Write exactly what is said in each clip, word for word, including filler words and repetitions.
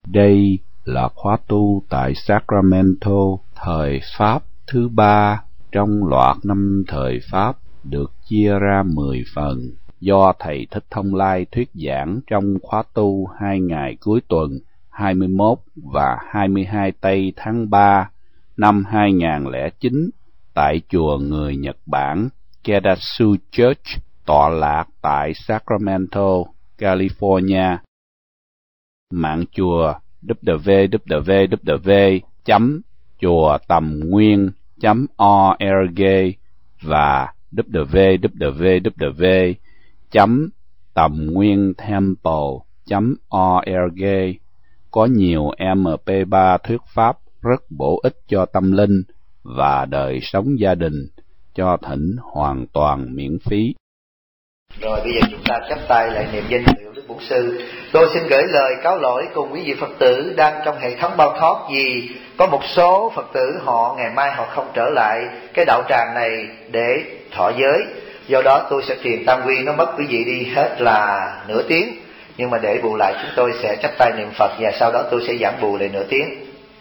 Đây là khóa tu tại Sacramento thời Pháp thứ ba trong loạt năm thời Pháp được chia ra mười phần do Thầy Thích Thông Lai thuyết giảng trong khóa tu hai ngày cuối tuần hai mươi mốt và hai mươi hai tây tháng ba năm hai nghìn không trăm lẻ chín tại chùa người Nhật Bản Kedasu Church tọa lạc tại Sacramento, California. Mạng chùa w w w chấm chùa tầm nguyên chấm org và w w w chấm tầm nguyên temple chấm org có nhiều em pê ba thuyết pháp rất bổ ích cho tâm linh và đời sống gia đình, cho thỉnh hoàn toàn miễn phí. Rồi bây giờ chúng ta chắp tay lại niệm danh hiệu Đức Bổn Sư. Tôi xin gửi lời cáo lỗi cùng quý vị Phật tử đang trong hệ thống bao thoát, vì có một số Phật tử họ ngày mai họ không trở lại cái đạo tràng này để thọ giới. Do đó tôi sẽ truyền tam quy, nó mất quý vị đi hết là nửa tiếng. Nhưng mà để bù lại chúng tôi sẽ chắp tay niệm Phật và sau đó tôi sẽ giảng bù lại nửa tiếng.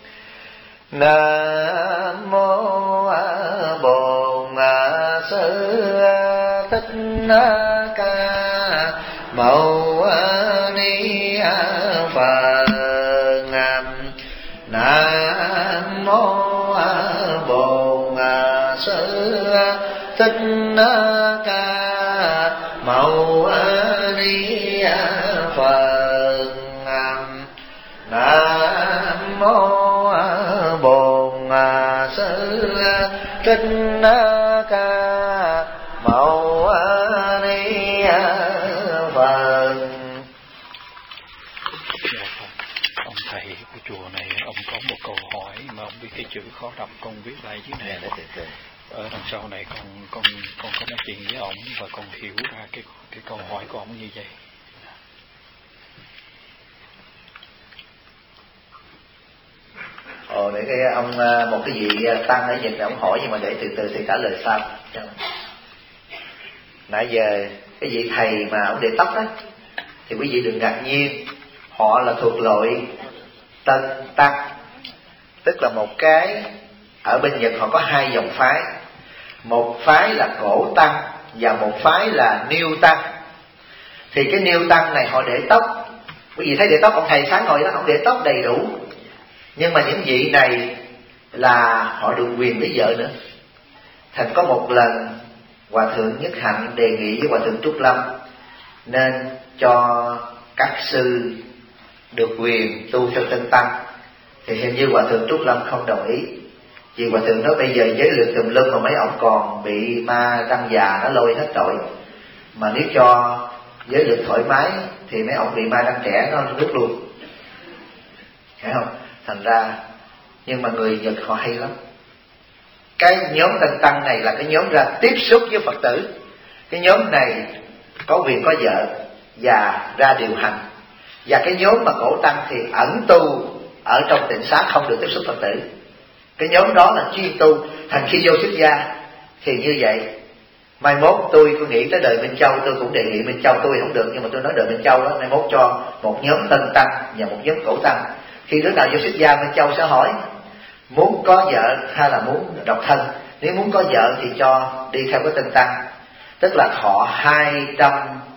Nam mô Bổn Sư Thích Ca Mâu Ni Phật. Nam mô Bổn Sư Thích Ca Mâu Ni Phật. Nam mô Bổn Sư Thích Ca Mâu Ni Phật. Ông thầy của chùa này, ông có một câu hỏi mà ông biết cái chữ khó đọc, con viết lại dưới này. Ở đằng sau này con con con có nói chuyện với ông và con hiểu ra cái cái câu hỏi của ông như vậy. Ồ, để cái ông một cái vị tăng ở Nhật ông hỏi, nhưng mà để từ từ thì trả lời sau. Nãy giờ cái vị thầy mà ông để tóc đó thì quý vị đừng ngạc nhiên, họ là thuộc loại Tân Tăng, tức là một cái ở bên Nhật họ có hai dòng phái, một phái là Cổ Tăng và một phái là Niêu Tăng. Thì cái Niêu Tăng này họ để tóc, quý vị thấy để tóc ông thầy sáng ngồi đó, ông để tóc đầy đủ. Nhưng mà những vị này là họ được quyền lấy vợ nữa. Thành có một lần Hòa Thượng Nhất Hạnh đề nghị với Hòa Thượng Trúc Lâm nên cho các sư được quyền tu theo Tân Tăng. Thì hình như Hòa Thượng Trúc Lâm không đồng ý, vì Hòa Thượng nói bây giờ giới luật tùm lum mà mấy ông còn bị ma răng già nó lôi hết tội. Mà nếu cho giới luật thoải mái thì mấy ông bị ma răng trẻ nó rút luôn, hiểu không? Thành ra, nhưng mà người Nhật họ hay lắm. Cái nhóm Tân Tăng này là cái nhóm ra tiếp xúc với Phật tử. Cái nhóm này có quyền có vợ và ra điều hành. Và cái nhóm mà Cổ Tăng thì ẩn tu ở trong tịnh xá, không được tiếp xúc Phật tử. Cái nhóm đó là chuyên tu. Thành khi vô xuất gia thì như vậy. Mai mốt tôi tôi nghĩ tới đời Minh Châu, tôi cũng đề nghị Minh Châu, tôi không được nhưng mà tôi nói đời Minh Châu đó, mai mốt cho một nhóm Tân Tăng và một nhóm Cổ Tăng. Khi đứa nào vô xuất gia, Minh Châu sẽ hỏi muốn có vợ hay là muốn độc thân. Nếu muốn có vợ thì cho đi theo cái Tân Tăng, tức là thọ hai trăm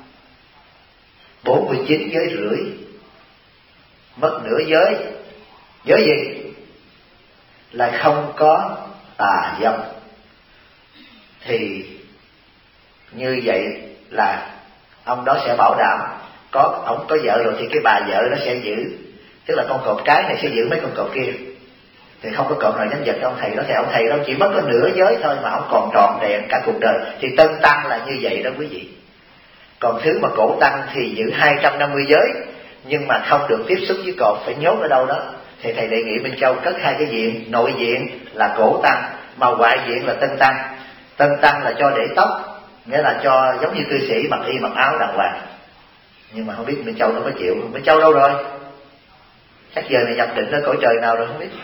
bốn mươi chín giới rưỡi, mất nửa giới. Giới gì? Là không có tà dâm. Thì như vậy là ông đó sẽ bảo đảm có ông có vợ rồi thì cái bà vợ nó sẽ giữ, tức là con cọp cái này sẽ giữ mấy con cọp kia, thì không có cọp nào dám giật ông thầy đó. Thì ông thầy đó chỉ mất có nửa giới thôi mà ông còn trọn vẹn cả cuộc đời. Thì Tân Tăng là như vậy đó quý vị. Còn thứ mà Cổ Tăng thì giữ hai trăm năm mươi giới, nhưng mà không được tiếp xúc với cọp, phải nhốt ở đâu đó. Thì thầy đề nghị Minh Châu cất hai cái diện, nội diện là Cổ Tăng mà ngoại diện là Tân Tăng. Tân Tăng là cho để tóc, nghĩa là cho giống như cư sĩ mặc y mặc áo đàng hoàng. Nhưng mà không biết Minh Châu nó có chịu không? Minh Châu đâu rồi? Chắc giờ này nhập định ở cõi trời nào rồi không biết.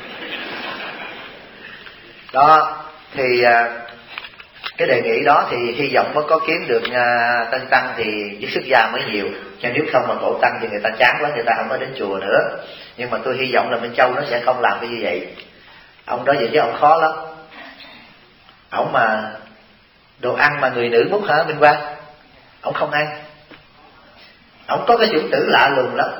Đó, thì cái đề nghị đó thì hy vọng mới có kiếm được Tân Tăng thì với xuất gia mới nhiều. Cho nếu không mà Cổ Tăng thì người ta chán quá, người ta không có đến chùa nữa. Nhưng mà tôi hy vọng là Minh Châu nó sẽ không làm như vậy. Ông đó vậy chứ ông khó lắm. Ông mà đồ ăn mà người nữ múc hả Minh Quang, ông không ăn. Ông có cái chủng tử lạ lùng lắm.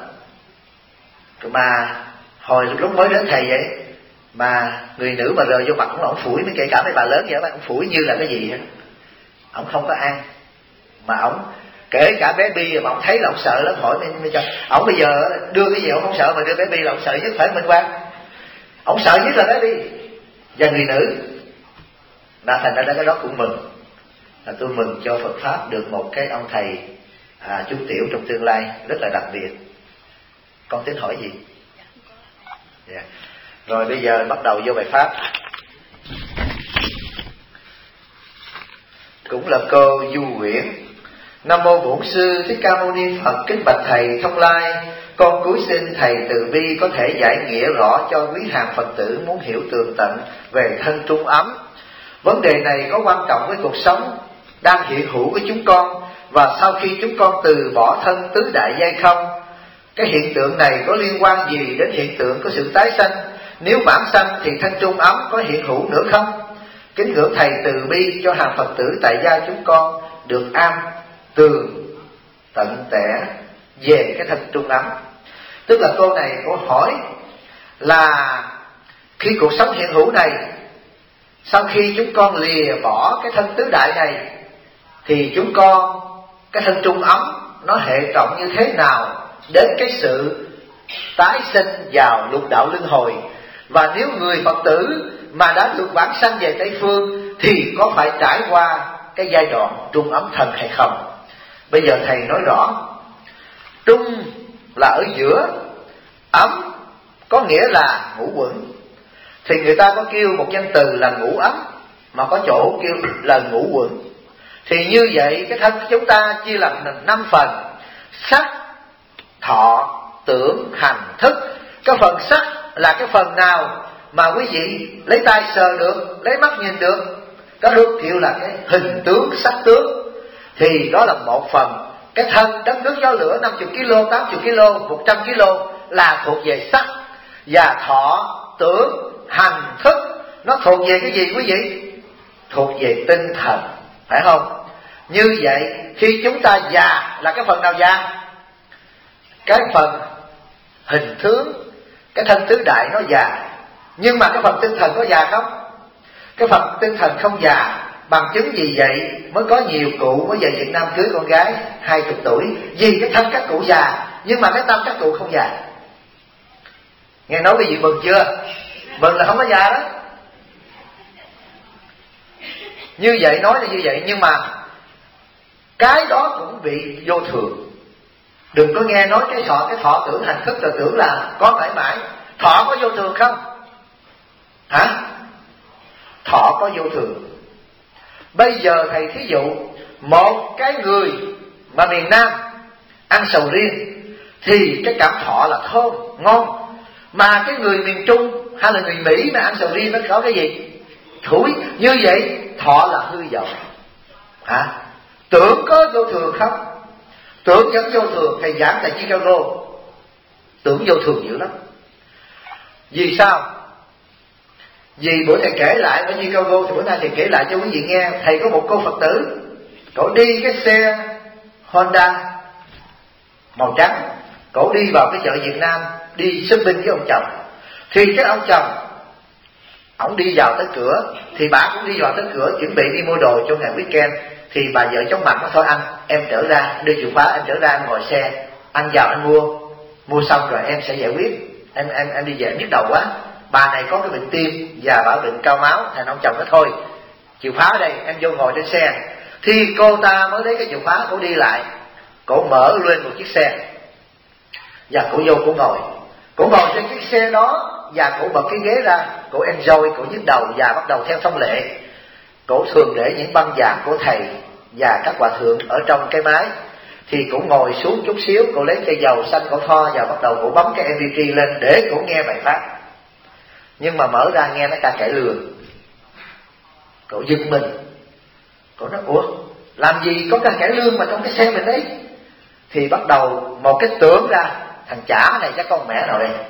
Mà hồi lúc mới đến thầy vậy, mà người nữ mà rời vô mặt ông, ông phủi, kể cả mấy bà lớn vậy, ông phủi như là cái gì hết. Ông không có ăn. Mà ông kể cả bé Bi mà ông thấy là ông sợ lắm. Hỏi mới cho ông bây giờ đưa cái gì ông không sợ, mà đưa bé Bi là ông sợ nhất, phải Minh Quang? Ông sợ nhất là bé Bi và người nữ. Đã thành ra cái đó cũng mừng. Là tôi mừng cho Phật Pháp được một cái ông thầy à, chú tiểu trong tương lai rất là đặc biệt. Con tính hỏi gì? Yeah. Rồi bây giờ bắt đầu vô bài Pháp. Cũng là cô Du Nguyễn. Nam mô Bổn Sư Thích Ca Mâu Ni Phật. Kính bạch thầy Thông Lai, con cúi xin thầy từ bi có thể giải nghĩa rõ cho quý hàng Phật tử muốn hiểu tường tận về thân trung ấm. Vấn đề này có quan trọng với cuộc sống đang hiện hữu của chúng con, và sau khi chúng con từ bỏ thân tứ đại giai không. Cái hiện tượng này có liên quan gì đến hiện tượng của sự tái sanh? Nếu vãng sanh thì thân trung ấm có hiện hữu nữa không? Kính ngưỡng thầy từ bi cho hàng Phật tử tại gia chúng con được an tường tận tẻ về cái thân trung ấm. Tức là cô này cô hỏi là khi cuộc sống hiện hữu này, sau khi chúng con lìa bỏ cái thân tứ đại này, thì chúng con cái thân trung ấm nó hệ trọng như thế nào đến cái sự tái sinh vào lục đạo luân hồi. Và nếu người Phật tử mà đã được vãng sanh về Tây Phương thì có phải trải qua cái giai đoạn trung ấm thần hay không? Bây giờ thầy nói rõ. Trung là ở giữa, ấm có nghĩa là ngũ quẩn. Thì người ta có kêu một danh từ là ngũ ấm, mà có chỗ kêu là ngũ quẩn. Thì như vậy cái thân chúng ta chia làm năm phần: sắc, thọ, tưởng, hành, thức. Cái phần sắc là cái phần nào mà quý vị lấy tay sờ được, lấy mắt nhìn được, đó được kêu là cái hình tướng, sắc tướng. Thì đó là một phần. Cái thân đất nước gió lửa năm mươi ki lô, tám mươi ki lô, một trăm ki lô là thuộc về sắc. Và thọ, tưởng, hành, thức nó thuộc về cái gì quý vị? Thuộc về tinh thần, phải không? Như vậy khi chúng ta già là cái phần nào già? Cái phần hình tướng, cái thân tứ đại nó già. Nhưng mà cái phần tinh thần có già không? Cái phần tinh thần không già. Bằng chứng gì vậy mới có nhiều cụ mới về Việt Nam cưới con gái hai mươi tuổi, vì cái thân các cụ già, nhưng mà cái tâm các cụ không già. Nghe nói cái gì mừng chưa? Mừng là không có già đó. Như vậy nói là như vậy, nhưng mà cái đó cũng bị vô thường. Đừng có nghe nói cái thọ, cái thọ tưởng hành thức là tưởng là có mãi mãi. Thọ có vô thường không? Hả? Thọ có vô thường. Bây giờ thầy thí dụ một cái người mà miền Nam ăn sầu riêng thì cái cảm thọ là thơm, ngon. Mà cái người miền Trung hay là người Mỹ mà ăn sầu riêng nó có cái gì? Thúi. Như vậy thọ là hư vọng. Hả? Tưởng có vô thường không? Tưởng vẫn vô thường. Thầy giảng tại Chicago, tưởng vô thường dữ lắm. Vì sao? Vì bữa thầy kể lại ở Chicago thì bữa nay thầy kể lại cho quý vị nghe. Thầy có một cô Phật tử, cổ đi cái xe Honda màu trắng, cổ đi vào cái chợ Việt Nam đi shopping với ông chồng. Thì cái ông chồng ổng đi vào tới cửa, thì bà cũng đi vào tới cửa chuẩn bị đi mua đồ cho ngày weekend. Thì bà vợ chóng mặt nói thôi anh, em trở ra, đưa chìa khóa, em trở ra, em ngồi xe, anh vào anh mua, mua xong rồi em sẽ giải quyết. Em em em đi về em nhức đầu quá. Bà này có cái bệnh tim và bà bệnh cao máu, thành ông chồng nói thôi, chìa khóa ở đây, em vô ngồi trên xe. Thì cô ta mới lấy cái chìa khóa, cổ đi lại, cổ mở lên một chiếc xe và cổ vô cổ ngồi. Cổ ngồi trên chiếc xe đó và cổ bật cái ghế ra, cổ enjoy, cổ nhức đầu và bắt đầu theo thông lệ. Cổ thường để những băng vàng của thầy và các hòa thượng ở trong cái máy. Thì cổ ngồi xuống chút xíu, cổ lấy chai dầu xanh cổ thoa và bắt đầu cổ bấm cái em pê ba lên để cổ nghe bài pháp. Nhưng mà mở ra nghe nó ca cải lừa. Cổ giật mình. Cổ nói ủa, làm gì có ca cải lương mà trong cái xe mình đấy? Thì bắt đầu một cái tưởng ra, thằng chả này chắc con mẹ nào đây.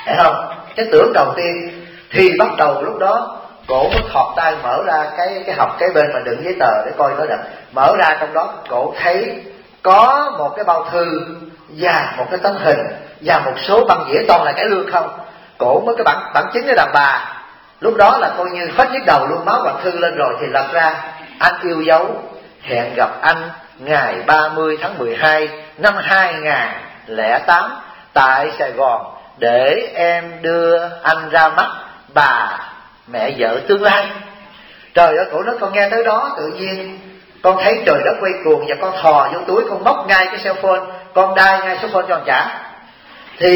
Thấy không? Cái tưởng đầu tiên thì bắt đầu lúc đó cổ mới thọt tay mở ra cái cái hộp cái bên mà đựng giấy tờ để coi có được. Mở ra trong đó cổ thấy có một cái bao thư và một cái tấm hình và một số băng đĩa toàn là cải lương không. Cổ mới cái bản bản chính cái đàn bà. Lúc đó là coi như hết nhức đầu luôn, máu bạc thư lên rồi thì lật ra: anh yêu dấu, hẹn gặp anh ngày ba mươi tháng mười hai năm hai nghìn lẻ tám tại Sài Gòn để em đưa anh ra mắt bà mẹ vợ tương lai. Trời ơi, cổ nói con nghe tới đó tự nhiên con thấy trời đất quay cuồng, và con thò vô túi con móc ngay cái cell phone, con đai ngay số phone cho anh Chả. Thì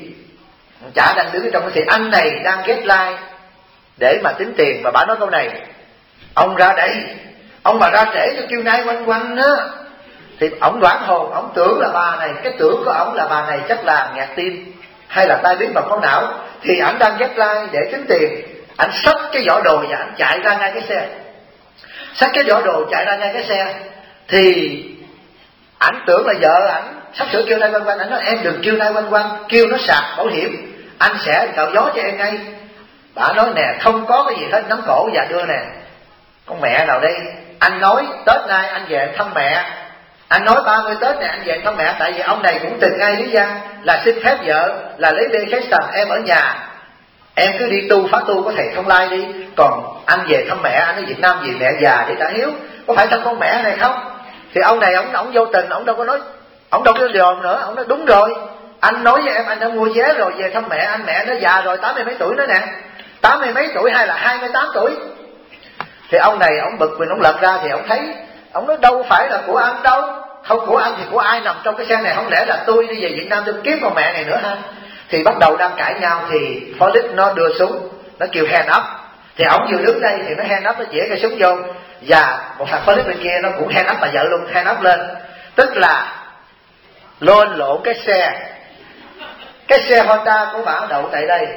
Chả đang đứng ở trong cái thì anh này đang get like để mà tính tiền, mà bà nói câu này: ông ra đây, ông mà ra trễ cho kêu nay quanh quanh á. Thì ổng đoán hồn, ổng tưởng là bà này, cái tưởng của ổng là bà này chắc là ngạt tim hay là tai biến mạch máu não, thì ảnh đang get like để tính tiền. Ảnh xách cái giỏ đồ và ảnh chạy ra ngay cái xe, xách cái giỏ đồ chạy ra ngay cái xe. Thì ảnh tưởng là vợ ảnh sắp sửa kêu nay quanh quanh. Ảnh nói: em đừng kêu nay quanh quanh, kêu nó sạc bảo hiểm, anh sẽ cạo gió cho em ngay. Bà nói: nè, không có cái gì hết, nắm cổ và đưa nè. Con mẹ nào đây? Anh nói Tết nay anh về thăm mẹ, anh nói ba mươi Tết này anh về thăm mẹ. Tại vì ông này cũng từng ngay lý do là xin phép vợ là lấy bê khế sầm, em ở nhà, em cứ đi tu phá tu có thầy Thông Lai đi, còn anh về thăm mẹ, anh ở Việt Nam vì mẹ già để trả hiếu, có phải thăm con mẹ này không? Thì ông này ông ông vô tình, ông đâu có nói, ông đâu có dòm nữa, ông nói đúng rồi, anh nói với em anh đã mua vé rồi về thăm mẹ anh, mẹ nó già rồi, tám mươi mấy tuổi nữa nè, tám mươi mấy tuổi hay là hai mươi tám tuổi. Thì ông này ông bực mình, ông lật ra thì ông thấy, ông nói đâu phải là của anh đâu, không của anh thì của ai nằm trong cái xe này, không lẽ là tôi đi về Việt Nam tôi kiếm con mẹ này nữa ha? Thì bắt đầu đang cãi nhau thì Philip nó đưa súng, nó kêu hand up. Thì ông vừa đứng đây thì nó hand up, nó chĩa cái súng vô, và một thằng Philip bên kia nó cũng hand up bà vợ luôn, hand up lên, tức là lộn lộn cái xe. Cái xe Honda của bà đậu tại đây,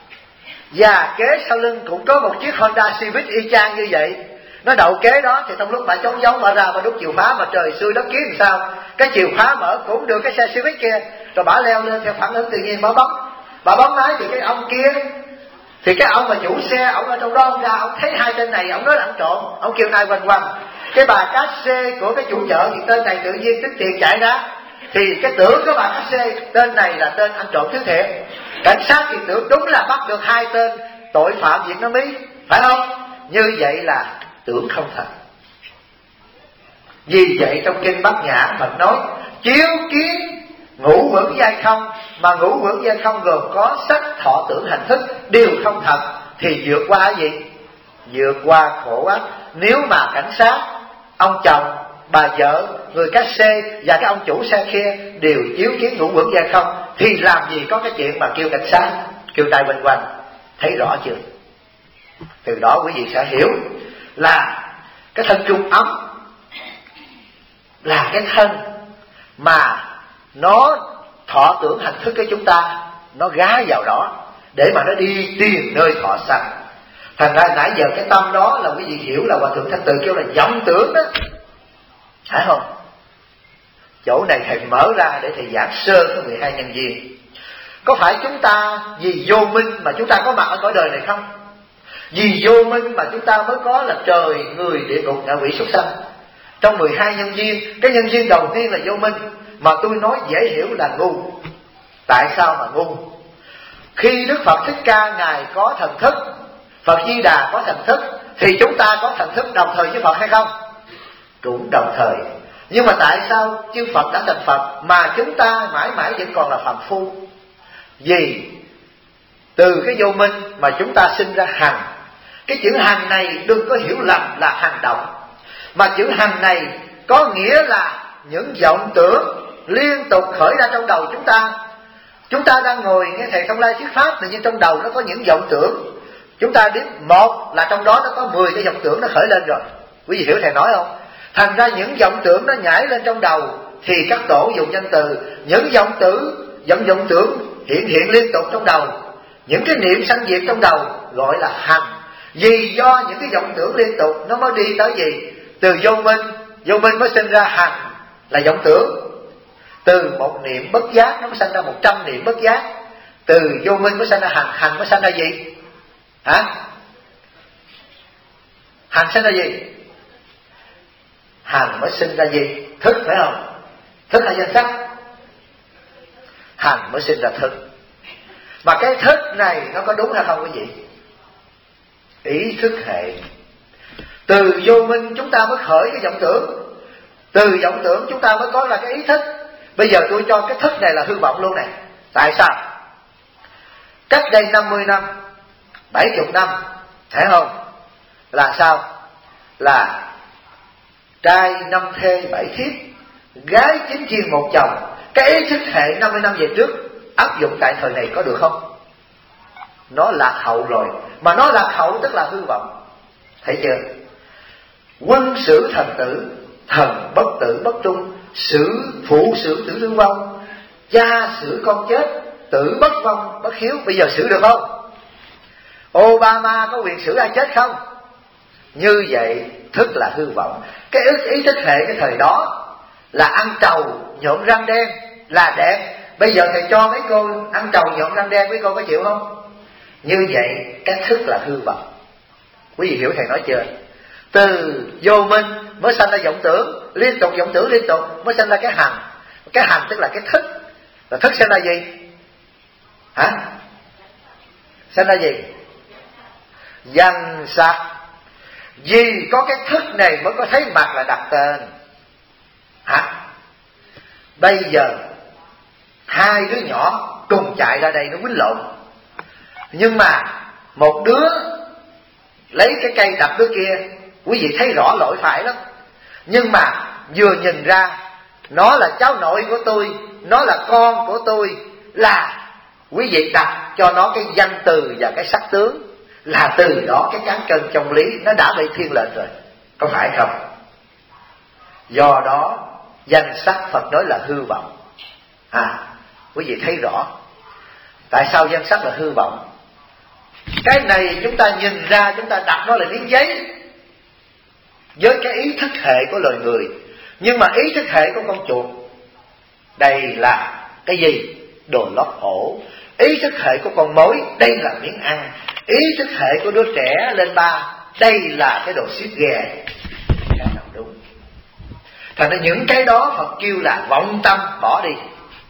và kế sau lưng cũng có một chiếc Honda Civic y chang như vậy, nó đậu kế đó. Thì trong lúc bà trốn giấu, bà ra bà đút chìa khóa, mà trời xui đất kiếm làm sao cái chìa khóa mở cũng được cái xe Civic kia. Rồi bà leo lên theo phản ứng tự nhiên, bà bấm bà bấm máy thì cái ông kia, thì cái ông mà chủ xe, ông ở trong đó, ông ra, ông thấy hai tên này, ông nói là ăn trộm, ông kêu nay quanh quanh. Cái bà cát xê của cái chủ chợ thì tên này tự nhiên tính tiền chạy ra, thì cái tưởng của bà cát xê tên này là tên ăn trộm thứ thiệt. Cảnh sát thì tưởng đúng là bắt được hai tên tội phạm Việt Nam Mỹ, phải không? Như vậy là tưởng không thật. Vì vậy trong kinh Bát Nhã Phật nói chiếu kiến ngũ quẩn giai không, mà ngũ quẩn giai không gồm có sắc thọ tưởng hành thức đều không thật, thì vượt qua cái gì? Vượt qua khổ ách. Nếu mà cảnh sát, ông chồng, bà vợ, người cát xê và cái ông chủ xe kia đều chiếu kiến ngũ quẩn giai không, thì làm gì có cái chuyện mà kêu cảnh sát, kêu tay quanh quanh. Thấy rõ chưa? Từ đó quý vị sẽ hiểu là cái thân trung ấm là cái thân mà nó thọ tưởng hành thức của chúng ta, nó gá vào đó để mà nó đi tìm nơi thọ sanh. Thành ra nãy giờ cái tâm đó là quý vị hiểu là Hòa Thượng Thanh Từ kêu là vọng tưởng đó, phải không? Chỗ này thầy mở ra để thầy giảng sơ cái mười hai nhân duyên. Có phải chúng ta vì vô minh mà chúng ta có mặt ở cõi đời này không? Vì vô minh mà chúng ta mới có là trời, người, địa ngục, ngạ quỷ, súc sanh. Trong mười hai nhân duyên, cái nhân duyên đầu tiên là vô minh, mà tôi nói dễ hiểu là ngu. Tại sao mà ngu? Khi Đức Phật Thích Ca Ngài có thần thức, Phật Di Đà có thần thức, thì chúng ta có thần thức đồng thời với Phật hay không? Cũng đồng thời. Nhưng mà tại sao chư Phật đã thành Phật mà chúng ta mãi mãi vẫn còn là phàm phu? Vì từ cái vô minh mà chúng ta sinh ra hành. Cái chữ hành này đừng có hiểu lầm là hành động, mà chữ hành này có nghĩa là những vọng tưởng liên tục khởi ra trong đầu chúng ta. Chúng ta đang ngồi nghe thầy Thông Lai thuyết pháp, tự nhiên trong đầu nó có những vọng tưởng. Chúng ta đếm một là trong đó nó có mười cái vọng tưởng nó khởi lên rồi. Quý vị hiểu thầy nói không? Thành ra những vọng tưởng nó nhảy lên trong đầu thì các tổ dùng danh từ những vọng tưởng, vọng vọng tưởng hiện hiện liên tục trong đầu, những cái niệm sanh diệt trong đầu gọi là hành. Vì do những cái vọng tưởng liên tục nó mới đi tới gì? Từ vô minh, vô minh mới sinh ra hành là vọng tưởng. Từ một niệm bất giác nó mới sinh ra một trăm niệm bất giác. Từ vô minh mới sanh ra hành. Hành mới sanh ra gì? Hả? Hành sanh ra gì? Hành mới sinh ra gì? Thức, phải không? Thức hay danh sắc? Hành mới sinh ra thức. Mà cái thức này nó có đúng hay không quý vị? Ý thức hệ. Từ vô minh chúng ta mới khởi cái vọng tưởng, từ vọng tưởng chúng ta mới có là cái ý thức. Bây giờ tôi cho cái thức này là hư vọng luôn này. Tại sao? Cách đây năm mươi năm, bảy mươi năm, phải không? Là sao? Là trai năm thê bảy thiếp, gái chín chiên một chồng. Cái ý thức hệ năm mươi năm về trước áp dụng tại thời này có được không? Nó lạc hậu rồi. Mà nó lạc hậu tức là hư vọng. Thấy chưa? Quân sử thần tử, thần bất tử bất trung. Sử phụ sử tử thương vong, cha sử con chết, tử bất vong bất hiếu. Bây giờ xử được không? Obama có quyền xử ai chết không? Như vậy thức là hư vọng. Cái ý thức hệ cái thời đó là ăn trầu nhuộm răng đen là đẹp. Bây giờ thầy cho mấy cô ăn trầu nhuộm răng đen, mấy cô có chịu không? Như vậy cái thức là hư vọng. Quý vị hiểu thầy nói chưa? Từ vô minh mới sanh ra vọng tưởng, liên tục vọng tưởng liên tục mới sanh ra cái hành. Cái hành tức là cái thức. Và thức sanh ra gì? Hả? Sanh ra gì? Danh sắc. Vì có cái thức này mới có thấy mặt là đặt tên. Hả? Bây giờ hai đứa nhỏ cùng chạy ra đây nó quýnh lộn, nhưng mà một đứa lấy cái cây đập đứa kia, quý vị thấy rõ lỗi phải lắm. Nhưng mà vừa nhìn ra nó là cháu nội của tôi, nó là con của tôi, là quý vị đặt cho nó cái danh từ và cái sắc tướng, là từ đó cái cán cân trong lý nó đã bị thiên lệch rồi. Có phải không? Do đó danh sắc Phật nói là hư vọng. À, quý vị thấy rõ tại sao danh sắc là hư vọng. Cái này chúng ta nhìn ra, chúng ta đặt nó là miếng giấy với cái ý thức hệ của loài người. Nhưng mà ý thức hệ của con chuột, đây là cái gì? Đồ lót ổ. Ý thức hệ của con mối, đây là miếng ăn. Ý thức hệ của đứa trẻ lên ba, đây là cái đồ xiết ghè. Cái nào đúng? Thành ra những cái đó Phật kêu là vọng tâm, bỏ đi.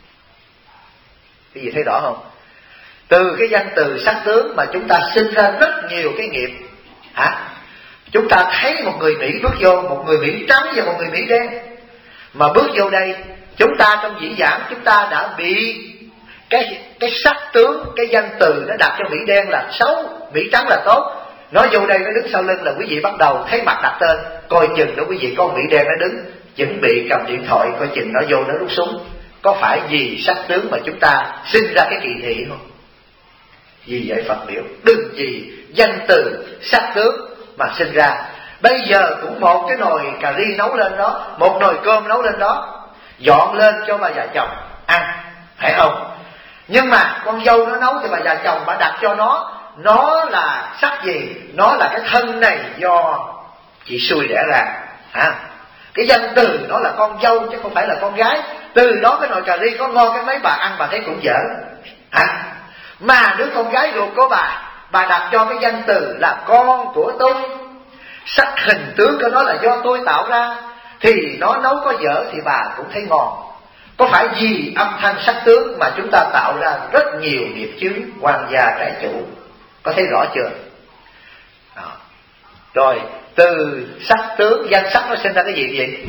Cái gì thấy rõ không? Từ cái danh từ sắc tướng mà chúng ta sinh ra rất nhiều cái nghiệp. Hả? Chúng ta thấy một người Mỹ bước vô, một người Mỹ trắng và một người Mỹ đen. Mà bước vô đây, chúng ta trong diễn giảng chúng ta đã bị cái cái sắc tướng, cái danh từ nó đặt cho Mỹ đen là xấu, Mỹ trắng là tốt. Nói vô đây nó đứng sau lưng là quý vị bắt đầu thấy mặt đặt tên. Coi chừng đó quý vị con Mỹ đen nó đứng chuẩn bị cầm điện thoại, coi chừng nó vô nó rút súng. Có phải vì sắc tướng mà chúng ta sinh ra cái kỳ thị không? Vì vậy Phật biểu đừng vì danh từ sắc tướng mà sinh ra. Bây giờ cũng một cái nồi cà ri nấu lên đó, một nồi cơm nấu lên đó, dọn lên cho bà già chồng ăn, phải không? Nhưng mà con dâu nó nấu thì bà già chồng bà đặt cho nó, nó là sắc gì? Nó là cái thân này do chị xui đẻ ra. Hả? Cái danh từ nó là con dâu chứ không phải là con gái. Từ đó cái nồi cà ri có ngon cái mấy bà ăn bà thấy cũng dở. Hả? Mà đứa con gái ruột của bà, bà đặt cho cái danh từ là con của tôi. Sắc hình tướng của nó là do tôi tạo ra, thì nó nấu có dở thì bà cũng thấy ngon. Có phải vì âm thanh sắc tướng mà chúng ta tạo ra rất nhiều nghiệp chướng quan gia trái chủ? Có thấy rõ chưa? Đó. Rồi từ sắc tướng, danh sắc nó sinh ra cái gì vậy?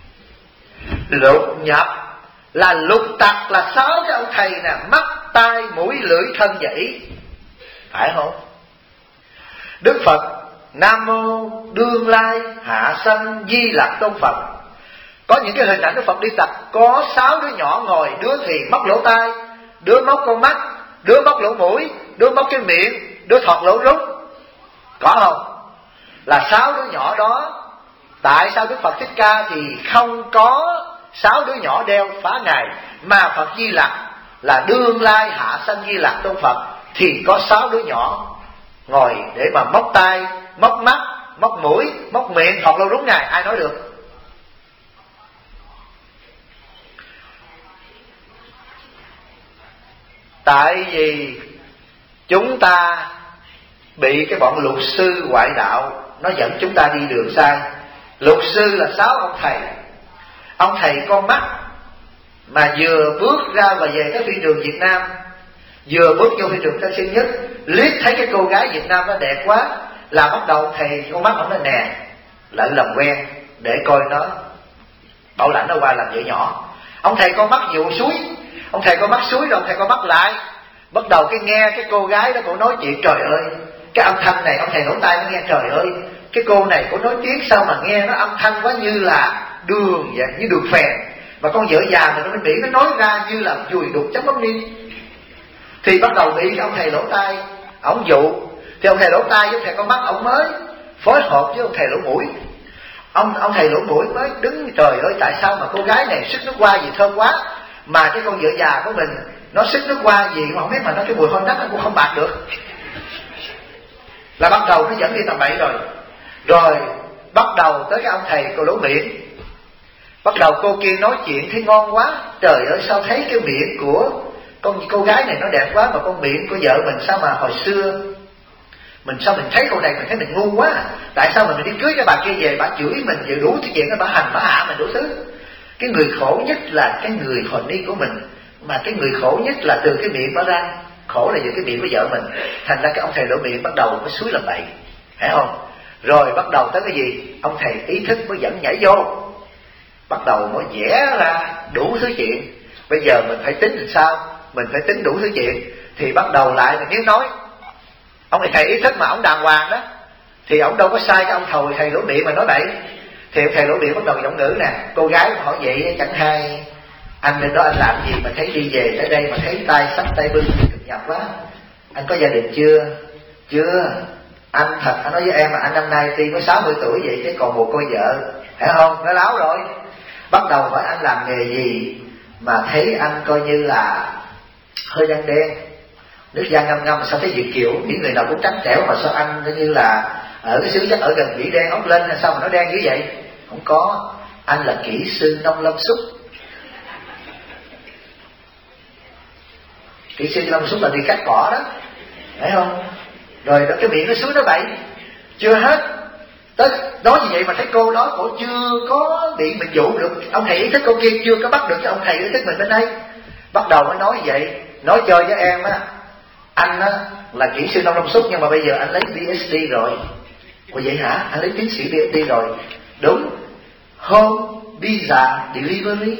Lục nhập là lục tặc, là sáu cái ông thầy nè: mắt, tai, mũi, lưỡi, thân và ý. Phải không? Đức Phật Nam Mô Đương Lai Hạ Sanh Di Lạc Tôn Phật, có những cái hình ảnh Đức Phật đi tập, có sáu đứa nhỏ ngồi, đứa thì móc lỗ tai, đứa móc con mắt, đứa móc lỗ mũi, đứa móc cái miệng, đứa thọt lỗ rút. Có không? Là sáu đứa nhỏ đó. Tại sao Đức Phật Thích Ca thì không có sáu đứa nhỏ đeo phá ngài, mà Phật Di Lặc là Đương Lai Hạ Sanh Di Lạc Tôn Phật thì có sáu đứa nhỏ ngồi để mà móc tai, móc mắt, móc mũi, móc miệng, thọt lỗ rút ngài? Ai nói được? Tại vì chúng ta bị cái bọn luật sư ngoại đạo nó dẫn chúng ta đi đường sai. Luật sư là sáu ông thầy. Ông thầy con mắt mà vừa bước ra và về cái phi trường Việt Nam, vừa bước vô phi trường Tân Sơn Nhất, liếc thấy cái cô gái Việt Nam nó đẹp quá, là bắt đầu thầy con mắt ông nói nè, lại làm quen để coi nó bảo lãnh nó qua làm vợ nhỏ. Ông thầy con mắt dụ suối, ông thầy con mắt suối rồi ông thầy con mắt lại, bắt đầu cái nghe cái cô gái đó cổ nói chuyện, trời ơi cái âm thanh này, ông thầy lỗ tai nó nghe, trời ơi cái cô này cổ nói tiếng sao mà nghe nó âm thanh quá như là đường vậy, như đường phèn, mà con vợ già mà nó bên Mỹ nó nói ra như là dùi đục chấm bấm đi. Thì bắt đầu bị ông thầy lỗ tai ổng dụ, thì ông thầy lỗ tai với ông thầy con mắt ổng mới phối hợp với ông thầy lỗ mũi. Ông ông thầy lỗ mũi mới đứng, trời ơi tại sao mà cô gái này sức nước hoa gì thơm quá, mà cái con vợ già của mình nó sức nước hoa gì mà không biết, mà nó cái mùi hôi nách nó cũng không bạc được. Là bắt đầu nó dẫn đi tầm bậy rồi. Rồi bắt đầu tới cái ông thầy cô lỗ miệng. Bắt đầu cô kia nói chuyện thấy ngon quá, trời ơi sao thấy cái miệng của con cô gái này nó đẹp quá, mà con miệng của vợ mình sao mà hồi xưa mình sao mình thấy cô này mình thấy mình ngu quá, tại sao mà mình đi cưới cái bà kia về bà chửi mình về đủ thứ chuyện, bà hành bà hạ mình đủ thứ. Cái người khổ nhất là cái người hồi ni của mình, mà cái người khổ nhất là từ cái miệng nó ra, khổ là từ cái miệng của vợ mình. Thành ra cái ông thầy lỗ miệng bắt đầu mới xúi làm bậy, phải không? Rồi bắt đầu tới cái gì, ông thầy ý thức mới dẫn nhảy vô, bắt đầu mới vẽ ra đủ thứ chuyện. Bây giờ mình phải tính làm sao, mình phải tính đủ thứ chuyện. Thì bắt đầu lại mình nếu nói ông thầy ý thức mà ông đàng hoàng đó, thì ông đâu có sai cái ông thầy thầy lỗ miệng mà nói bậy. Thì thầy lỗ miệng bắt đầu giọng ngữ nè, cô gái hỏi vậy chẳng hay anh bên đó anh làm gì mà thấy đi về tới đây mà thấy tay sắp tay bưng cực nhập quá, anh có gia đình chưa? Chưa. Anh thật anh nói với em mà anh năm nay tuy có sáu mươi tuổi vậy chứ còn một cô vợ, phải không? Nó láo rồi. Bắt đầu hỏi anh làm nghề gì mà thấy anh coi như là hơi đen đen, nước da ngâm ngâm, sao thấy Việt kiều những người nào cũng trắng trẻo, mà sao anh coi như là ở cái xứ chắc ở gần Mỹ đen ốc lên hay sao mà nó đen như vậy? Không có, anh là kỹ sư nông lâm súc. Kỹ sư nông lâm súc là đi cắt cỏ đó, phải không? Rồi đó cái miệng nó suối nó bậy. Chưa hết, tới nói như vậy mà thấy cô đó cổ chưa có bị mình dụ được, ông thầy ý thức cô kia chưa có bắt được cái ông thầy ý thức mình bên đây. Bắt đầu mới nói vậy, nói chơi với em á, anh á là kỹ sư nông lâm súc nhưng mà bây giờ anh lấy pê hát đê rồi. Ủa vậy hả? Anh lấy tiến sĩ pê hát đê rồi. Đúng, home visa delivery,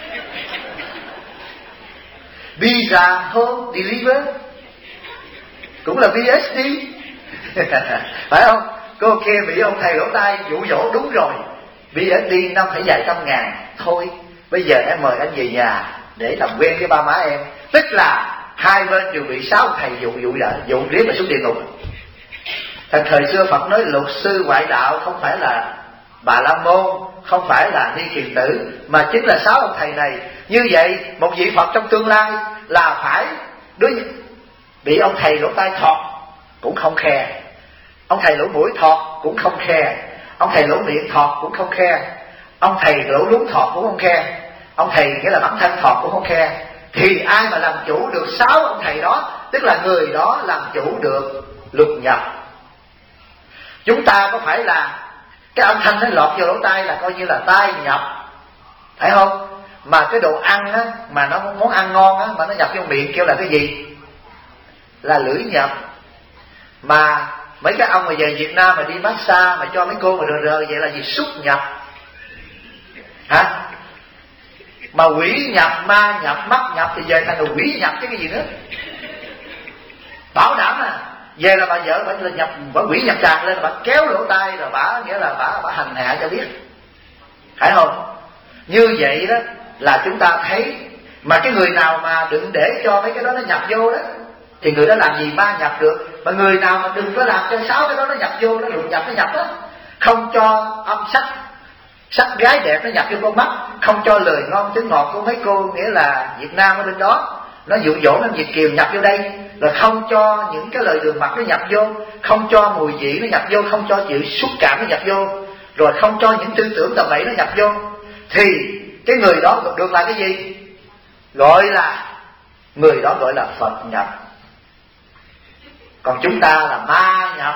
visa home deliver cũng là pê hát đê. Phải không? Cô kia bị ông thầy lỗ tai dụ dỗ, đúng rồi, pê hát đê năm phải vài trăm ngàn. Thôi bây giờ em mời anh về nhà để làm quen với ba má em. Tức là hai bên đều bị sáu thầy dụ dụ lại, dụ riết mà xuống địa ngục. Thành thời xưa Phật nói luật sư ngoại đạo không phải là Bà La Môn, không phải là Ni Kiền Tử, mà chính là sáu ông thầy này. Như vậy một vị Phật trong tương lai là phải đối bị ông thầy lỗ tai thọt cũng không khe, ông thầy lỗ mũi thọt cũng không khe, ông thầy lỗ miệng thọt cũng không khe, ông thầy lỗ lúng thọt cũng không khe, ông thầy nghĩa là bản thân thọt cũng không khe. Thì ai mà làm chủ được sáu ông thầy đó, tức là người đó làm chủ được luật nhập. Chúng ta có phải là cái âm thanh nó lọt vô lỗ tai là coi như là tai nhập, phải không? Mà cái đồ ăn á, mà nó món ăn ngon á, mà nó nhập vô miệng kêu là cái gì? Là lưỡi nhập. Mà mấy cái ông mà về Việt Nam mà đi massage mà cho mấy cô mà rờ rờ vậy là gì? Xúc nhập. Hả? Mà quỷ nhập, ma nhập, mắt nhập thì về thành là quỷ nhập chứ cái gì nữa. Bảo đảm à, về là bà vợ bà là nhập, bà quỷ nhập tràn lên, bà kéo lỗ tai rồi bà nghĩa là bà bà hành hạ cho biết, phải không? Như vậy đó là chúng ta thấy, mà cái người nào mà đừng để cho mấy cái đó nó nhập vô đó thì người đó làm gì ma nhập được. Mà người nào mà đừng có làm cho sáu cái đó nó nhập vô, nó đừng nhập nó nhập đó, không cho âm sắc sắc gái đẹp nó nhập vô con mắt, không cho lời ngon tiếng ngọt của mấy cô nghĩa là Việt Nam ở bên đó nó dụ dỗ nó Việt kiều nhập vô đây, rồi không cho những cái lời đường mật nó nhập vô, không cho mùi vị nó nhập vô, không cho chịu xúc cảm nó nhập vô, rồi không cho những tư tưởng tầm bậy nó nhập vô, thì cái người đó được là cái gì? Gọi là người đó gọi là Phật nhập. Còn chúng ta là ma nhập.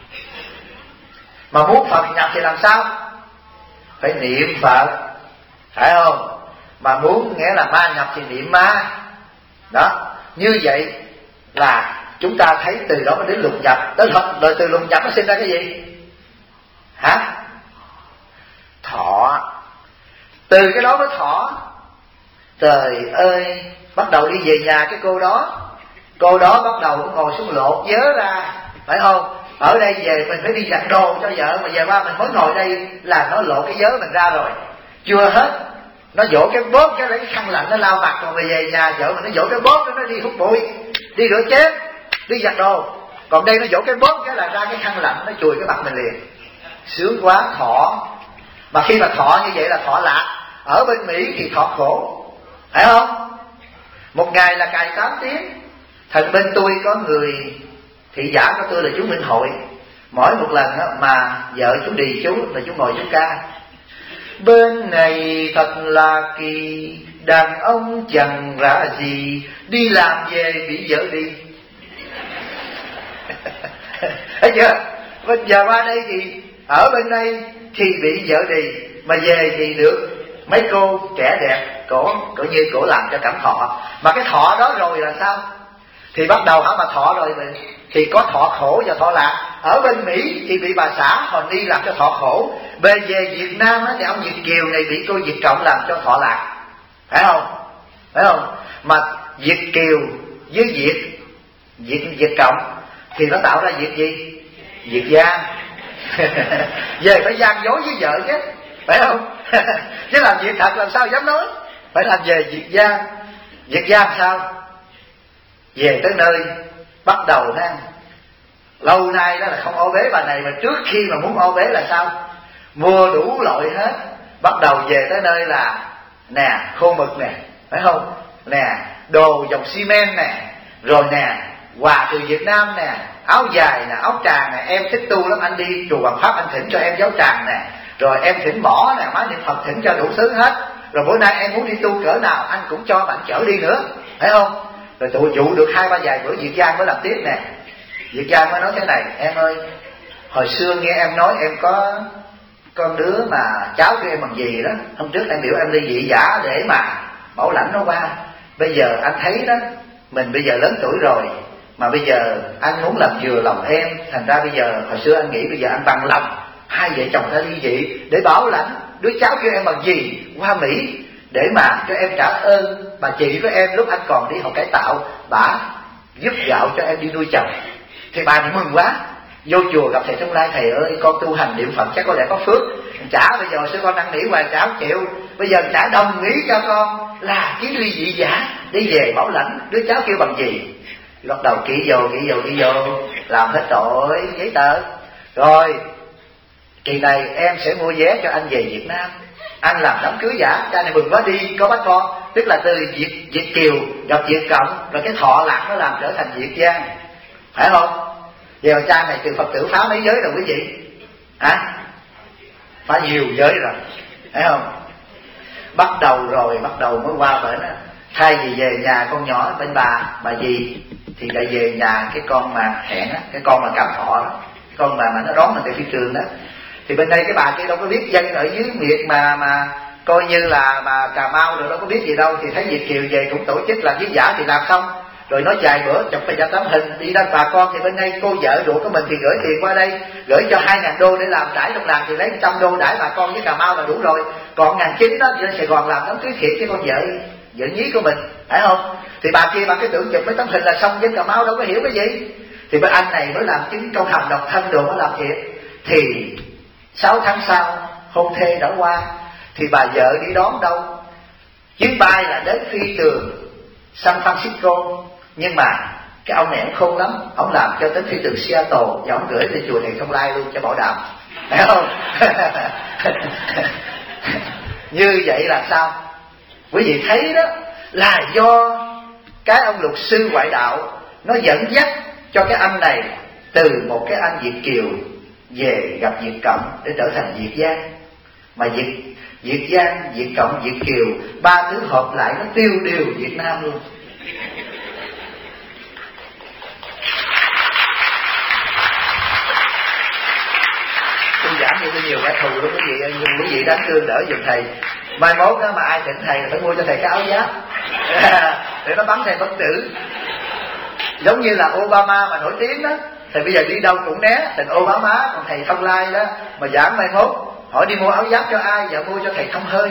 Mà muốn Phật nhập thì làm sao? Phải niệm Phật, phải không? Mà muốn nghĩa là ma nhập thì niệm ma. Đó, như vậy là chúng ta thấy từ đó mới đến lục nhập. Tới rồi từ lục nhập nó sinh ra cái gì? Hả? Thọ. Từ cái đó mới thọ. Trời ơi, bắt đầu đi về nhà cái cô đó. Cô đó bắt đầu cũng ngồi xuống lột vớ ra, phải không? Ở đây về mình phải đi giặt đồ cho vợ, mà về qua mình mới ngồi đây là nó lột cái vớ mình ra rồi. Chưa hết, nó vỗ cái bóp cái lấy cái khăn lạnh nó lau mặt, còn về nhà vợ mình nó vỗ cái bóp nó đi hút bụi, đi rửa chén, đi giặt đồ. Còn đây nó vỗ cái bóp cái là ra cái khăn lạnh nó chùi cái mặt mình liền. Sướng quá, thọ. Mà khi mà thọ như vậy là thọ lạc. Ở bên Mỹ thì thọ khổ, phải không? Một ngày là cài tám tiếng. Thần bên tôi có người thị giả của tôi là chú Minh Hội. Mỗi một lần mà vợ chú đì chú là chú ngồi chú ca: bên này thật là kỳ, đàn ông chẳng ra gì, đi làm về bị vợ đi. Thấy chưa? Bây giờ qua đây thì ở bên đây thì bị vợ đi, mà về thì được mấy cô trẻ đẹp cổ cổ như cổ làm cho cảm thọ. Mà cái thọ đó rồi là sao? Thì bắt đầu hả mà thọ rồi mình thì có thọ khổ và thọ lạc. Ở bên Mỹ thì bị bà xã Hòn Ni làm cho thọ khổ. Về về Việt Nam thì ông Việt Kiều này bị cô Việt Cộng làm cho thọ lạc, phải không? Phải không? Mà Việt Kiều với Việt Việt Việt Cộng thì nó tạo ra Việt gì? Việt gian. Về phải gian dối với vợ chứ, phải không? Chứ làm việc thật làm sao dám nói. Phải làm về Việt gian. Việt gian sao? Về tới nơi bắt đầu nè, lâu nay đó là không ô bế bà này, mà trước khi mà muốn ô bế là sao? Mua đủ loại hết. Bắt đầu về tới nơi là nè, khô mực nè, phải không? Nè, đồ dòng xi men nè, rồi nè, quà từ Việt Nam nè, áo dài nè, áo tràng nè. Em thích tu lắm, anh đi chùa Hoàng Pháp anh thỉnh cho em giáo tràng nè, rồi em thỉnh mỏ nè, má niệm Phật thỉnh cho đủ thứ hết. Rồi bữa nay em muốn đi tu cỡ nào anh cũng cho bạn chở đi nữa, phải không? Rồi tụi dụ được hai ba vài bữa Việt Giang mới làm tiếp nè. Việt Giang mới nói thế này: em ơi, hồi xưa nghe em nói em có con đứa mà cháu của em bằng gì đó, hôm trước em biểu em đi dị giả để mà bảo lãnh nó qua. Bây giờ anh thấy đó, mình bây giờ lớn tuổi rồi, mà bây giờ anh muốn làm vừa lòng em. Thành ra bây giờ, hồi xưa anh nghĩ bây giờ anh bằng lòng hai vợ chồng ta ly dị để bảo lãnh đứa cháu của em bằng gì qua Mỹ, để mà cho em trả ơn bà chị của em lúc anh còn đi học cải tạo, bà giúp gạo cho em đi nuôi chồng. Thì bà thì mừng quá, vô chùa gặp thầy Thông Lai: thầy ơi, con tu hành niệm Phật chắc có lẽ có phước. Trả bây giờ sư con năn nỉ hoài trả không chịu, bây giờ trả đồng ý cho con là ký ly dị giả đi về bảo lãnh đứa cháu kêu bằng gì. Bắt đầu kỹ vô kỹ vô kỹ vô làm hết tội giấy tờ. Rồi kỳ này em sẽ mua vé cho anh về Việt Nam, anh làm đám cưới giả. Cha này mừng quá, đi có bắt con. Tức là từ Việt, Việt Kiều gặp Việt Cộng, rồi cái thọ lạc nó làm trở thành Việt Giang, phải không? Giờ cha này từ Phật tử phá mấy giới rồi quý vị? Hả? Phá nhiều giới rồi, phải không? Bắt đầu rồi, bắt đầu mới qua bển á. Thay vì về nhà con nhỏ bên bà, bà gì, thì lại về nhà cái con mà hẹn á, cái con mà cảm thọ đó, cái con mà, mà nó đón mình từ phi trường đó. Thì bên đây cái bà kia đâu có biết dân ở dưới miệt mà mà coi như là mà Cà Mau rồi đâu có biết gì đâu. Thì thấy Việt Kiều về cũng tổ chức làm viết giả thì làm xong. Rồi nói vài bữa chụp phải ra tấm hình đi ra bà con. Thì bên đây cô vợ ruột của mình thì gửi tiền qua đây, gửi cho hai ngàn đô để làm đãi trong làng, thì lấy một trăm đô đãi bà con với Cà Mau là đủ rồi. Còn ngàn chín đó lên Sài Gòn làm đám cưới thiệt cái con vợ vợ nhí của mình, phải không? Thì bà kia bà cái tưởng chụp mấy tấm hình là xong, với Cà Mau đâu có hiểu cái gì. Thì bên anh này mới làm chứng công hàm độc thân đồ mới làm thiệt. Thì sáu tháng sau hôn thê đã qua, thì bà vợ đi đón đâu? Chuyến bay là đến phi trường San Francisco. Nhưng mà cái ông này ông khôn lắm, ông làm cho tới phi trường Seattle và ông gửi lên chùa Thầy Thông Lai luôn cho bảo đảm, phải không? Như vậy là sao? Quý vị thấy đó, là do cái ông luật sư ngoại đạo nó dẫn dắt cho cái anh này từ một cái anh Việt Kiều về gặp Việt Cộng để trở thành Việt Giang. Mà Việt Việt Giang, Việt Cộng, Việt Kiều ba thứ hợp lại nó tiêu đều Việt Nam luôn. nhiều kẻ thù lắm quý vị, nhưng quý vị đáng thương đỡ giùm thầy. Mai mốt đó mà ai thỉnh thầy phải mua cho thầy cái áo giáp để nó bắn thầy bất tử. Giống như là Obama mà nổi tiếng đó, thầy bây giờ đi đâu cũng né thầy Obama, còn thầy Thông Lai đó mà giảng mai mốt hỏi đi mua áo giáp cho ai, giờ mua cho thầy Thông Hơi.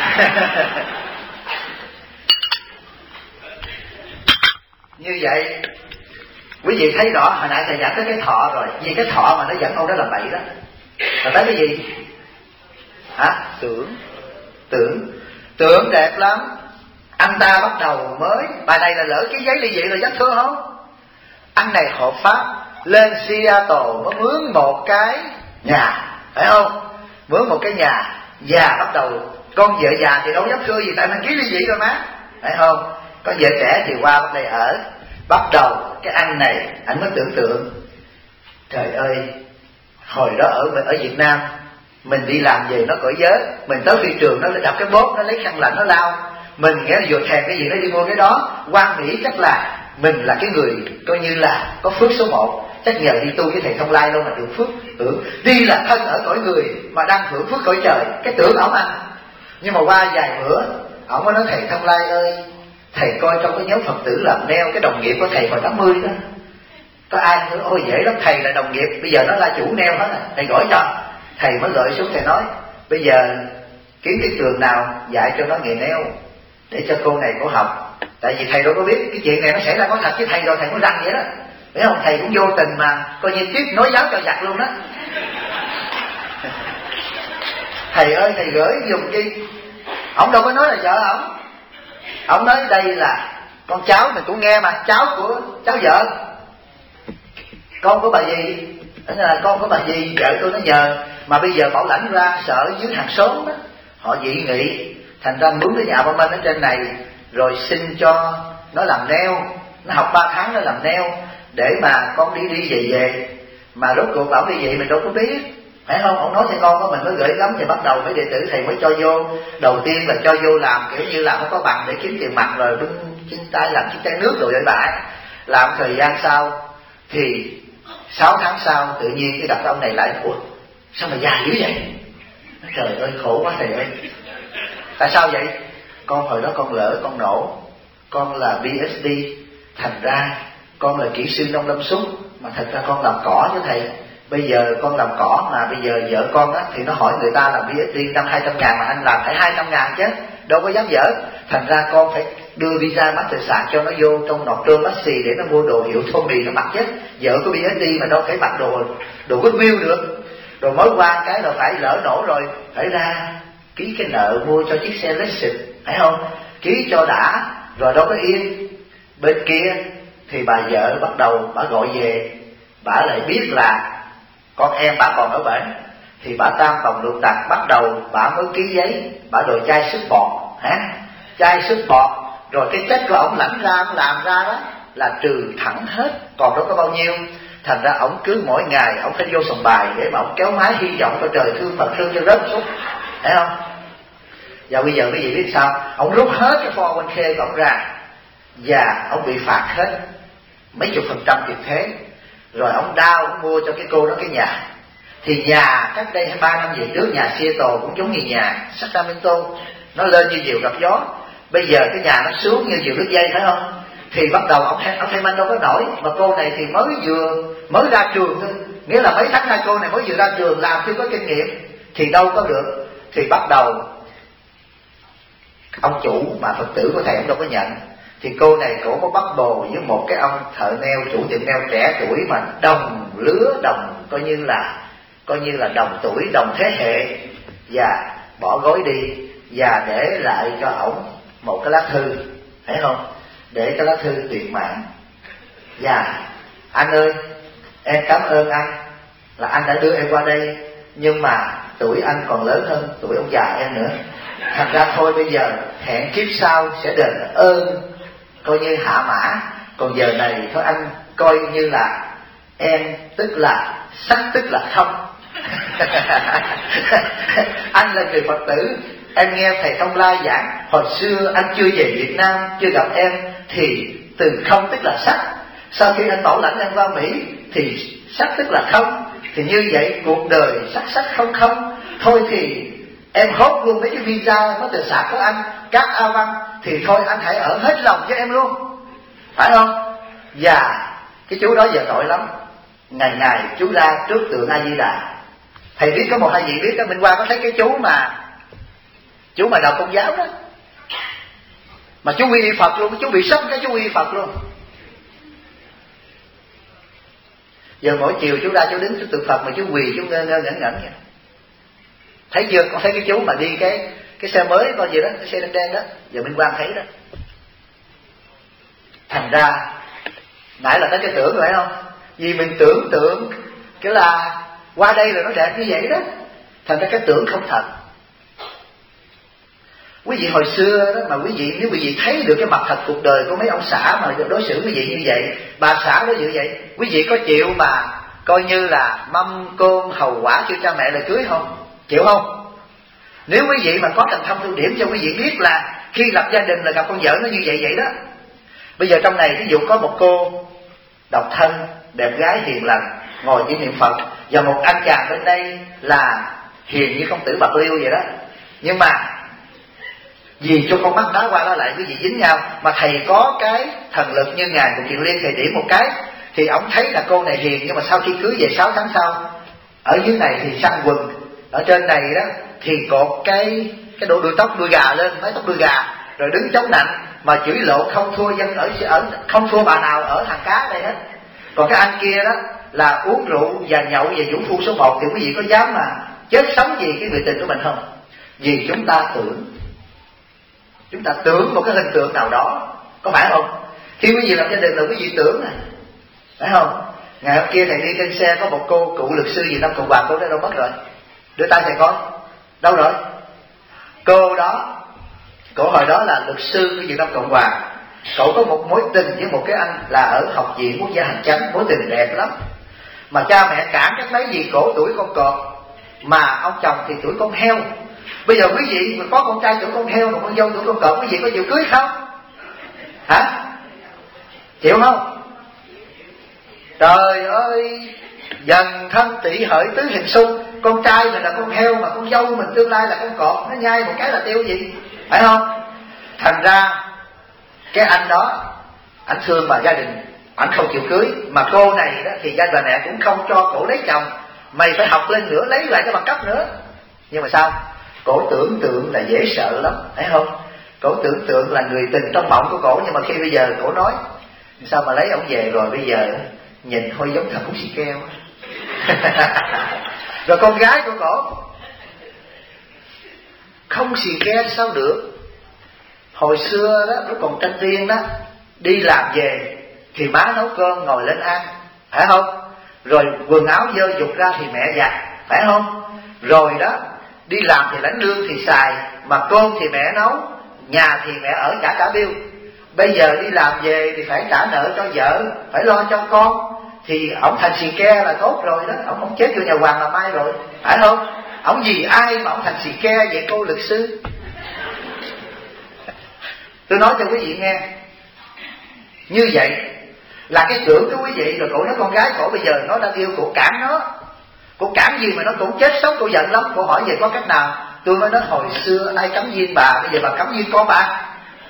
Như vậy quý vị thấy rõ hồi nãy thầy giảng tới cái thọ rồi, vì cái thọ mà nó dẫn ông đó làm bậy đó. Rồi tới cái gì? Hả? Tưởng. Tưởng. Tưởng đẹp lắm. Anh ta bắt đầu mới, bài này là lỡ cái giấy ly dị rồi dắt thương không? Anh này hộ pháp lên Seattle mới mướn một cái nhà, phải không? Mướn một cái nhà, già bắt đầu, con vợ già thì đâu dám thưa gì, tại đăng ký ly dị rồi má, phải không? Con vợ trẻ thì qua bên đây ở. Bắt đầu cái anh này, anh mới tưởng tượng, trời ơi, hồi đó ở ở Việt Nam mình đi làm về nó cởi giới, mình tới phi trường nó đập cái bốt, nó lấy khăn lạnh nó lao, mình nghĩa là vừa thèm cái gì nó đi mua cái đó. Quan nghĩ chắc là mình là cái người coi như là có phước số một, chắc nhờ đi tu với thầy Thông Lai đâu mà được phước. Tưởng đi là thân ở cõi người mà đang hưởng phước cõi trời, cái tưởng ổng ăn. Nhưng mà qua vài bữa ổng mới nói thầy Thông Lai ơi, thầy coi trong cái nhóm Phật tử làm neo, cái đồng nghiệp của thầy hồi tám mươi đó, có ai nói ôi dễ lắm, thầy là đồng nghiệp, bây giờ nó là chủ neo hết rồi, thầy gọi cho. Thầy mới gửi xuống, thầy nói bây giờ kiếm cái trường nào dạy cho nó nghề neo để cho cô này cô học. Tại vì thầy đâu có biết cái chuyện này nó xảy ra có thật với thầy rồi, thầy mới răng vậy đó, phải không? Thầy cũng vô tình mà coi như tiếp nối giáo cho giặc luôn đó. Thầy ơi thầy gửi dùng chi? Ông đâu có nói là vợ ổng, ông nói đây là con cháu, mình cũng nghe mà, cháu của cháu vợ, con của bà gì, là con của bà gì, vợ tôi nó nhờ. Mà bây giờ bảo lãnh ra sợ dưới hàng xóm đó họ dị nghị, thành ra mướn cái nhà bông bên ở trên này rồi xin cho nó làm neo, nó học ba tháng nó làm neo để mà con đi đi về về. Mà rốt cuộc bảo như vậy mình đâu có biết, phải không? Ông nói cho con của mình mới gửi gắm, thì bắt đầu mấy đệ tử thầy mới cho vô. Đầu tiên là cho vô làm kiểu như là không có bằng để kiếm tiền mặt, rồi bưng chân tay làm chiếc chén nước rồi để bãi. Làm thời gian sau thì sáu tháng sau tự nhiên cái gặp ông này lại, ủa sao mà già dữ vậy? Trời ơi khổ quá thầy ơi. Tại sao vậy? Con hồi đó con lỡ con nổ, con là ph đê, thành ra con là kỹ sư nông lâm súc, mà thật ra con làm cỏ chứ thầy. Bây giờ con làm cỏ mà bây giờ vợ con á thì nó hỏi người ta là ph đê năm hai trăm ngàn mà anh làm phải hai trăm ngàn chứ, đâu có dám dở. Thành ra con phải đưa visa master sạc cho nó vô trong nọt trơn bác xì để nó mua đồ hiệu thô mì nó mặc chứ. Vợ có ph đê mà đâu phải mặc đồ đồ good will được. Rồi mới qua cái là phải lỡ nổ rồi, phải ra ký cái nợ mua cho chiếc xe Lexus, phải không? Ký cho đã, rồi đâu có yên. Bên kia thì bà vợ bắt đầu bà gọi về, bà lại biết là con em bà còn ở bển, thì bà tam tòng lục tặc, bắt đầu bà mới ký giấy, bà đòi chai sức bọt, hả? Chai sức bọt, rồi cái chất của ổng lãnh ra, ổng làm ra đó là trừ thẳng hết, còn đâu có bao nhiêu. Thành ra ổng cứ mỗi ngày ổng phải vô sòng bài để mà ổng kéo máy, hy vọng cho trời thương Phật thương cho rớt xuống, thấy không? Và bây giờ quý vị biết sao? Ổng rút hết cái four oh one k của ổng ra, và ổng bị phạt hết mấy chục phần trăm tiền thế. Rồi ổng đao, ổng mua cho cái cô đó cái nhà. Thì nhà cách đây ba năm về trước, nhà Seattle cũng giống như nhà Sacramento, nó lên như diều gặp gió. Bây giờ cái nhà nó xuống như diều đứt dây, phải không? Thì bắt đầu ông ông Thanh Minh đâu có nổi, mà cô này thì mới vừa mới ra trường thôi, nghĩa là mấy tháng hai cô này mới vừa ra trường làm chưa có kinh nghiệm, thì đâu có được. Thì bắt đầu ông chủ mà Phật tử của thầy ông đâu có nhận, thì cô này cổ có bắt bồ với một cái ông thợ neo, chủ tiệm neo trẻ tuổi mà đồng lứa, đồng coi như là coi như là đồng tuổi, đồng thế hệ, và bỏ gối đi và để lại cho ổng một cái lá thư, thấy không? Để cái lá thư tuyệt mạng. Và anh ơi, em cảm ơn anh là anh đã đưa em qua đây, nhưng mà tuổi anh còn lớn hơn tuổi ông già em nữa, thành ra thôi bây giờ hẹn kiếp sau sẽ đền ơn, coi như hạ mã. Còn giờ này thôi anh coi như là em tức là sắc tức là không. Anh là người Phật tử, em nghe thầy Thông Lai giảng hồi xưa anh chưa về Việt Nam, chưa gặp em, thì từ không tức là sắc. Sau khi anh bảo lãnh em qua Mỹ thì sắc tức là không, Thì như vậy cuộc đời sắc sắc không không. Thôi thì em hốt luôn mấy cái visa nó từ sạc của anh, các A Văn, thì thôi anh hãy ở hết lòng với em luôn, phải không? Và cái chú đó giờ tội lắm, ngày ngày chú ra trước tượng A Di Đà. Thầy biết có một hai vị biết đó, Minh Hoa có thấy cái chú mà chú mà đầu Công giáo đó, mà chú quy y Phật luôn, chú bị sốc cái chú quy y Phật luôn. Giờ mỗi chiều chú ra chú đứng trước tượng Phật mà chú quỳ chú ngơ ngơ ngẩn ngẩn vậy. Thấy chưa? Con thấy cái chú mà đi cái cái xe mới con gì đó, cái xe đen đen đó, giờ Minh Quang thấy đó. Thành ra nãy là tới cái tưởng rồi phải không? Vì mình tưởng tượng cái là qua đây là nó đẹp như vậy đó, thành ra cái tưởng không thật. Quý vị hồi xưa đó mà quý vị, nếu quý vị thấy được cái mặt thật cuộc đời của mấy ông xã mà đối xử quý vị như vậy, bà xã đối xử như vậy, quý vị có chịu mà coi như là mâm cơm hầu quả cho cha mẹ là cưới không? Chịu không? Nếu quý vị mà có thần thông thu điểm cho quý vị biết là khi lập gia đình là gặp con vợ nó như vậy vậy đó. Bây giờ trong này ví dụ có một cô độc thân, đẹp gái hiền lành, ngồi chỉ niệm Phật, và một anh chàng bên đây là hiền như công tử Bạc Liêu vậy đó. Nhưng mà vì cho con mắt đá qua đó lại quý vị dính nhau, mà thầy có cái thần lực như ngài một Kiền Liên, thầy điểm một cái thì ông thấy là cô này hiền, nhưng mà sau khi cưới về sáu tháng sau, ở dưới này thì săn quần, ở trên này đó thì cột cái cái đuôi đuôi tóc đuôi gà lên, mái tóc đuôi gà, rồi đứng chống nạnh mà chửi lộn không thua dân ở, ở không thua bà nào ở hàng cá đây hết. Còn cái anh kia đó là uống rượu và nhậu và vũ phu số một, thì quý vị có dám mà chết sống gì cái người tình của mình không? Vì chúng ta tưởng, chúng ta tưởng một cái hình tượng nào đó, có phải không? Khi quý vị làm gia đình là quý vị tưởng này, phải không? Ngày hôm kia thầy đi trên xe có một cô cụ luật sư Việt Nam Cộng Hòa, cô đó đâu mất rồi? Đưa tay thầy coi, đâu rồi? Cô đó, cổ hồi đó là luật sư của Việt Nam Cộng Hòa. Cậu có một mối tình với một cái anh là ở Học viện Quốc gia Hành Chánh, mối tình đẹp lắm. Mà cha mẹ cản cách mấy gì cổ tuổi con cọp, mà ông chồng thì tuổi con heo. Bây giờ quý vị mà có con trai tuổi con heo, mà con dâu tuổi con cọp, quý vị có chịu cưới không? Hả? Chịu không? Trời ơi, dần thân tỵ hỡi tứ hình xung. Con trai mình là con heo, mà con dâu mình tương lai là con cọp, nó nhai một cái là tiêu gì, phải không? Thành ra cái anh đó, anh thương mà gia đình, anh không chịu cưới. Mà cô này đó thì gia bà mẹ cũng không cho cổ lấy chồng, mày phải học lên nữa, lấy lại cái bằng cấp nữa. Nhưng mà sao? Cổ tưởng tượng là dễ sợ lắm, thấy không? Cổ tưởng tượng là người tình trong mộng của cổ, nhưng mà khi bây giờ cổ nói sao mà lấy ông về rồi bây giờ nhìn hơi giống thằng Phúc Xì Keo. Rồi con gái của cổ không xì ke sao được. Hồi xưa đó, lúc còn tranh tiên đó, đi làm về thì má nấu cơm ngồi lên ăn, phải không? Rồi quần áo dơ dục ra thì mẹ giặt, phải không? Rồi đó, đi làm thì lãnh lương thì xài, mà cơm thì mẹ nấu, nhà thì mẹ ở trả cả bill. Bây giờ đi làm về thì phải trả nợ cho vợ, phải lo cho con, thì ổng thành xì ke là tốt rồi đó. Ổng không chết vô nhà hoàng là mai rồi, phải không? Ổng vì ai mà ổng thành xì ke vậy cô luật sư? Tôi nói cho quý vị nghe, như vậy là cái tưởng của quý vị. Rồi cổ nói con gái cổ bây giờ nó đang yêu, cổ cản nó. Cổ cản gì mà nó cũng chết sống, cổ giận lắm. Cổ hỏi về có cách nào? Tôi mới nói hồi xưa ai cấm duyên bà, bây giờ bà cấm duyên con bà,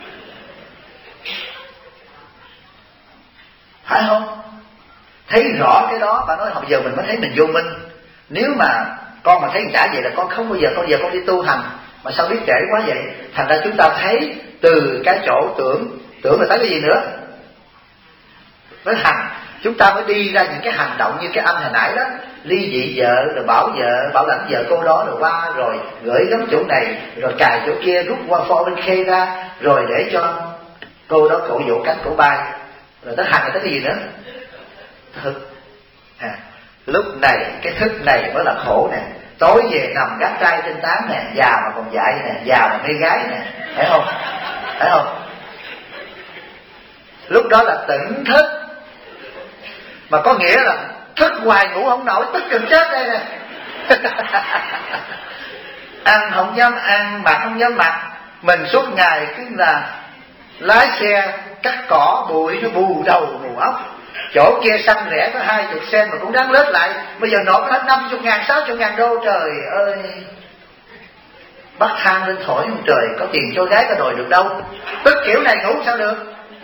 phải không? Thấy rõ cái đó, bà nói hồi giờ mình mới thấy mình vô minh. Nếu mà con mà thấy trả vậy là con không bao giờ, con giờ con đi tu hành, mà sao biết trễ quá vậy? Thành ra chúng ta thấy từ cái chỗ tưởng, tưởng là tới cái gì nữa? Với hành, chúng ta mới đi ra những cái hành động như cái anh hồi nãy đó, ly dị vợ, rồi bảo vợ, bảo lãnh vợ cô đó, rồi qua, rồi gửi gắm chỗ này, rồi cài chỗ kia, rút qua pho bên khê ra, rồi để cho cô đó cổ vỗ cánh cổ bay. Rồi tới hành là tới cái gì nữa? Thức. À, lúc này cái thức này mới là khổ nè. Tối về nằm gác trai trên tán nè, già mà còn dại nè, già mà mê gái nè, phải không? Phải không? Lúc đó là tỉnh thức, mà có nghĩa là thức hoài ngủ không nổi, tức gần chết đây nè. Ăn không dám ăn, mặc không dám mặc. Mình suốt ngày cứ là lái xe cắt cỏ bụi nó bù đầu bù óc. chỗ kia xăng rẻ có hai chục sen mà cũng đáng lết lại, bây giờ nộp hết năm chục ngàn, sáu chục ngàn đô. Trời ơi, bắt thang lên thổi không trời, có tiền cho gái có đòi được đâu. Tức kiểu này ngủ sao được.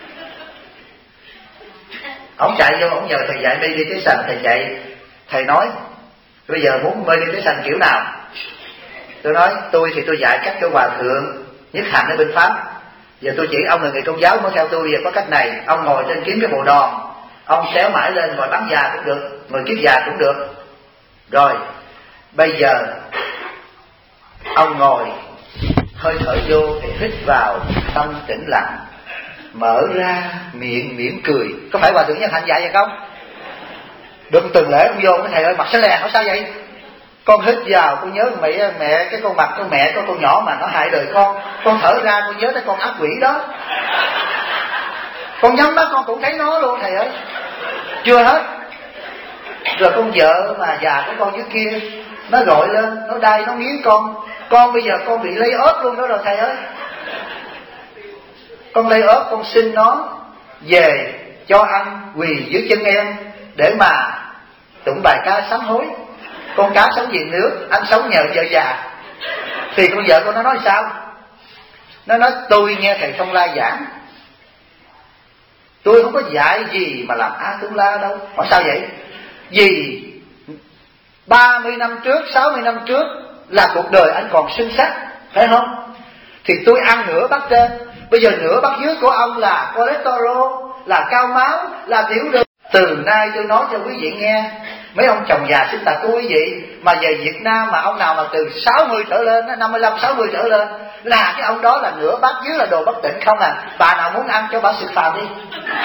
Ông chạy vô, ông nhờ thầy dạy meditation. Thầy dạy, thầy nói bây giờ muốn meditation kiểu nào? Tôi nói tôi thì tôi dạy cách cho hòa thượng nhất hành ở bên Pháp. Giờ tôi chỉ ông là người Công giáo mới theo tôi. Giờ có cách này, ông ngồi trên kiếm cái bộ đòn, ông xéo mãi lên, ngồi bắn già cũng được, ngồi kiếp già cũng được. Rồi bây giờ ông ngồi, hơi thở vô thì hít vào, tâm tĩnh lặng, mở ra miệng mỉm cười. Có phải hòa thượng nhất hành dạy vậy không? Đừng từng lễ ông vô cái thầy ơi mặt sẽ lè, hỏi sao vậy? Con hít vào con nhớ mẹ mẹ cái con mặt con mẹ có con nhỏ mà nó hại đời con. Con thở ra con nhớ tới con ác quỷ đó. Con nhắm mắt con cũng thấy nó luôn thầy ơi. Chưa hết. Rồi con vợ mà già của con dưới kia nó gọi lên, nó đai nó nghiến con. Con bây giờ con bị lây ớt luôn đó rồi thầy ơi. Con lây ớt, con xin nó về cho ăn quỳ dưới chân em để mà tụng bài ca sám hối. Con cá sống vì nước, anh sống nhờ vợ già. Thì con vợ con nó nói sao? Nó nói tôi nghe thầy Thông La giảng, tôi không có dạy gì mà làm A Tu La đâu. Hỏi sao vậy? Vì ba mươi năm trước, sáu mươi năm trước là cuộc đời anh còn xinh sắc, phải không? Thì tôi ăn nửa bát trên, bây giờ nửa bát dưới của ông là cholesterol, là cao máu, là tiểu đường. Từ nay tôi nói cho quý vị nghe, mấy ông chồng già xin tạ tôi quý vị mà về Việt Nam mà ông nào mà từ sáu mươi trở lên, năm mươi lăm sáu mươi trở lên là cái ông đó là nửa bát dưới là đồ bất tỉnh không à. Bà nào muốn ăn cho bà xịt phàm đi.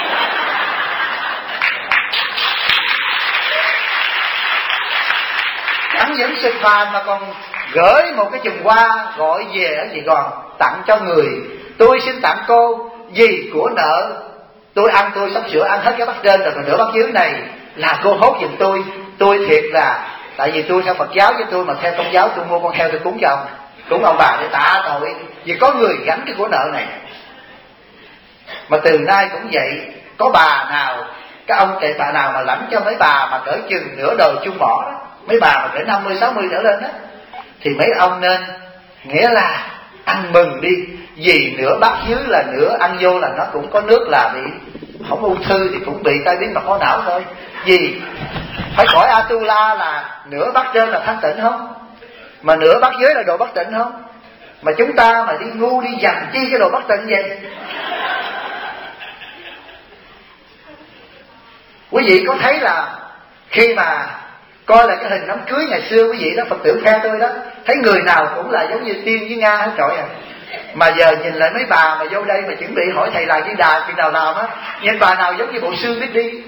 Chẳng những xịt phàm mà còn gửi một cái chùm hoa gọi về ở Sài Gòn tặng cho người. Tôi xin tặng cô vì của nợ tôi ăn, tôi sắp sửa ăn hết cái bát trên rồi, còn nửa bát dưới này là cô hốt giùm tôi. Tôi thiệt là tại vì tôi theo Phật giáo chứ tôi mà theo Công giáo tôi mua con heo tôi cúng cho ông, cúng ông bà để tạ tội, vì có người gánh cái của nợ này. Mà từ nay cũng vậy, có bà nào, các ông kệ bà nào mà lãnh cho mấy bà mà cỡ chừng nửa đời chung mỏ đó, mấy bà mà cỡ năm mươi sáu mươi trở lên đó, thì mấy ông nên nghĩa là ăn mừng đi, vì nửa bát dưới là nửa ăn vô là nó cũng có nước là bị không ung thư thì cũng bị tai biến mạch máu não thôi. Vì phải khỏi A Tu La là nửa bát trên là thanh tịnh không, mà nửa bát dưới là đồ bất tịnh không. Mà chúng ta mà đi ngu đi dằn chi cái đồ bất tịnh vậy. Quý vị có thấy là khi mà coi là cái hình đám cưới ngày xưa quý vị đó, Phật tử khen tôi đó, thấy người nào cũng là giống như tiên với Nga hết trọi à. Mà giờ nhìn lại mấy bà mà vô đây mà chuẩn bị hỏi thầy là Di Đà chuyện nào làm á, nhìn bà nào giống như bộ xương biết đi.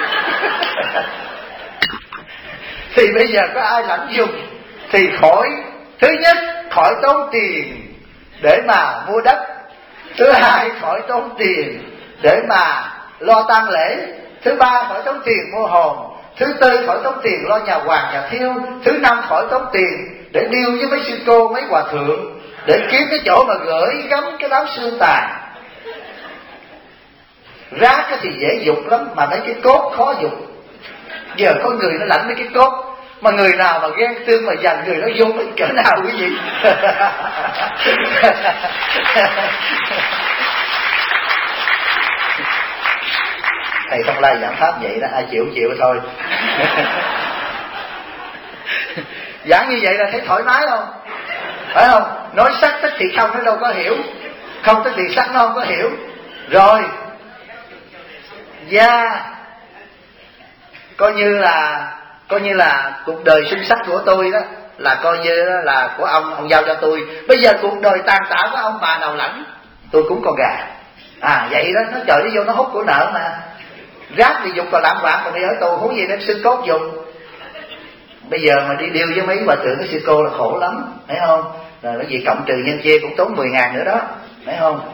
Thì bây giờ có ai lãnh dùng thì khỏi, thứ nhất khỏi tốn tiền để mà mua đất, thứ hai khỏi tốn tiền để mà lo tang lễ, thứ ba khỏi tốn tiền mua hồn, thứ tư khỏi tốn tiền lo nhà hoàng nhà thiêu, thứ năm khỏi tốn tiền để điêu với mấy sư cô mấy hòa thượng để kiếm cái chỗ mà gửi gắm cái đám xương tàn. Rác thì dễ dục lắm mà mấy cái cốt khó dục. Giờ có người nó lãnh mấy cái cốt, mà người nào mà ghen tương mà dành người nó vô mấy cỡ nào quý vị. Thầy Thông La giảng pháp vậy đó, ai chịu chịu thôi. Giảng như vậy là thấy thoải mái không? Phải không? Nói sắc tức thì không nó đâu có hiểu, không tức thì sắc nó không có hiểu. Rồi da yeah. Coi như là coi như là cuộc đời sinh sắc của tôi đó là coi như là của ông, ông giao cho tôi. Bây giờ cuộc đời tàn tạ của ông bà nào lãnh, tôi cũng con gà. À vậy đó, nó trời nó vô nó hút của nợ mà. Rác thì dục vào lạm vạn, còn đi ở tù huống gì đem xương cốt dùng. Bây giờ mà đi điêu với mấy bà trưởng cái sư cô là khổ lắm, thấy không? Rồi cái gì cộng trừ nhân chia cũng tốn mười ngàn nữa đó, thấy không?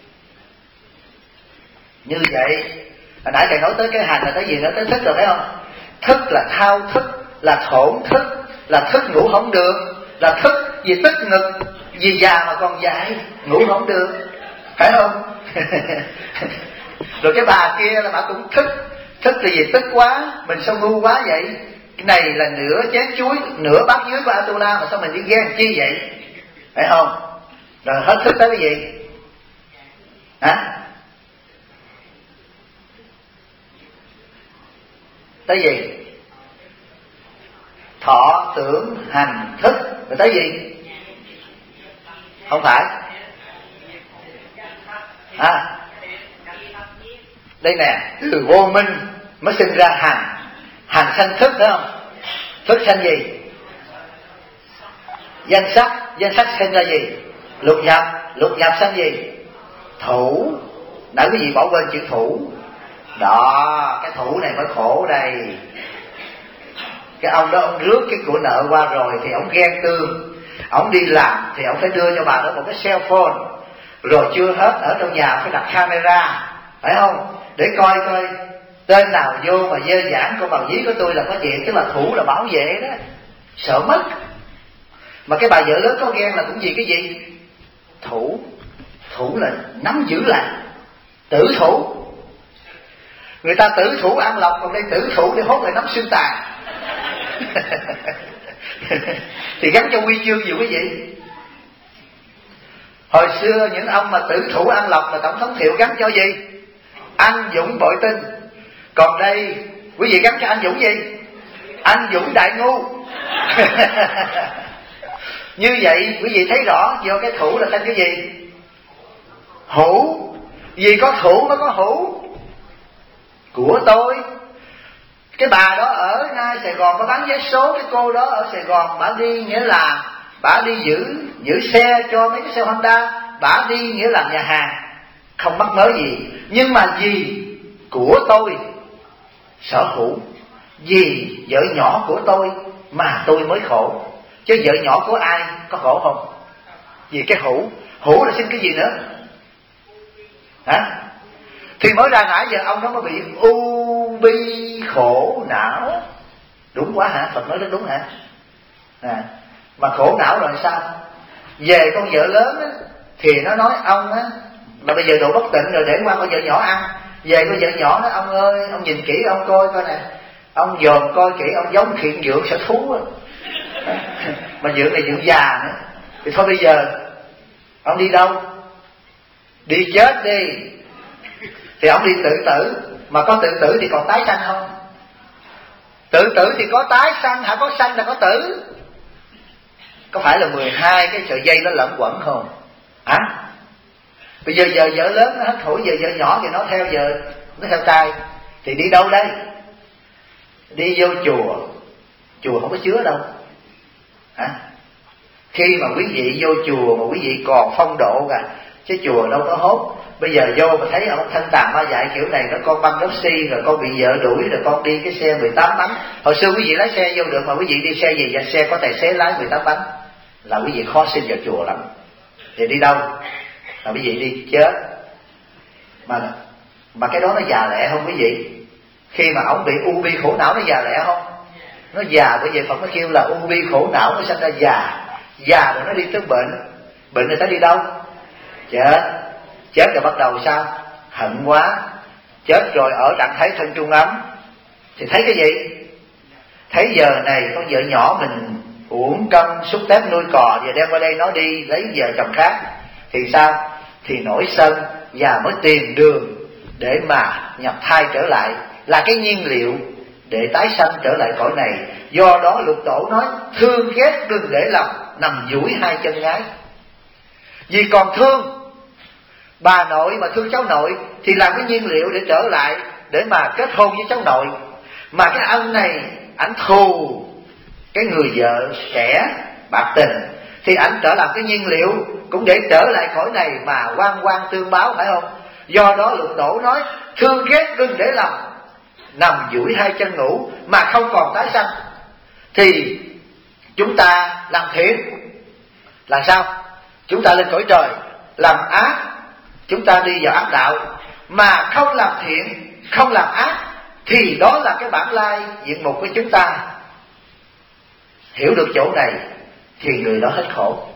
Như vậy, hồi nãy thầy nói tới cái hành là cái gì nữa, tới thức rồi thấy không? Thức là thao thức, là thổn thức, là thức ngủ không được, là thức vì tức ngực, vì già mà còn dại, ngủ không được, phải không? Rồi cái bà kia là bà cũng thức, Tức là gì? Tức quá, mình sao ngu quá vậy? Cái này là nửa chén chuối, nửa bát dưới của Atula mà sao mình đi ghen chi vậy? Phải không? Rồi hết thức tới cái gì? Hả? Tới gì? Thọ tưởng hành thức. Rồi tới gì? Không phải. À, đây nè, từ vô minh mới sinh ra hành. Hành sanh thức, phải không? Thức sanh gì? Danh sắc. Danh sắc sinh ra gì? Lục nhập. Lục nhập sanh gì? Thủ. Nãy quý vị bỏ quên chữ thủ. Đó, cái thủ này mới khổ đây. Cái ông đó ông rước cái của nợ qua rồi thì ông ghen tương. Ông đi làm thì ông phải đưa cho bà đó một cái cell phone. Rồi chưa hết, ở trong nhà phải đặt camera, phải không? Để coi coi tên nào vô mà dơ dãn con bào dí của tôi là có chuyện. Tức là thủ là bảo vệ đó. Sợ mất. Mà cái bà vợ lớn có ghen là cũng vì cái gì? Thủ. Thủ là nắm giữ lại. Tử thủ. Người ta tử thủ ăn lộc, còn đây tử thủ để hốt lại nắm xương tàn. Thì gắn cho huy chương gì quý vị? Hồi xưa những ông mà tử thủ ăn lộc là Tổng thống Thiệu gắn cho gì? Anh dũng bội tinh. Còn đây quý vị gắn cho anh Dũng gì? Anh Dũng đại ngu. Như vậy quý vị thấy rõ do cái thủ là tên cái gì? Hữu. Vì có thủ mới có hữu. Của tôi. Cái bà đó ở ngay Sài Gòn có bán vé số. Cái cô đó ở Sài Gòn bà đi nghĩa là bà đi giữ giữ xe cho mấy cái xe Honda. Bà đi nghĩa là nhà hàng, không mắc mớ gì. Nhưng mà vì của tôi sở hữu, vì vợ nhỏ của tôi mà tôi mới khổ. Chứ vợ nhỏ của ai có khổ không? Vì cái hữu. Hữu là xin cái gì nữa? Hả? Thì mới ra nãy giờ ông đó mới bị u bi khổ não. Đúng quá hả? Phật nói rất đúng hả? À, mà khổ não rồi sao? Về con vợ lớn á, thì nó nói ông á là bây giờ độ bất tịnh rồi để qua con vợ nhỏ ăn. Về con vợ nhỏ nó ông ơi, ông nhìn kỹ ông coi coi nè, ông dòm coi kỹ, ông giống thiện dượng sở thú á. Mà dượng này dượng già nữa. Thì thôi bây giờ ông đi đâu? Đi chết đi. Thì ông đi tự tử. Mà có tự tử thì còn tái sanh không? Tự tử thì có tái sanh hả? Có sanh là có tử. Có phải là mười hai cái sợi dây nó lẫn quẩn không? Hả? À? Bây giờ giờ vợ lớn nó hết thổi, giờ vợ nhỏ thì nó theo giờ nó theo trai. Thì đi đâu đây? Đi vô chùa. Chùa không có chứa đâu. Hả? Khi mà quý vị vô chùa mà quý vị còn phong độ kìa, chứ chùa đâu có hốt. Bây giờ vô mà thấy ông thân tàn ma dại kiểu này, nó con băng taxi rồi con bị vợ đuổi rồi con đi cái xe mười tám bánh. Hồi xưa quý vị lái xe vô được, mà quý vị đi xe gì? Và xe có tài xế lái mười tám bánh là quý vị khó xin vào chùa lắm. Thì đi đâu? Là quý vị đi chết. Mà mà cái đó nó già lẹ không quý vị? Khi mà ông bị u bi khổ não nó già lẹ không? Nó già, bởi vì Phật nó kêu là u bi khổ não nó sinh ra già. Già rồi nó đi tới bệnh. Bệnh người ta đi đâu? Chết. Chết rồi bắt đầu sao? Hận quá. Chết rồi ở trạng thái thân trung ấm. Thì thấy cái gì? Thấy giờ này con vợ nhỏ mình uổng công xúc tép nuôi cò, giờ đem qua đây nó đi lấy vợ chồng khác. Thì sao? Thì nổi sân và mới tìm đường để mà nhập thai trở lại, là cái nhiên liệu để tái sanh trở lại cõi này. Do đó Lục Tổ nói thương ghét đừng để lòng, nằm duỗi hai chân ngái. Vì còn thương bà nội mà thương cháu nội thì làm cái nhiên liệu để trở lại, để mà kết hôn với cháu nội. Mà cái ông này ảnh thù cái người vợ kẻ bạc tình, thì ảnh trở làm cái nhiên liệu cũng để trở lại cõi này mà oan oan tương báo, phải không? Do đó Lục Tổ nói thương ghét đừng để lòng, nằm duỗi hai chân ngủ mà không còn tái sanh. Thì chúng ta làm thiện là sao? Chúng ta lên cõi trời. Làm ác chúng ta đi vào ác đạo. Mà không làm thiện, không làm ác, thì đó là cái bản lai diện mục của chúng ta. Hiểu được chỗ này thì người đó hết khổ.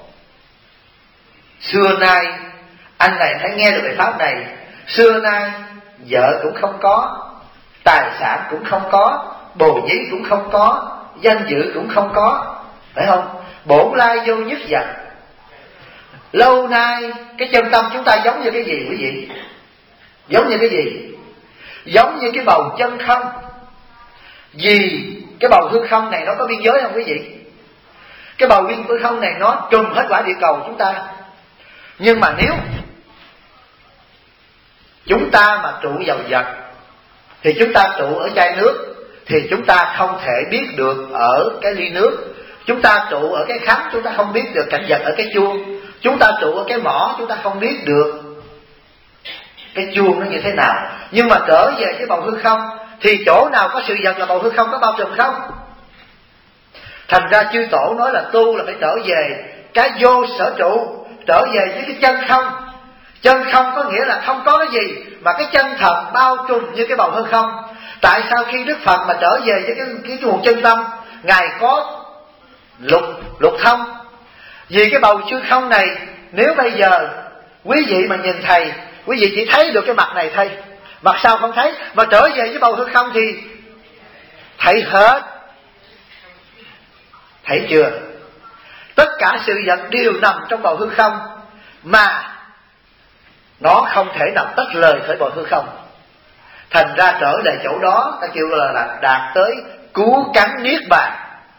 Xưa nay anh này phải nghe được bài pháp này. Xưa nay vợ cũng không có, tài sản cũng không có, bồ nhí cũng không có, danh dự cũng không có, phải không? Bổn lai vô nhất vật. Lâu nay cái chân tâm chúng ta giống như cái gì quý vị? Giống như cái gì? Giống như cái bầu chân không. Vì cái bầu hư không này nó có biên giới không quý vị? Cái bầu biên hư không này nó trùm hết quả địa cầu chúng ta. Nhưng mà nếu chúng ta mà trụ vào vật thì chúng ta trụ ở chai nước thì chúng ta không thể biết được ở cái ly nước. Chúng ta trụ ở cái khánh, chúng ta không biết được cảnh vật ở cái chuông. Chúng ta trụ ở cái mỏ, chúng ta không biết được cái chuông nó như thế nào. Nhưng mà trở về cái bầu hư không thì chỗ nào có sự vật là bầu hư không có bao trùm không? Thành ra chư tổ nói là tu là phải trở về cái vô sở trụ, trở về với cái chân không. Chân không có nghĩa là không có cái gì, mà cái chân thật bao trùm như cái bầu hư không. Tại sao khi Đức Phật mà trở về với cái, cái nguồn chân tâm, Ngài có lục, lục thông? Vì cái bầu chư không này, nếu bây giờ quý vị mà nhìn Thầy, quý vị chỉ thấy được cái mặt này thôi, mặt sau không thấy. Mà trở về với bầu hư không thì thấy hết. Thấy chưa? Tất cả sự vật đều nằm trong bầu hư không, mà nó không thể nào tách rời khỏi bầu hư không. Thành ra trở lại chỗ đó ta kêu là, là đạt tới cứu cánh niết bàn,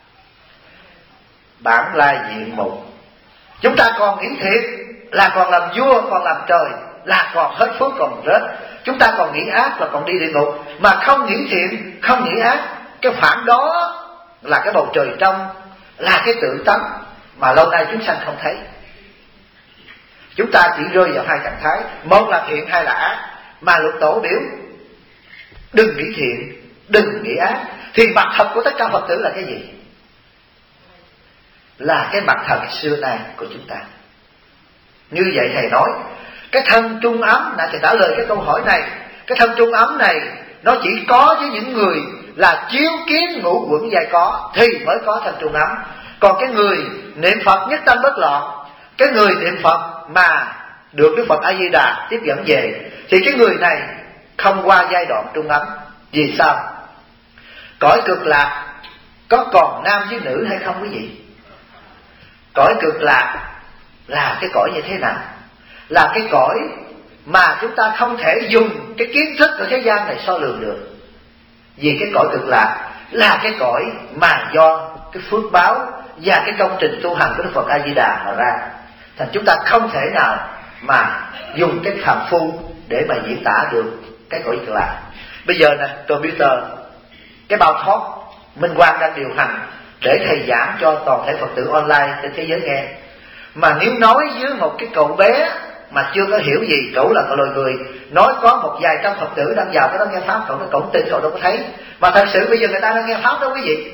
bản lai diện mục. Chúng ta còn nghĩ thiệt là còn làm vua, còn làm trời, là còn hết phước còn rớt. Chúng ta còn nghĩ ác là còn đi địa ngục. Mà không nghĩ thiện, không nghĩ ác, cái phản đó là cái bầu trời trong, là cái tự tánh mà lâu nay chúng sanh không thấy. Chúng ta chỉ rơi vào hai trạng thái, một là thiện, hai là ác. Mà Lục Tổ biểu đừng nghĩ thiện, đừng nghĩ ác. Thì mặt thật của tất cả Phật tử là cái gì? Là cái mặt thật xưa nay của chúng ta. Như vậy Thầy nói cái thân trung ấm, là Thầy trả lời cái câu hỏi này. Cái thân trung ấm này nó chỉ có với những người là chiếu kiến ngũ quẩn giai có thì mới có thân trung ấm. Còn cái người niệm Phật nhất tâm bất loạn, cái người niệm Phật mà được Đức Phật A Di Đà tiếp dẫn về, thì cái người này không qua giai đoạn trung ấm. Vì sao? Cõi cực lạc có còn nam với nữ hay không quý vị? Cõi cực lạc là cái cõi như thế nào? Là cái cõi mà chúng ta không thể dùng cái kiến thức của thế gian này so lường được. Vì cái cõi cực lạc là cái cõi mà do cái phước báo và cái công trình tu hành của Đức Phật A Di Đà mà ra. Thành chúng ta không thể nào mà dùng cái phàm phu để mà diễn tả được cái cõi cực lạc. Bây giờ nè, computer, cái bao thoát Minh Quang đang điều hành để Thầy giảng cho toàn thể Phật tử online trên thế giới nghe. Mà nếu nói với một cái cậu bé mà chưa có hiểu gì, cậu là cậu loài người, nói có một vài trăm Phật tử đang vào cái đó nghe Pháp, cậu nói cậu tin, cậu đâu có thấy. Mà thật sự bây giờ người ta đang nghe Pháp đó quý vị.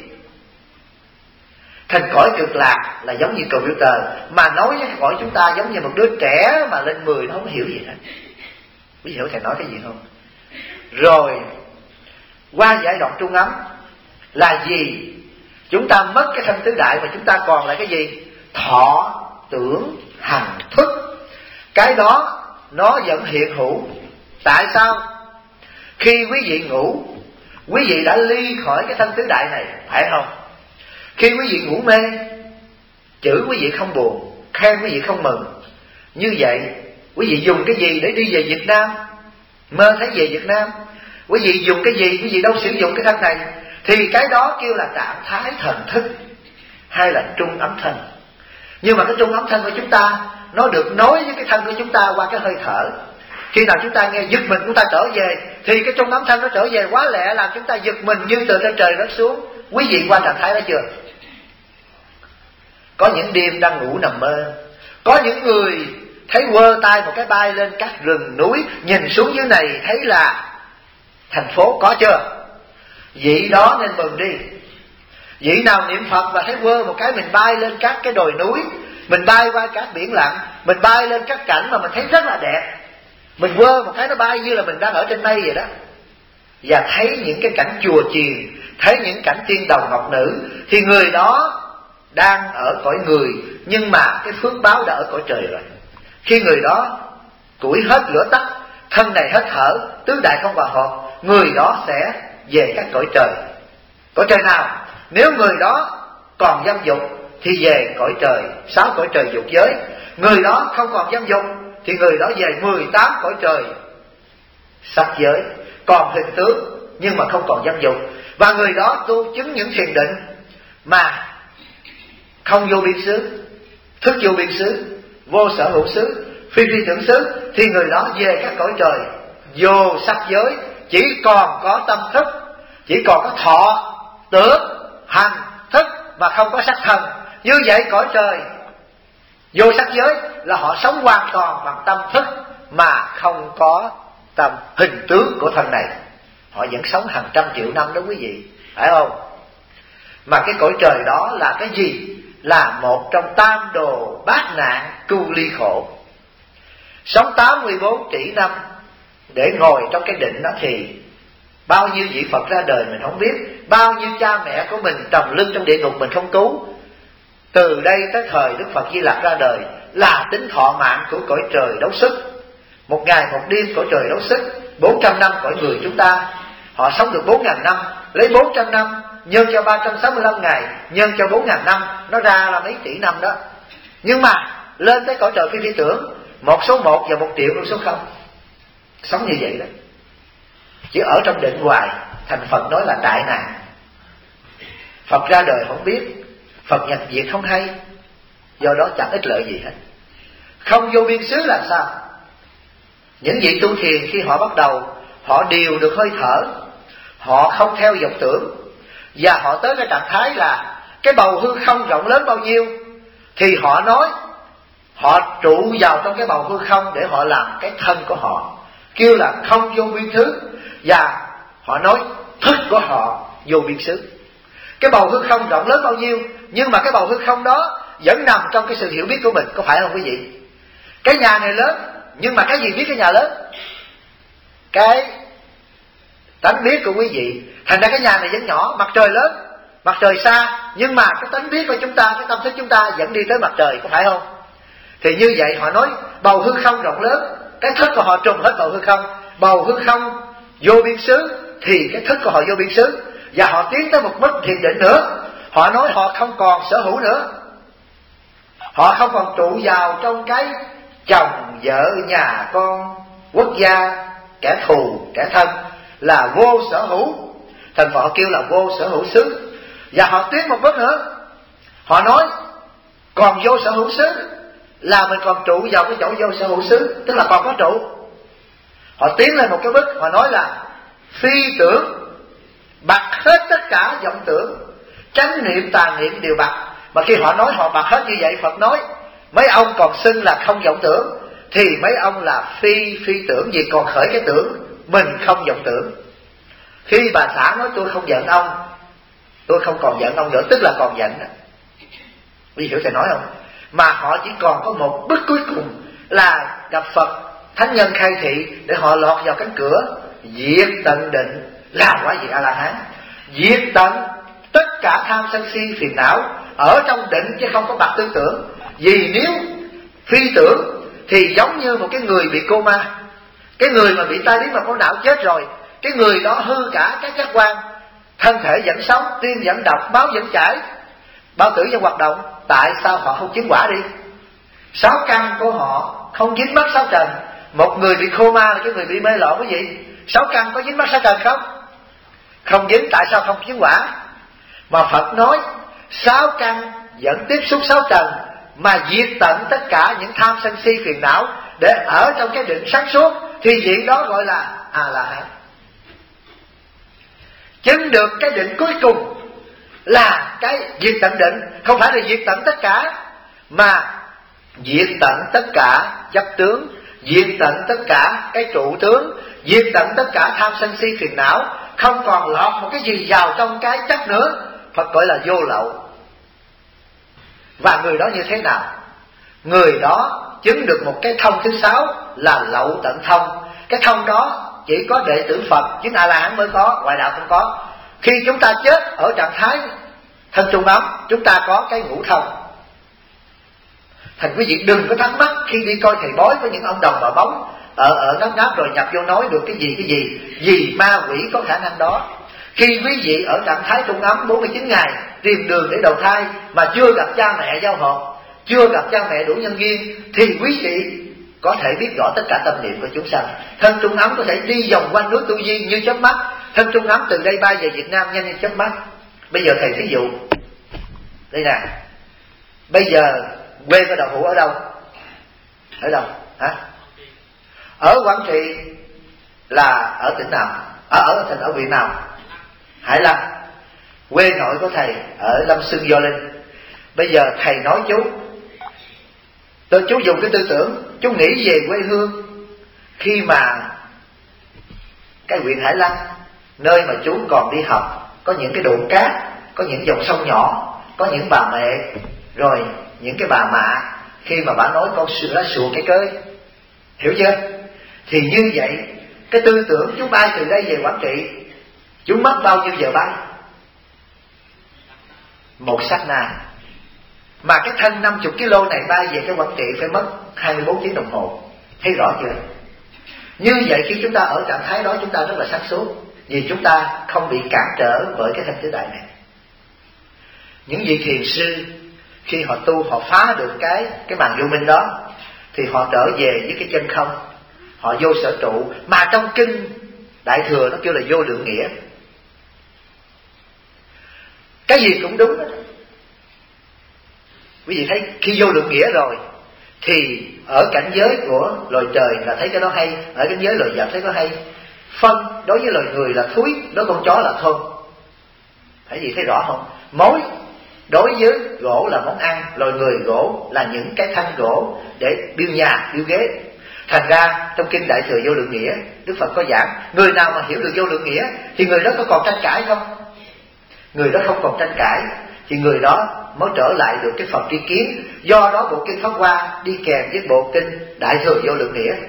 Thành cõi cực lạc là giống như computer, mà nói với cõi chúng ta giống như một đứa trẻ mà lên mười nó không hiểu gì hết. Quý vị hiểu Thầy nói cái gì không? Rồi qua giai đoạn trung ấm là gì? Chúng ta mất cái thân tứ đại mà chúng ta còn lại cái gì? Thọ, tưởng, hành, thức. Cái đó nó vẫn hiện hữu. Tại sao? Khi quý vị ngủ, quý vị đã ly khỏi cái thân tứ đại này, phải không? Khi quý vị ngủ mê, chữ quý vị không buồn, khen quý vị không mừng. Như vậy quý vị dùng cái gì để đi về Việt Nam? Mơ thấy về Việt Nam. Quý vị dùng cái gì? Quý vị đâu sử dụng cái thân này. Thì cái đó kêu là trạng thái thần thức, hay là trung ấm thân. Nhưng mà cái trung ấm thân của chúng ta nó được nối với cái thân của chúng ta qua cái hơi thở. Khi nào chúng ta nghe giật mình chúng ta trở về, thì cái trung ấm thân nó trở về quá lẹ, làm chúng ta giật mình như từ trên trời rớt xuống. Quý vị qua trạng thái đó chưa? Có những đêm đang ngủ nằm mơ, có những người thấy quơ tay một cái bay lên các rừng núi, nhìn xuống dưới này thấy là thành phố, có chưa? Vị đó nên mừng đi. Vị nào niệm Phật và thấy quơ một cái mình bay lên các cái đồi núi, mình bay qua các biển lặng, mình bay lên các cảnh mà mình thấy rất là đẹp, mình quơ một cái nó bay như là mình đang ở trên mây vậy đó. Và thấy những cái cảnh chùa chiền, thấy những cảnh tiên đồng ngọc nữ, thì người đó đang ở cõi người, nhưng mà cái phước báo đã ở cõi trời rồi. Khi người đó củi hết lửa tắt, thân này hết thở, tứ đại không hòa hợp, người đó sẽ về các cõi trời. Cõi trời nào? Nếu người đó còn dâm dục thì về cõi trời, sáu cõi trời dục giới. Người đó không còn dâm dục thì người đó về mười tám cõi trời sắc giới, còn hình tướng nhưng mà không còn dâm dục. Và người đó tu chứng những thiền định mà không vô biên xứ, thức vô biên xứ, vô sở hữu xứ, phi phi tưởng xứ, thì người đó về các cõi trời vô sắc giới, chỉ còn có tâm thức, chỉ còn có thọ tưởng hành thức mà không có sắc thân. Như vậy cõi trời vô sắc giới là họ sống hoàn toàn bằng tâm thức mà không có tâm hình tướng của thân này. Họ vẫn sống hàng trăm triệu năm đó quý vị, phải không? Mà cái cõi trời đó là cái gì? Là một trong tam đồ bát nạn cưu ly khổ. Sống tám mươi bốn tỷ năm để ngồi trong cái định đó thì bao nhiêu vị Phật ra đời mình không biết, bao nhiêu cha mẹ của mình trầm lưng trong địa ngục mình không cứu. Từ đây tới thời Đức Phật Di Lặc ra đời là tính thọ mạng của cõi trời đấu sức. Một ngày một đêm cõi trời đấu sức, bốn trăm năm cõi người chúng ta. Họ sống được bốn ngàn năm, lấy bốn trăm năm nhân cho ba trăm sáu mươi lăm ngày, nhân cho bốn ngàn năm, nó ra là mấy tỷ năm đó. Nhưng mà lên tới cõi trời phi phi tưởng, một số một và một triệu con số không. Sống như vậy đó, chỉ ở trong định hoài. Thành Phật nói là đại nạn. Phật ra đời không biết, Phật nhập diệt không hay, do đó chẳng ích lợi gì hết. Không vô biên xứ là sao? Những vị tu thiền khi họ bắt đầu, họ điều được hơi thở, họ không theo vọng tưởng, và họ tới cái trạng thái là cái bầu hư không rộng lớn bao nhiêu thì họ nói, họ trụ vào trong cái bầu hư không để họ làm cái thân của họ, kêu là không vô biên thứ. Và họ nói thức của họ vô biên xứ. Cái bầu hư không rộng lớn bao nhiêu, nhưng mà cái bầu hư không đó vẫn nằm trong cái sự hiểu biết của mình, có phải không quý vị? Cái nhà này lớn, nhưng mà cái gì biết cái nhà lớn? Cái tánh biết của quý vị. Thành ra cái nhà này vẫn nhỏ, mặt trời lớn, mặt trời xa, nhưng mà cái tánh biết của chúng ta, cái tâm thức chúng ta vẫn đi tới mặt trời, có phải không? Thì như vậy họ nói bầu hư không rộng lớn, cái thức của họ trùng hết bầu hư không. Bầu hư không vô biên xứ thì cái thức của họ vô biên xứ. Và họ tiến tới một mức thiền định nữa, họ nói họ không còn sở hữu nữa, họ không còn trụ vào trong cái chồng, vợ, nhà, con, quốc gia, kẻ thù, kẻ thân, là vô sở hữu. Thành Phật kêu là vô sở hữu xứ. Và họ tiến một bước nữa, họ nói còn vô sở hữu xứ là mình còn trụ vào cái chỗ vô sở hữu xứ, tức là còn có trụ. Họ tiến lên một cái bước, họ nói là phi tưởng, bặt hết tất cả vọng tưởng, chánh niệm tà niệm đều bặt. Mà khi họ nói họ bặt hết như vậy, Phật nói mấy ông còn xưng là không vọng tưởng thì mấy ông là phi phi tưởng, vì còn khởi cái tưởng mình không vọng tưởng. Khi bà xã nói tôi không giận ông, tôi không còn giận ông nữa, tức là còn giận đó. Quý hiểu thầy nói không? Mà họ chỉ còn có một bước cuối cùng là gặp Phật thánh nhân khai thị để họ lọt vào cánh cửa diệt tận định, là quả vị A-la-hán. Diệt tận tất cả tham sân si phiền não ở trong định, chứ không có bạc tư tưởng. Vì nếu phi tưởng thì giống như một cái người bị coma, cái người mà bị tai biến mạch máu não chết rồi, cái người đó hư cả các giác quan, thân thể vẫn sống, tim vẫn đập, máu vẫn chảy, bao tử vẫn hoạt động. Tại sao họ không chứng quả đi? Sáu căn của họ không dính mắc sáu trần. Một người bị coma là cái người bị mê lộn cái gì? Sáu căn có dính mắc sáu trần không? Không dính, tại sao không chứng quả? Mà Phật nói sáu căn vẫn tiếp xúc sáu trần, mà diệt tận tất cả những tham sân si phiền não để ở trong cái định sáng suốt, thì vị đó gọi là A-la-hán. Chứng được cái định cuối cùng là cái diệt tận định, không phải là diệt tận tất cả, mà diệt tận tất cả chấp tướng, diệt tận tất cả cái trụ tướng, diệt tận tất cả tham sân si phiền não, không còn lọt một cái gì vào trong cái chấp nữa. Phật gọi là vô lậu. Và người đó như thế nào? Người đó chứng được một cái thông thứ sáu là lậu tận thông. Cái thông đó chỉ có đệ tử Phật chứng A-la-hán mới có, ngoại đạo không có. Khi chúng ta chết ở trạng thái thân trung ấm, chúng ta có cái ngũ thông. Thành quý vị đừng có thắc mắc khi đi coi thầy bói với những ông đồng bà bóng, ở ở ngáp ngáp rồi nhập vô nói được cái gì cái gì, vì ma quỷ có khả năng đó. Khi quý vị ở trạng thái trung ấm bốn mươi chín ngày tìm đường để đầu thai mà chưa gặp cha mẹ giao hợp, chưa gặp cha mẹ đủ nhân duyên, thì quý vị có thể biết rõ tất cả tâm niệm của chúng sanh. Thân trung ấm có thể đi vòng quanh nước tu di như chớp mắt. Thân trung ấm từ đây bay về Việt Nam nhanh như chớp mắt. Bây giờ thầy thí dụ đây nè, bây giờ quê của Đậu Hũ ở đâu? Ở đâu hả? Ở Quảng Trị là ở tỉnh nào? Ở ở thành ở huyện nào? Hải Lăng. Quê nội của thầy ở Lâm Xưng Gio Linh. Bây giờ thầy nói chú, tôi chú dùng cái tư tưởng, chú nghĩ về quê hương khi mà cái huyện Hải Lăng, nơi mà chú còn đi học, có những cái đồn cát, có những dòng sông nhỏ, có những bà mẹ, rồi những cái bà mạ khi mà bà nói con sữa sùa cái cơi, hiểu chưa? Thì như vậy cái tư tưởng chú bay từ đây về Quảng Trị, chú mất bao nhiêu giờ bay? Một sát na. Mà cái thân năm mươi ki lô này bay về cái Quảng Trị phải mất hai mươi bốn tiếng đồng hồ. Thấy rõ chưa? Như vậy khi chúng ta ở trạng thái đó chúng ta rất là sáng suốt, vì chúng ta không bị cản trở bởi cái thân tứ đại này. Những vị thiền sư khi họ tu, họ phá được cái cái màn vô minh đó, thì họ trở về với cái chân không, họ vô sở trụ. Mà trong kinh Đại Thừa nó kêu là vô lượng nghĩa, cái gì cũng đúng đó. Quý vị thấy khi vô lượng nghĩa rồi thì ở cảnh giới của loài trời là thấy cái đó hay, ở cảnh giới loài vật thấy có hay. Phân đối với loài người là thúi, đối với con chó là thơm. Thấy gì thấy rõ không? Mối đối với gỗ là món ăn, loài người gỗ là những cái thanh gỗ để biêu nhà, biêu ghế. Thành ra trong kinh Đại Thừa vô lượng nghĩa, Đức Phật có giảng, người nào mà hiểu được vô lượng nghĩa thì người đó có còn tranh cãi không? Người đó không còn tranh cãi thì người đó mới trở lại được cái Phật tri kiến. Do đó bộ kinh Pháp Hoa đi kèm với bộ kinh Đại Thừa vô lượng nghĩa.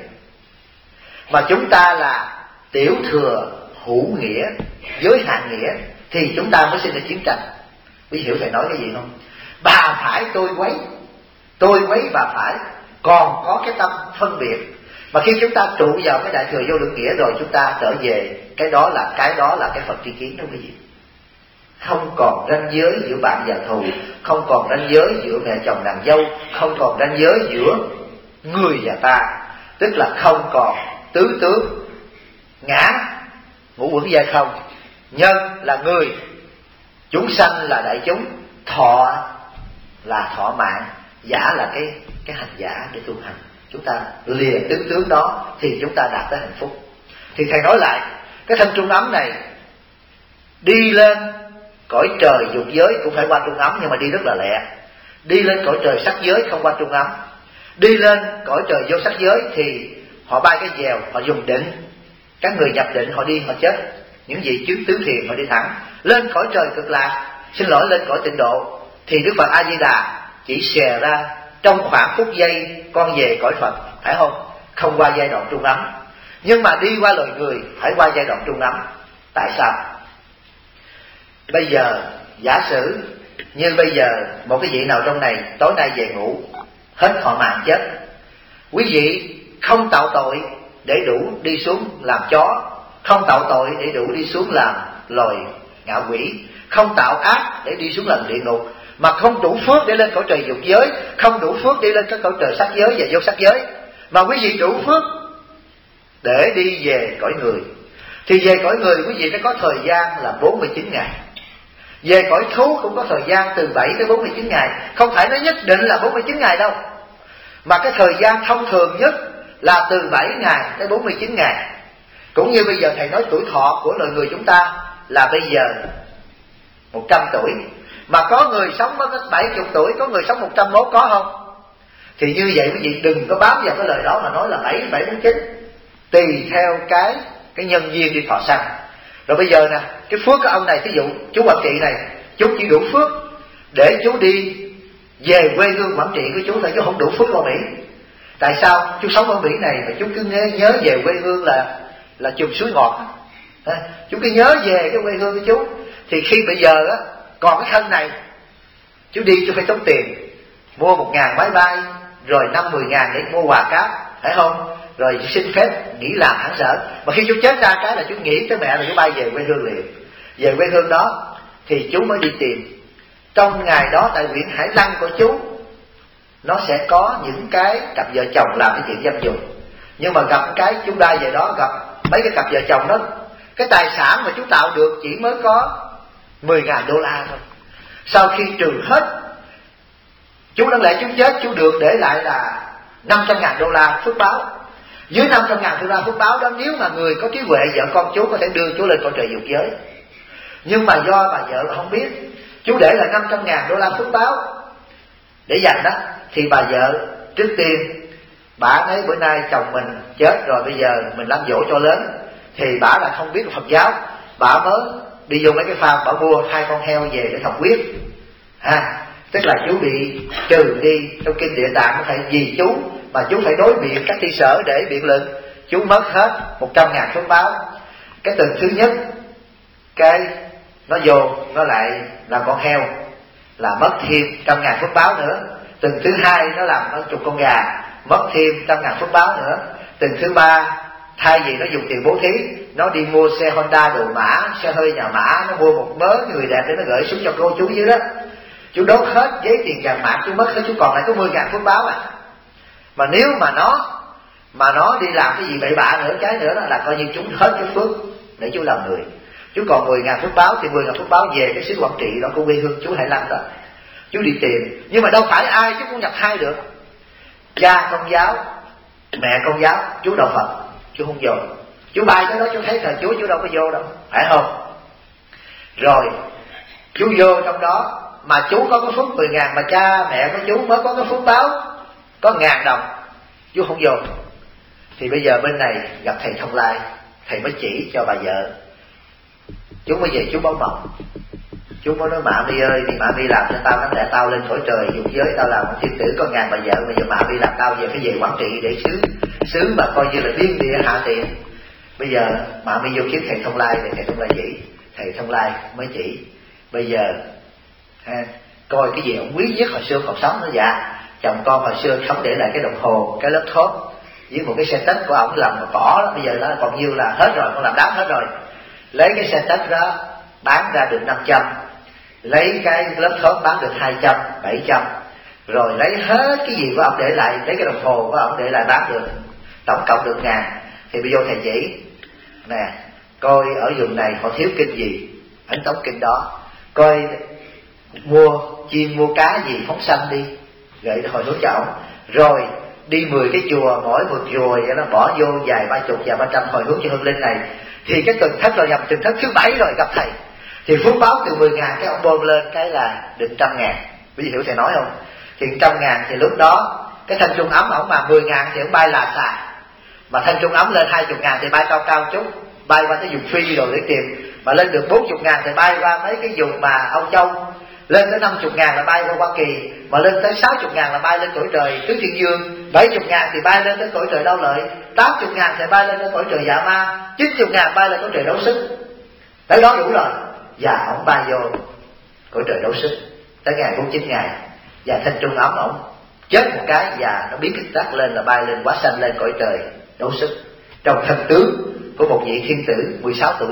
Mà chúng ta là tiểu thừa hữu nghĩa, giới hạn nghĩa, thì chúng ta mới sinh ra chiến tranh. Quý hiểu thầy nói cái gì không? Bà phải tôi quấy, tôi quấy bà phải, còn có cái tâm phân biệt. Mà khi chúng ta trụ vào cái Đại Thừa vô lượng nghĩa rồi, chúng ta trở về cái đó là cái đó là cái Phật tri kiến đó quý vị. Không còn ranh giới giữa bạn và thù, không còn ranh giới giữa mẹ chồng nàng dâu, không còn ranh giới giữa người và ta, tức là không còn tứ tướng, ngã ngũ uẩn giai không, nhân là người, chúng sanh là đại chúng, thọ là thọ mạng, giả là cái cái hành giả để tu hành. Chúng ta lìa tứ tướng đó thì chúng ta đạt tới hạnh phúc. Thì thầy nói lại, cái thân trung ấm này đi lên cõi trời dục giới cũng phải qua trung ấm, nhưng mà đi rất là lẹ. Đi lên cõi trời sắc giới không qua trung ấm. Đi lên cõi trời vô sắc giới thì họ bay cái dèo, họ dùng định. Các người nhập định họ đi họ chết. Những vị chứng tứ thiền họ đi thẳng. Lên cõi trời cực lạc, xin lỗi lên cõi tịnh độ, thì Đức Phật A Di Đà chỉ xè ra trong khoảng phút giây con về cõi Phật, phải không? Không qua giai đoạn trung ấm. Nhưng mà đi qua loài người phải qua giai đoạn trung ấm. Tại sao? Bây giờ giả sử như bây giờ một cái vị nào trong này tối nay về ngủ, hết họ mạng chết, quý vị không tạo tội để đủ đi xuống làm chó, không tạo tội để đủ đi xuống làm loài ngạ quỷ, không tạo ác để đi xuống làm địa ngục, mà không đủ phước để lên cõi trời dục giới, không đủ phước để lên các cõi trời sắc giới và vô sắc giới, mà quý vị đủ phước để đi về cõi người. Thì về cõi người quý vị phải có thời gian là bốn mươi chín ngày. Về cõi thú cũng có thời gian từ bảy tới bốn mươi chín ngày. Không phải nó nhất định là bốn mươi chín ngày đâu, mà cái thời gian thông thường nhất là từ bảy ngày tới bốn mươi chín ngày. Cũng như bây giờ thầy nói tuổi thọ của loài người chúng ta là bây giờ một trăm tuổi, mà có người sống có bảy mươi tuổi, có người sống một trăm mốt, có không? Thì như vậy quý vị đừng có bám vào cái lời đó mà nói là bảy, bảy bốn chín, tùy theo cái cái nhân duyên đi thọ sanh. Rồi bây giờ nè, cái phước của ông này, ví dụ chú Quảng Trị này, chú chỉ đủ phước để chú đi về quê hương Quảng Trị của chú thôi, chú không đủ phước ở Mỹ. Tại sao? Chú sống ở Mỹ này mà chú cứ nhớ, nhớ về quê hương là là chùm suối ngọt à, chú cứ nhớ về cái quê hương của chú. Thì khi bây giờ á, còn cái thân này, chú đi chú phải tốn tiền, mua một ngàn máy bay, rồi năm mười ngàn để mua quà cáp, phải không? rồi xin phép nghỉ làm hãng sở. Mà khi chú chết ra cái là chú nghĩ tới mẹ rồi chú bay về quê hương liền. Về quê hương đó thì chú mới đi tìm. Trong ngày đó tại huyện Hải Lăng của chú, nó sẽ có những cái cặp vợ chồng làm cái chuyện dâm dục. Nhưng mà gặp cái chú bay về đó gặp mấy cái cặp vợ chồng đó, cái tài sản mà chú tạo được chỉ mới có mười ngàn đô la thôi. Sau khi trừ hết, chú đáng lẽ chú chết chú được để lại là năm trăm ngàn đô la phước báo. Dưới năm trăm ngàn đô la phước báo đó, nếu mà người có trí huệ vợ con chú có thể đưa chú lên cõi trời dục giới. Nhưng mà do bà vợ không biết, chú để là năm trăm ngàn đô la phước báo để dành đó, thì bà vợ trước tiên bà thấy bữa nay chồng mình chết rồi, bây giờ mình làm dỗ cho lớn, thì bà là không biết Phật giáo, bà mới đi vô mấy cái farm, bà mua hai con heo về để thọc huyết. À, tức là chú bị trừ đi. Trong kinh Địa Tạng có phải vì chú mà chú phải đối biện các thi sở để biện luận, chú mất hết một trăm ngàn phước báo. Cái tuần thứ nhất, cái nó vô nó lại làm con heo, là mất thêm trăm ngàn phước báo nữa. Tuần thứ hai nó làm nó chục con gà, mất thêm trăm ngàn phước báo nữa. Tuần thứ ba thay vì nó dùng tiền bố thí, nó đi mua xe Honda đồ mã, xe hơi nhà mã, nó mua một mớ người đẹp để nó gửi xuống cho cô chú dưới đó. Chú đốt hết giấy tiền vàng mã, chú mất hết, chú còn lại có mười ngàn phước báo à. Mà nếu mà nó mà nó đi làm cái gì bậy bạ nữa cái nữa đó, là coi như chú hết cái phước để chú làm người. Chú còn mười ngàn phước báo, thì mười ngàn phước báo về cái xứ Quảng Trị đó của quê hương chú Hải Lăng đó. Chú đi tìm, nhưng mà đâu phải ai chú cũng nhập hai được. Cha Công giáo, mẹ Công giáo, chú đạo Phật, chú không vô. Chú bay tới đó chú thấy thờ Chúa, chú đâu có vô đâu, phải không? Rồi chú vô trong đó, mà chú có cái phước mười ngàn, mà cha mẹ của chú mới có cái phước báo có ngàn đồng, chú không vô. Thì bây giờ bên này gặp thầy Thông Lai, thầy mới chỉ cho bà vợ. Chú mới về chú báo mộng. Chú mới nói Mạ Mi ơi, thì Mạ Mi làm cho tao, nó để tao lên cõi trời dục giới, tao làm một thiên tử con ngàn bà vợ, mà giờ Mạ Mi làm tao về phải về Quảng Trị để xứ xứ mà coi như là biên địa hạ tiền. Bây giờ Mạ Mi vô kiếm thầy Thông Lai để thầy Thông Lai chỉ. Thầy Thông Lai mới chỉ bây giờ ha, coi cái gì ông quý nhất hồi xưa còn sống nữa. Dạ, chồng con hồi xưa sống để lại cái đồng hồ, cái laptop với một cái xe tách của ông làm bằng cỏ đó, bây giờ nó còn nhiêu là hết rồi, con làm đám hết rồi. Lấy cái xe tách đó bán ra được năm trăm, lấy cái laptop bán được hai trăm, bảy trăm, rồi lấy hết cái gì của ông để lại, lấy cái đồng hồ của ông để lại bán được tổng cộng được ngàn. Thì bây giờ thầy chỉ nè, coi ở vùng này họ thiếu kinh gì, ấn tống kinh đó, coi mua chiên mua cá gì phóng sanh đi, gửi hồi hướng cho ông. Rồi đi mười cái chùa, mỗi một chùa vậy nó bỏ vô vài ba chục, vài ba trăm hồi hướng cho hương linh này. Thì cái tuần thất rồi, nhằm tuần thất thứ bảy rồi gặp thầy, thì phước báo từ mười ngàn cái ông bơm lên cái là được trăm ngàn. Bây giờ hiểu thầy nói không? Thì trăm ngàn thì lúc đó cái thanh trung ấm ổng mà mười ngàn thì ông bay là xà, mà thanh trung ấm lên hai chục ngàn thì bay cao cao chút, bay qua tới vùng Phi rồi để tìm. Mà lên được bốn chục ngàn thì bay qua mấy cái vùng mà Âu Châu. Lên tới năm chục ngàn là bay qua Hoa Kỳ. Mà lên tới sáu chục ngàn là bay lên cõi trời Tứ Thiên Dương. Bảy chục ngàn thì bay lên tới cõi trời Đau Lợi. Tám chục ngàn thì bay lên tới cõi trời Dạ Ma. Chín chục ngàn bay lên cõi trời Đấu Sức. Tới đó đủ rồi. Và ổng bay vô cõi trời Đấu Sức tới ngày bốn mươi chín ngày. Và thanh trung ấm ổng chết một cái và nó biến kích tác lên là bay lên quá sanh lên cõi trời Đấu Sức, trong thân tướng của một vị thiên tử mười sáu tuổi.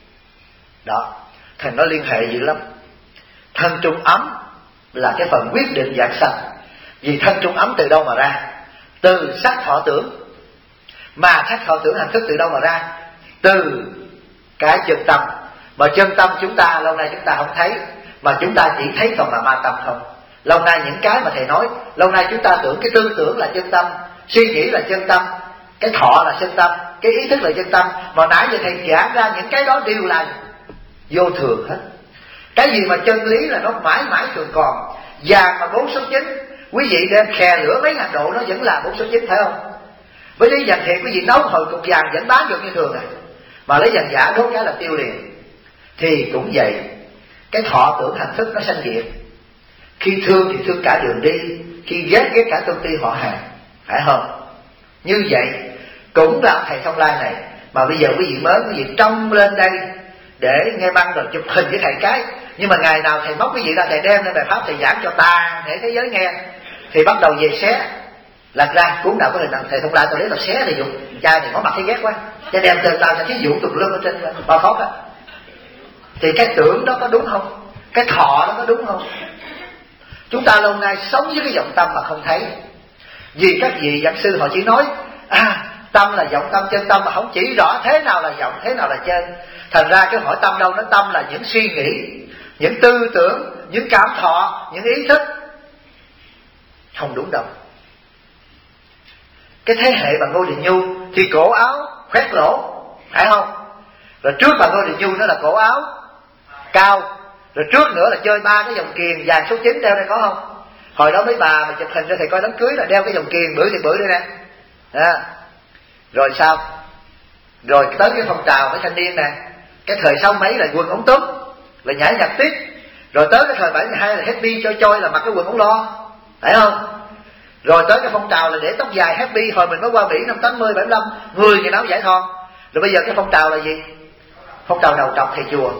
Đó, thành nó liên hệ dữ lắm. Thân trung ấm là cái phần quyết định dạng sanh. Vì thân trung ấm từ đâu mà ra? Từ sắc thọ tưởng. Mà sắc thọ tưởng hành thức từ đâu mà ra? Từ cái chân tâm. Mà chân tâm chúng ta lâu nay chúng ta không thấy, mà chúng ta chỉ thấy còn là ma tâm không. Lâu nay những cái mà thầy nói, lâu nay chúng ta tưởng cái tư tưởng là chân tâm, suy nghĩ là chân tâm, cái thọ là chân tâm, cái ý thức là chân tâm. Mà nãy giờ thầy giảng ra những cái đó đều là vô thường hết. Cái gì mà chân lý là nó mãi mãi thường còn. Vàng mà bốn số chín, quý vị đem khè lửa mấy ngàn độ nó vẫn là bốn số chín, phải không? Với lý vàng thiệt quý vị nấu hồi cục vàng vẫn bán được như thường này, mà lấy vàng giả đốt cái là tiêu liền. Thì cũng vậy, cái thọ tưởng hành thức nó sanh diệt. Khi thương thì thương cả đường đi, khi ghét ghét cả công ty họ hàng, phải không? Như vậy cũng là thầy Thông Lai này. Mà bây giờ quý vị mới quý vị trông lên đây để nghe băng rồi chụp hình với thầy cái. Nhưng mà ngày nào thầy móc quý vị ra, thầy đem lên bài pháp thầy giảng cho toàn thể thế giới nghe, thì bắt đầu về xé. lật ra cuốn nào có hình thầy Thông Lai, tôi lấy tao xé thầy Dũng, cha này có mặt thấy ghét quá, cha đem từ tao cho thí dụ tùm lum ở trên bao phóc á. Thì cái tưởng đó có đúng không? Cái thọ đó có đúng không? Chúng ta lâu nay sống với cái vọng tâm mà không thấy. Vì các vị giảng sư họ chỉ nói à, tâm là vọng tâm chân tâm, mà không chỉ rõ thế nào là vọng, thế nào là chân. Thành ra cái hỏi tâm đâu, nó tâm là những suy nghĩ, những tư tưởng, những cảm thọ, những ý thức. Không đúng đâu. Cái thế hệ bà Ngô Đình Nhu thì cổ áo khoét lỗ, phải không? Rồi trước bà Ngô Đình Nhu nó là cổ áo cao, rồi trước nữa là chơi ba cái vòng kiềng vàng số chín đeo đây có không? Hồi đó mấy bà mà chụp hình cho thầy coi đám cưới là đeo cái vòng kiềng bự thì bự đây nè. À. Rồi sao? Rồi tới cái phong trào với thanh niên nè, cái thời sau mấy là quần ống túm, là nhảy nhạc tiếp. Rồi tới cái thời bảy mươi hai là happy choi choi, là mặc cái quần ống lo, phải không? Rồi tới cái phong trào là để tóc dài happy, hồi mình mới qua Mỹ năm tám mươi, bảy mươi lăm, người ngày áo giải thon. Rồi bây giờ cái phong trào là gì? Phong trào đầu trọc thầy chùa.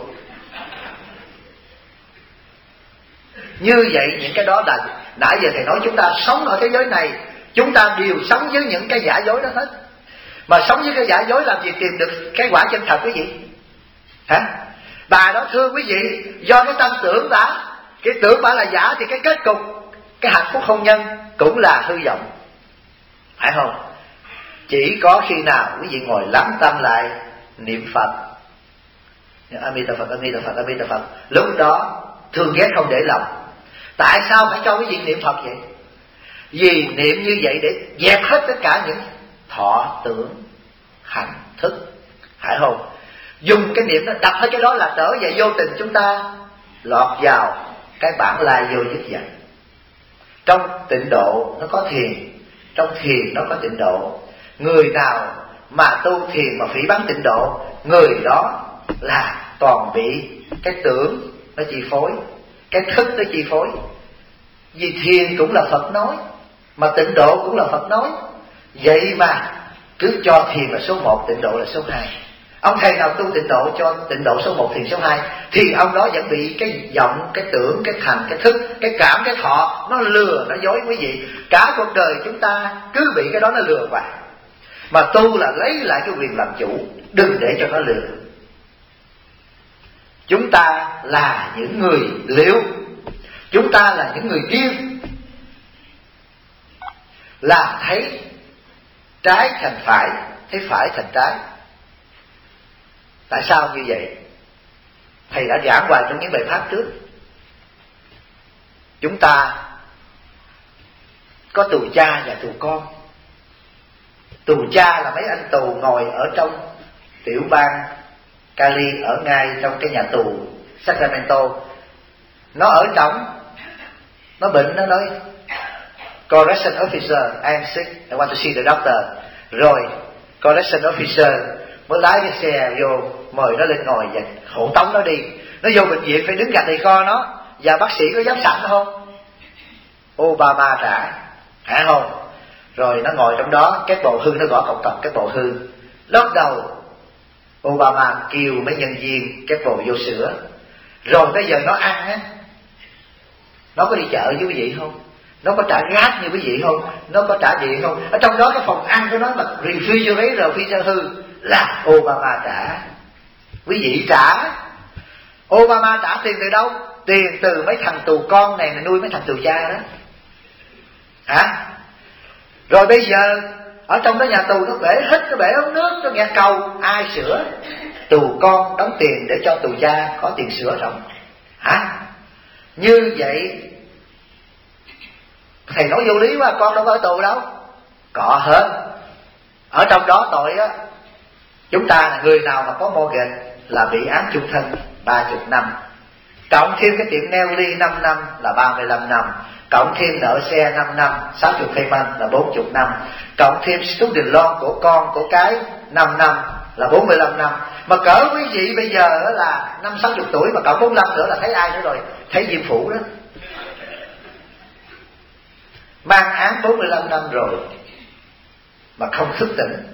Như vậy những cái đó là nãy giờ thầy nói chúng ta sống ở thế giới này, chúng ta đều sống với những cái giả dối đó hết. Mà sống với cái giả dối làm gì tìm được cái quả chân thật quý vị? Hả? Bà đó thưa quý vị, do cái tâm tưởng đã, cái tưởng bà là giả thì cái kết cục, cái hạnh phúc hôn nhân cũng là hư vọng, phải không? Chỉ có khi nào quý vị ngồi lắng tâm lại niệm Phật, Amita Phật, Amita Phật, Amita Phật, lúc đó thương ghét không để lòng. Tại sao phải cho quý vị niệm Phật vậy? Vì niệm như vậy để dẹp hết tất cả những thọ tưởng hành thức, phải không? Dùng cái niệm nó đập hết cái đó là trở về vô tình chúng ta lọt vào cái bản lai vô dứt dần. Trong tịnh độ nó có thiền, trong thiền nó có tịnh độ. Người nào mà tu thiền mà phỉ báng tịnh độ, người đó là toàn bị cái tưởng nó chi phối, cái thức nó chi phối. Vì thiền cũng là Phật nói, mà tịnh độ cũng là Phật nói. Vậy mà cứ cho thiền là số một, tịnh độ là số hai. Ông thầy nào tu tịnh độ cho tịnh độ số một, thiền số hai, thì ông đó vẫn bị cái vọng, cái tưởng, cái thành, cái thức, cái cảm, cái thọ nó lừa, nó dối quý vị. Cả cuộc đời chúng ta cứ bị cái đó nó lừa hoài. Mà tu là lấy lại cái quyền làm chủ, đừng để cho nó lừa. Chúng ta là những người liệu, chúng ta là những người điên, là thấy trái thành phải, thấy phải thành trái. Tại sao như vậy? Thầy đã giảng hoài trong những bài pháp trước. Chúng ta có tù cha và tù con. Tù cha là mấy anh tù ngồi ở trong tiểu bang Cali, ở ngay trong cái nhà tù Sacramento. Nó ở trong, nó bệnh, nó nói correction officer, I am sick, I want to see the doctor. Rồi correction officer mới lái cái xe vô mời nó lên ngồi và hộ tống nó đi. Nó vô bệnh viện phải đứng gạch đầy kho nó, và bác sĩ có dám sẵn không? Obama trả, hả không? Rồi nó ngồi trong đó, cái bồ hư nó gõ cọc cọc cái bồ hư. Lúc đầu Obama kêu mấy nhân viên cái bồ vô sữa. Rồi bây giờ nó ăn á, nó có đi chợ với quý vị không? Nó có trả gas như quý vị không? Nó có trả điện không? Ở trong đó cái phòng ăn của nó mà refrigerator, freezer hư là Obama trả. Quý vị trả. Obama trả tiền từ đâu? Tiền từ mấy thằng tù con này nuôi mấy thằng tù cha đó. Hả? Rồi bây giờ ở trong đó nhà tù nó bể hết cái bể ống nước, nó nghe cầu ai sửa? Tù con đóng tiền để cho tù cha có tiền sửa rồi. Hả? Như vậy thầy nói vô lý quá, con đâu có ở tù đâu. Có hết. Ở trong đó tội á, chúng ta người nào mà có mortgage là bị án chung thân ba mươi năm, cộng thêm cái tiệm nail ly năm năm là ba mươi lăm năm, cộng thêm nợ xe năm năm, sáu mươi payment là bốn mươi năm, cộng thêm student loan của con của cái năm năm là bốn mươi lăm năm. Mà cỡ quý vị bây giờ là năm sáu mươi tuổi mà cộng bốn mươi lăm nữa là thấy ai nữa rồi? Thấy Diêm Phủ đó, mang án bốn mươi lăm năm rồi mà không thức tỉnh.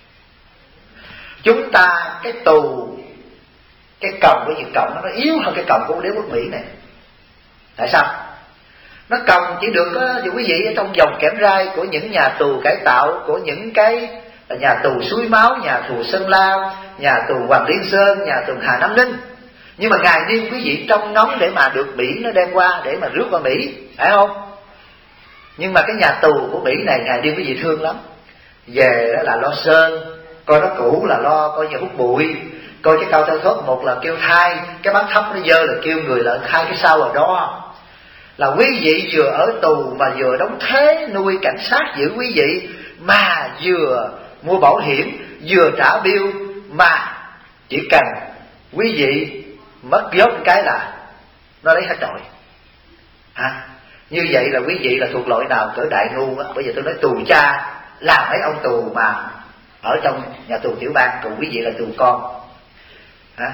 Chúng ta cái tù, cái còng của Việt Cộng nó yếu hơn cái còng của đế quốc Mỹ này. Tại sao? Nó còng chỉ được cho quý vị ở trong vòng kẽm gai của những nhà tù cải tạo, của những cái nhà tù Suối Máu, nhà tù Sơn La, nhà tù Hoàng Liên Sơn, nhà tù Hà Nam Ninh. Nhưng mà Ngài niêm quý vị trong nóng để mà được Mỹ nó đem qua, để mà rước qua Mỹ, phải không? Nhưng mà cái nhà tù của Mỹ này Ngài niêm quý vị thương lắm. Về đó là lo sơn, coi nó cũ là lo coi như hút bụi, coi cái cao thơ thốt một là kêu thai, cái bát thấp nó dơ là kêu người là khai cái sau là đo. Là quý vị vừa ở tù mà vừa đóng thế nuôi cảnh sát giữ quý vị, mà vừa mua bảo hiểm, vừa trả bill, mà chỉ cần quý vị mất dốt cái là nó lấy hết trọi. À, như vậy là quý vị là thuộc loại nào cỡ đại ngu á. Bây giờ tôi nói tù cha là mấy ông tù mà ở trong nhà tù tiểu bang, còn quý vị là tù con. À,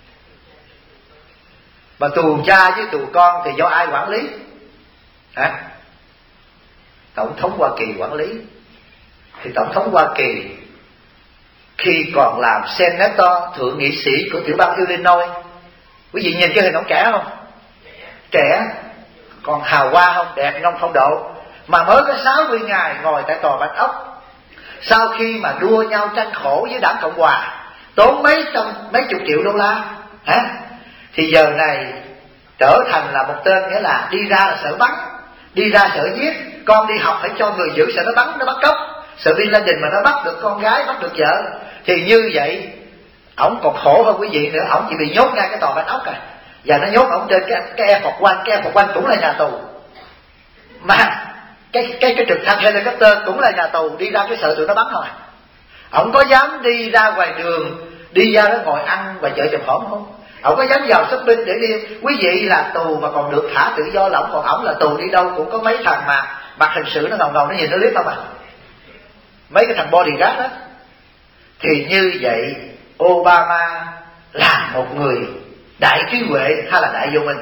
mà tù cha với tù con thì do ai quản lý? À, Tổng thống Hoa Kỳ quản lý. Thì Tổng thống Hoa Kỳ khi còn làm Senator, thượng nghị sĩ của tiểu bang Illinois, quý vị nhìn cái hình ông trẻ không? Trẻ, còn hào hoa không? Đẹp trong phong độ. Mà mới có sáu mươi ngày ngồi tại tòa Bạch Ốc, sau khi mà đua nhau tranh khổ với đảng Cộng Hòa, tốn mấy trăm mấy chục triệu đô la, hả? Thì giờ này trở thành là một tên, nghĩa là đi ra là sợ bắn, đi ra sợ giết. Con đi học phải cho người giữ, sợ nó bắn, nó bắt cóc, sợ Bin Laden mà nó bắt được con gái, bắt được vợ. Thì như vậy ổng còn khổ hơn quý vị nữa. Ổng chỉ bị nhốt ngay cái tòa Bạch Ốc rồi, và nó nhốt ổng trên cái cái Air Force One. Cái Air Force One cũng là nhà tù, mà cái cái cái trực thăng helicopter cũng là nhà tù. Đi ra cái sợ tụi nó bắn thôi. Ổng có dám đi ra ngoài đường, đi ra đó ngồi ăn và chợ chùm hổm không? Ổng có dám vào shopping để đi? Quý vị là tù mà còn được thả tự do là ổng, còn ổng là tù đi đâu cũng có mấy thằng mà mặc hình sự nó ngầu ngầu, nó nhìn nó liếc không à, mấy cái thằng bodyguard đó. Thì như vậy Obama là một người đại trí huệ hay là đại vô minh?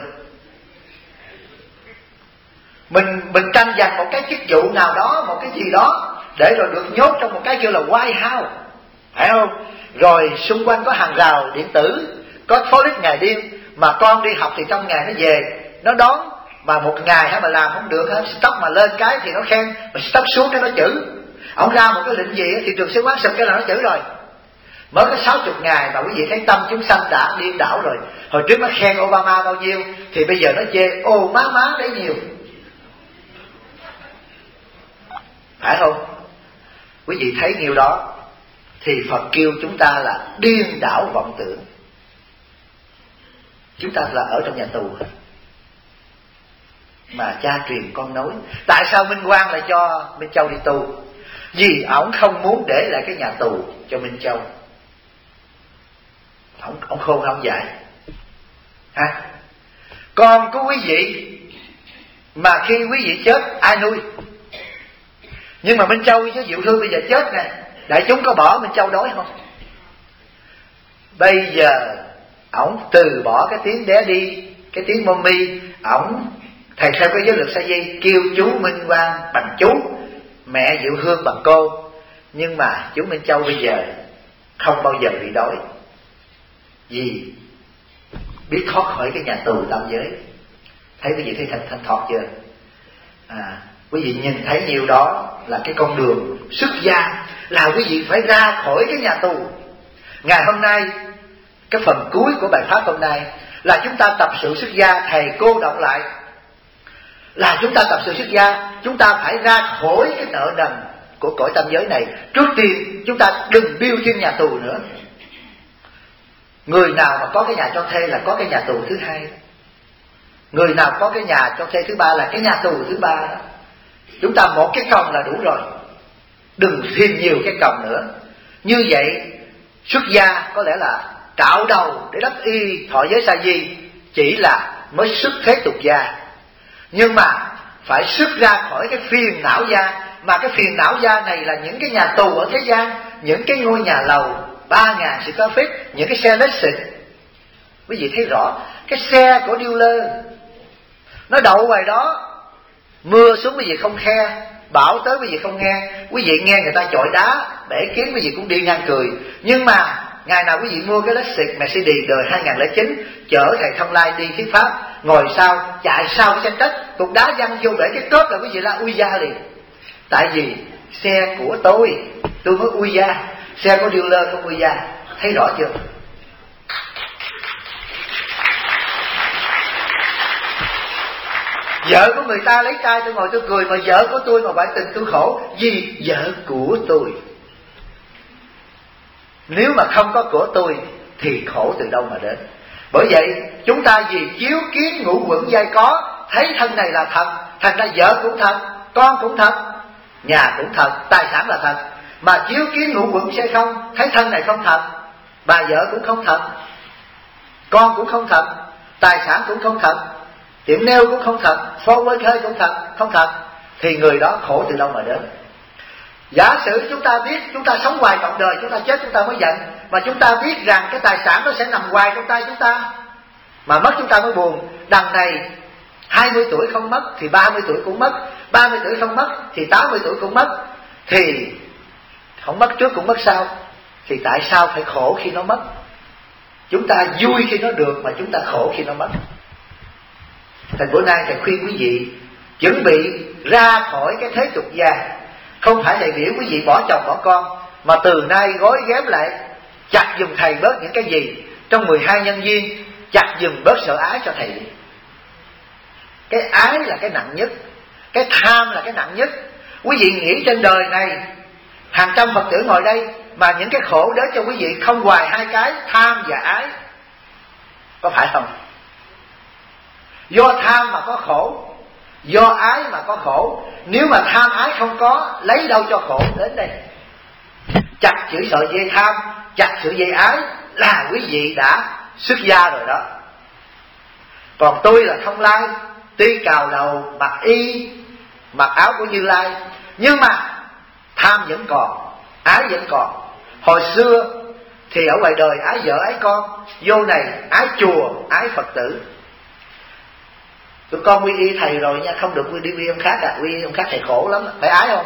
Mình mình tranh giành một cái chức vụ nào đó, một cái gì đó, để rồi được nhốt trong một cái kêu là White House, phải không? Rồi xung quanh có hàng rào điện tử, có police ngày đêm, mà con đi học thì trong ngày nó về nó đón, mà một ngày hay mà làm không được hết, stop mà lên cái thì nó khen, mà stop xuống cái nó chữ. Ông ra một cái lệnh gì thì trường sứ quán sụp cái là nó chữ rồi. Mới có sáu mươi ngày mà quý vị thấy tâm chúng sanh đã điên đảo rồi. Hồi trước nó khen Obama bao nhiêu thì bây giờ nó chê ô má má đấy nhiều, phải không? Quý vị thấy nhiều đó thì Phật kêu chúng ta là điên đảo vọng tưởng. Chúng ta là ở trong nhà tù mà cha truyền con nối. Tại sao Minh Quang lại cho Minh Châu đi tu? Vì ổng không muốn để lại cái nhà tù cho Minh Châu. Ổng ổng khôn không dạy. Ha? Con của quý vị mà khi quý vị chết ai nuôi? Nhưng mà Minh Châu với Diệu Thư bây giờ chết nè, đại chúng có bỏ Minh Châu đói không? Bây giờ ổng từ bỏ cái tiếng đé đi, cái tiếng mommy, ổng thầy theo cái giới luật sa di kêu chú Minh Quang bằng chú, mẹ Diệu Hương bằng cô. Nhưng mà chú Minh Châu bây giờ không bao giờ bị đói, vì biết thoát khỏi cái nhà tù tam giới. Thấy quý vị thấy thanh thanh thoát chưa? À, quý vị nhìn thấy nhiều đó là cái con đường xuất gia, là quý vị phải ra khỏi cái nhà tù. Ngày hôm nay cái phần cuối của bài pháp hôm nay là chúng ta tập sự xuất gia. Thầy cô đọc lại là chúng ta tập sự xuất gia, chúng ta phải ra khỏi cái nợ nần của cõi tam giới này. Trước tiên chúng ta đừng biêu thêm nhà tù nữa. Người nào mà có cái nhà cho thuê là có cái nhà tù thứ hai, người nào có cái nhà cho thuê thứ ba là cái nhà tù thứ ba đó. Chúng ta một cái còng là đủ rồi, đừng thêm nhiều cái còng nữa. Như vậy xuất gia có lẽ là cạo đầu để đắp y thọ giới sa di, chỉ là mới xuất thế tục gia. Nhưng mà phải xuất ra khỏi cái phiền não gia. Mà cái phiền não gia này là những cái nhà tù ở thế gian, những cái ngôi nhà lầu ba ngàn square feet, những cái xe Lexus. Quý vị thấy rõ cái xe của dealer nó đậu ngoài đó, mưa xuống quý vị không khe, bão tới quý vị không nghe. Quý vị nghe người ta chọi đá bể kiến quý vị cũng đi ngang cười. Nhưng mà ngày nào quý vị mua cái Lexus Mercedes đời hai không không chín chở thầy Thông Lai đi thuyết pháp, ngồi sau chạy sau cái xe Tết, cục đá văng vô bể cái cốp là quý vị la ui da liền. Tại vì xe của tôi, tôi mới ui da. Xe của dealer không ui da. Thấy rõ chưa? Vợ của người ta lấy tay tôi ngồi tôi cười, mà vợ của tôi mà ngoại tình tôi khổ vì vợ của tôi. Nếu mà không có của tôi thì khổ từ đâu mà đến. Bởi vậy chúng ta vì chiếu kiến ngũ quẩn giai có, thấy thân này là thật, thành ra vợ cũng thật, con cũng thật, nhà cũng thật, tài sản là thật. Mà chiếu kiến ngũ quẩn giai không, thấy thân này không thật, bà vợ cũng không thật, con cũng không thật, tài sản cũng không thật, tiệm nail cũng không thật, phone với khơi cũng thật, không thật, thì người đó khổ từ đâu mà đến. Giả sử chúng ta biết chúng ta sống hoài trọn đời, chúng ta chết chúng ta mới giận, mà chúng ta biết rằng cái tài sản nó sẽ nằm hoài trong tay chúng ta, mà mất chúng ta mới buồn. Đằng này hai mươi tuổi không mất thì ba mươi tuổi cũng mất, ba mươi tuổi không mất thì tám mươi tuổi cũng mất, thì không mất trước cũng mất sau. Thì tại sao phải khổ khi nó mất? Chúng ta vui khi nó được mà chúng ta khổ khi nó mất. Thành bữa nay thầy khuyên quý vị chuẩn bị ra khỏi cái thế tục gia. Không phải thầy biểu quý vị bỏ chồng bỏ con, mà từ nay gói ghém lại, chặt dùm thầy bớt những cái gì trong mười hai nhân duyên, chặt dùm bớt sợ ái cho thầy. Cái ái là cái nặng nhất, cái tham là cái nặng nhất. Quý vị nghĩ trên đời này hàng trăm Phật tử ngồi đây, mà những cái khổ đến cho quý vị không hoài hai cái tham và ái, có phải không? Do tham mà có khổ, do ái mà có khổ. Nếu mà tham ái không có, lấy đâu cho khổ đến đây? Chặt chữ sợi dây tham, chặt chữ dây ái là quý vị đã xuất gia rồi đó. Còn tôi là Thông Lai, tuy cào đầu mặc y mặc áo của Như Lai, nhưng mà tham vẫn còn, ái vẫn còn. Hồi xưa thì ở ngoài đời ái vợ ái con, vô này ái chùa ái Phật tử. Tụi con quy y thầy rồi nha, không được quy đi quy ông khác à. Quy ông khác thầy khổ lắm, phải ái không?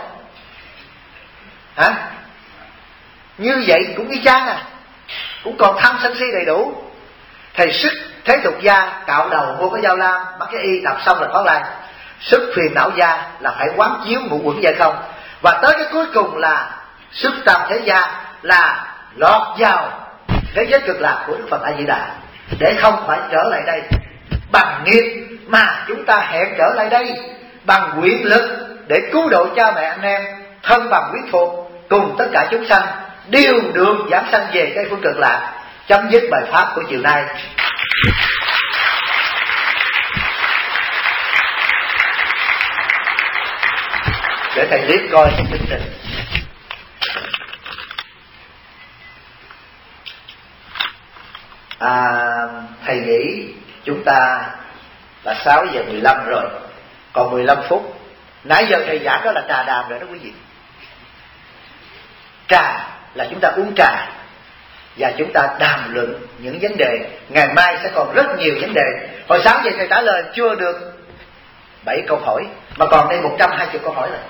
Hả? Như vậy cũng y chang à, cũng còn tham sân si đầy đủ. Thầy sức thế tục gia, cạo đầu mua cái dao lam, bắt cái y đập xong là thoát lai. Sức phiền não gia là phải quán chiếu ngũ quẩn giai không. Và tới cái cuối cùng là sức tam thế gia, là lọt vào thế giới cực lạc của Đức Phật A Di Đà, để không phải trở lại đây bằng nghiệp. Mà chúng ta hẹn trở lại đây bằng quyền lực để cứu độ cha mẹ anh em, thân bằng quyến thuộc, cùng tất cả chúng sanh đều được giảng sanh về cái phương cực lạc. Chấm dứt bài pháp của chiều nay. Để thầy liếc coi cái chương trình. À, thầy nghĩ chúng ta là sáu giờ mười lăm rồi, còn mười lăm phút. Nãy giờ thầy giảng đó là trà đàm rồi đó quý vị. Trà là chúng ta uống trà và chúng ta đàm luận những vấn đề. Ngày mai sẽ còn rất nhiều vấn đề. Hồi sáng giờ thầy trả lời chưa được bảy câu hỏi, mà còn đây một trăm hai mươi câu hỏi rồi.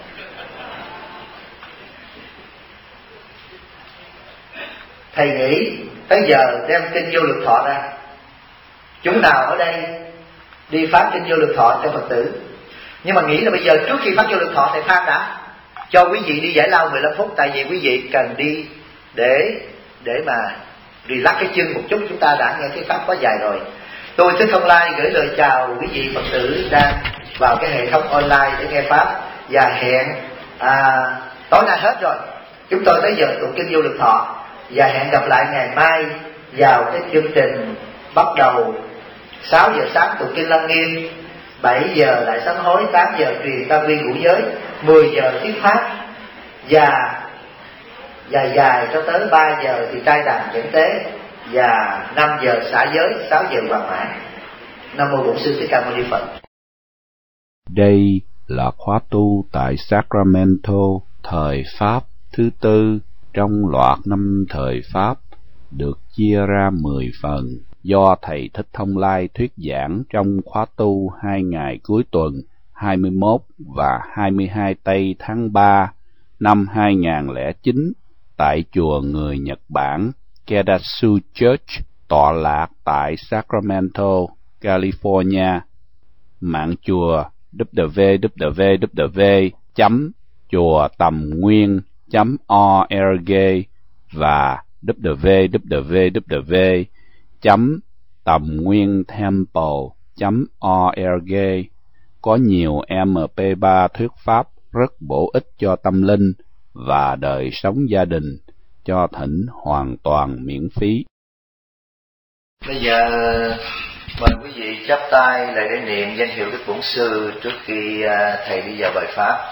Thầy nghĩ tới giờ đem kinh Vô Lượng Thọ ra. Chúng nào ở đây đi phát kinh Vô Lượng Thọ cho Phật tử? Nhưng mà nghĩ là bây giờ trước khi phát Vô Lượng Thọ thầy Phan đã cho quý vị đi giải lao mười lăm phút. Tại vì quý vị cần đi để để mà relax cái chân một chút. Chúng ta đã nghe cái pháp quá dài rồi. Tôi Thích Thông Lai gửi lời chào quý vị Phật tử đang vào cái hệ thống online để nghe pháp. Và hẹn à, tối nay hết rồi, chúng tôi tới giờ tụng kinh Vô Lượng Thọ. Và hẹn gặp lại ngày mai vào cái chương trình bắt đầu sáu giờ sáng tụng kinh Lăng Nghiêm, bảy giờ lại sám hối, tám giờ truyền tam vi ngũ giới, mười giờ thuyết pháp, và dài dài cho tới ba giờ thì trai đàn chuyển tế, và năm giờ xả giới, sáu giờ hoàn mãn. Nam mô Bổn Sư Thích Ca Mâu Ni Phật. Đây là khóa tu tại Sacramento thời Pháp thứ tư trong loạt năm thời Pháp, được chia ra mười phần, do Thầy Thích Thông Lai thuyết giảng trong khóa tu hai ngày cuối tuần hai mươi mốt và hai mươi hai tây tháng ba năm hai nghìn không trăm lẻ chín tại chùa người Nhật Bản Kedatsu Church, tọa lạc tại Sacramento, California. Mạng chùa w w w chấm chùa tầm nguyên chấm org và w w w chấm tầm nguyên temple chấm org. Có nhiều em pê ba thuyết pháp rất bổ ích cho tâm linh và đời sống gia đình, cho thỉnh hoàn toàn miễn phí. Bây giờ mời quý vị chắp tay lại để niệm danh hiệu Đức Bổn Sư trước khi thầy đi vào bài pháp.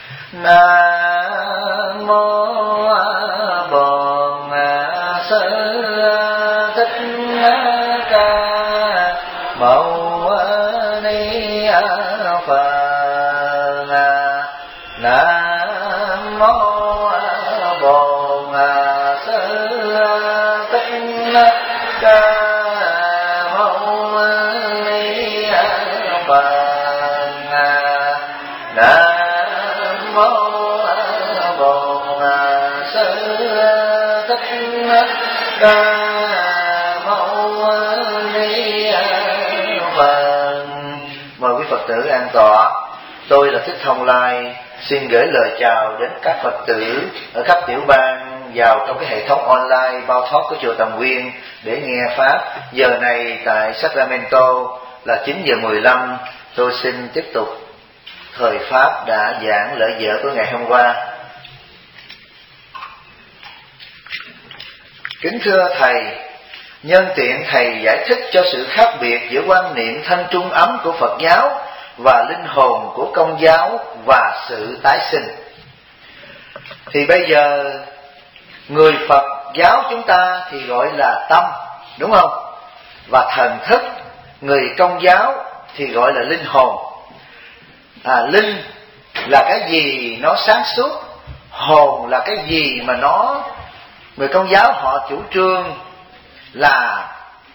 Nam mô Bổn Sư Thích Ca Mâu Ni Phật. Nam mô Bổn Sư Thích Ca Mâu Ni Phật. Nam mô Bổn Sư Thích Ca Mâu Ni Phật. Mời quý Phật tử an tọa. Tôi là Thích Thông Lai, xin gửi lời chào đến các Phật tử ở khắp tiểu bang vào trong cái hệ thống online bao thoát của chùa Tầm Nguyên để nghe pháp. Giờ này tại Sacramento là chín giờ mười lăm. Tôi xin tiếp tục thời pháp đã giảng lỡ dở của ngày hôm qua. Kính thưa thầy, nhân tiện thầy giải thích cho sự khác biệt giữa quan niệm thân trung ấm của Phật giáo và linh hồn của Công giáo và sự tái sinh. Thì bây giờ người Phật giáo chúng ta thì gọi là tâm, đúng không? Và thần thức. Người Công giáo thì gọi là linh hồn. À, linh là cái gì nó sáng suốt, hồn là cái gì mà nó, người Công giáo họ chủ trương là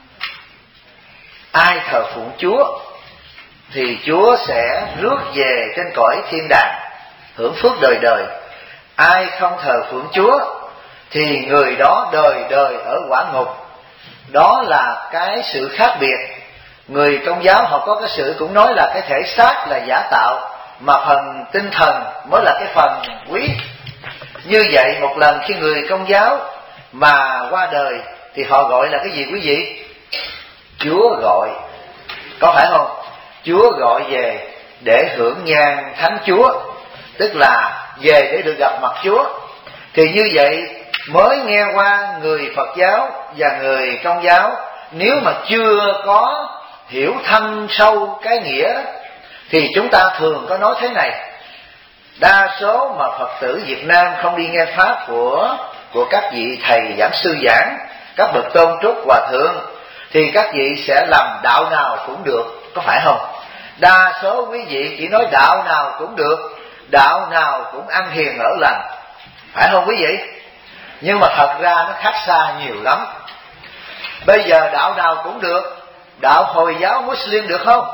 ai thờ phụng Chúa thì Chúa sẽ rước về trên cõi thiên đàng hưởng phước đời đời. Ai không thờ phượng Chúa thì người đó đời đời ở quả ngục. Đó là cái sự khác biệt. Người Công giáo họ có cái sự cũng nói là cái thể xác là giả tạo, mà phần tinh thần mới là cái phần quý. Như vậy một lần khi người Công giáo mà qua đời thì họ gọi là cái gì quý vị? Chúa gọi. Có phải không? Chúa gọi về để hưởng nhang thánh Chúa, tức là về để được gặp mặt Chúa. Thì như vậy mới nghe qua người Phật giáo và người Công giáo, nếu mà chưa có hiểu thâm sâu cái nghĩa thì chúng ta thường có nói thế này. Đa số mà Phật tử Việt Nam không đi nghe pháp của của các vị thầy giảng sư giảng, các bậc tôn trúc hòa thượng, thì các vị sẽ làm đạo nào cũng được, có phải không? Đa số quý vị chỉ nói đạo nào cũng được, đạo nào cũng ăn hiền ở lành, phải không quý vị? Nhưng mà thật ra nó khác xa nhiều lắm. Bây giờ đạo nào cũng được, đạo Hồi giáo Muslim được không?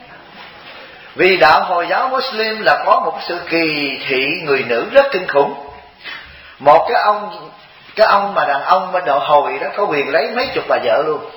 Vì đạo Hồi giáo Muslim là có một sự kỳ thị người nữ rất kinh khủng. Một cái ông cái ông mà đàn ông bên đạo Hồi đó có quyền lấy mấy chục bà vợ luôn.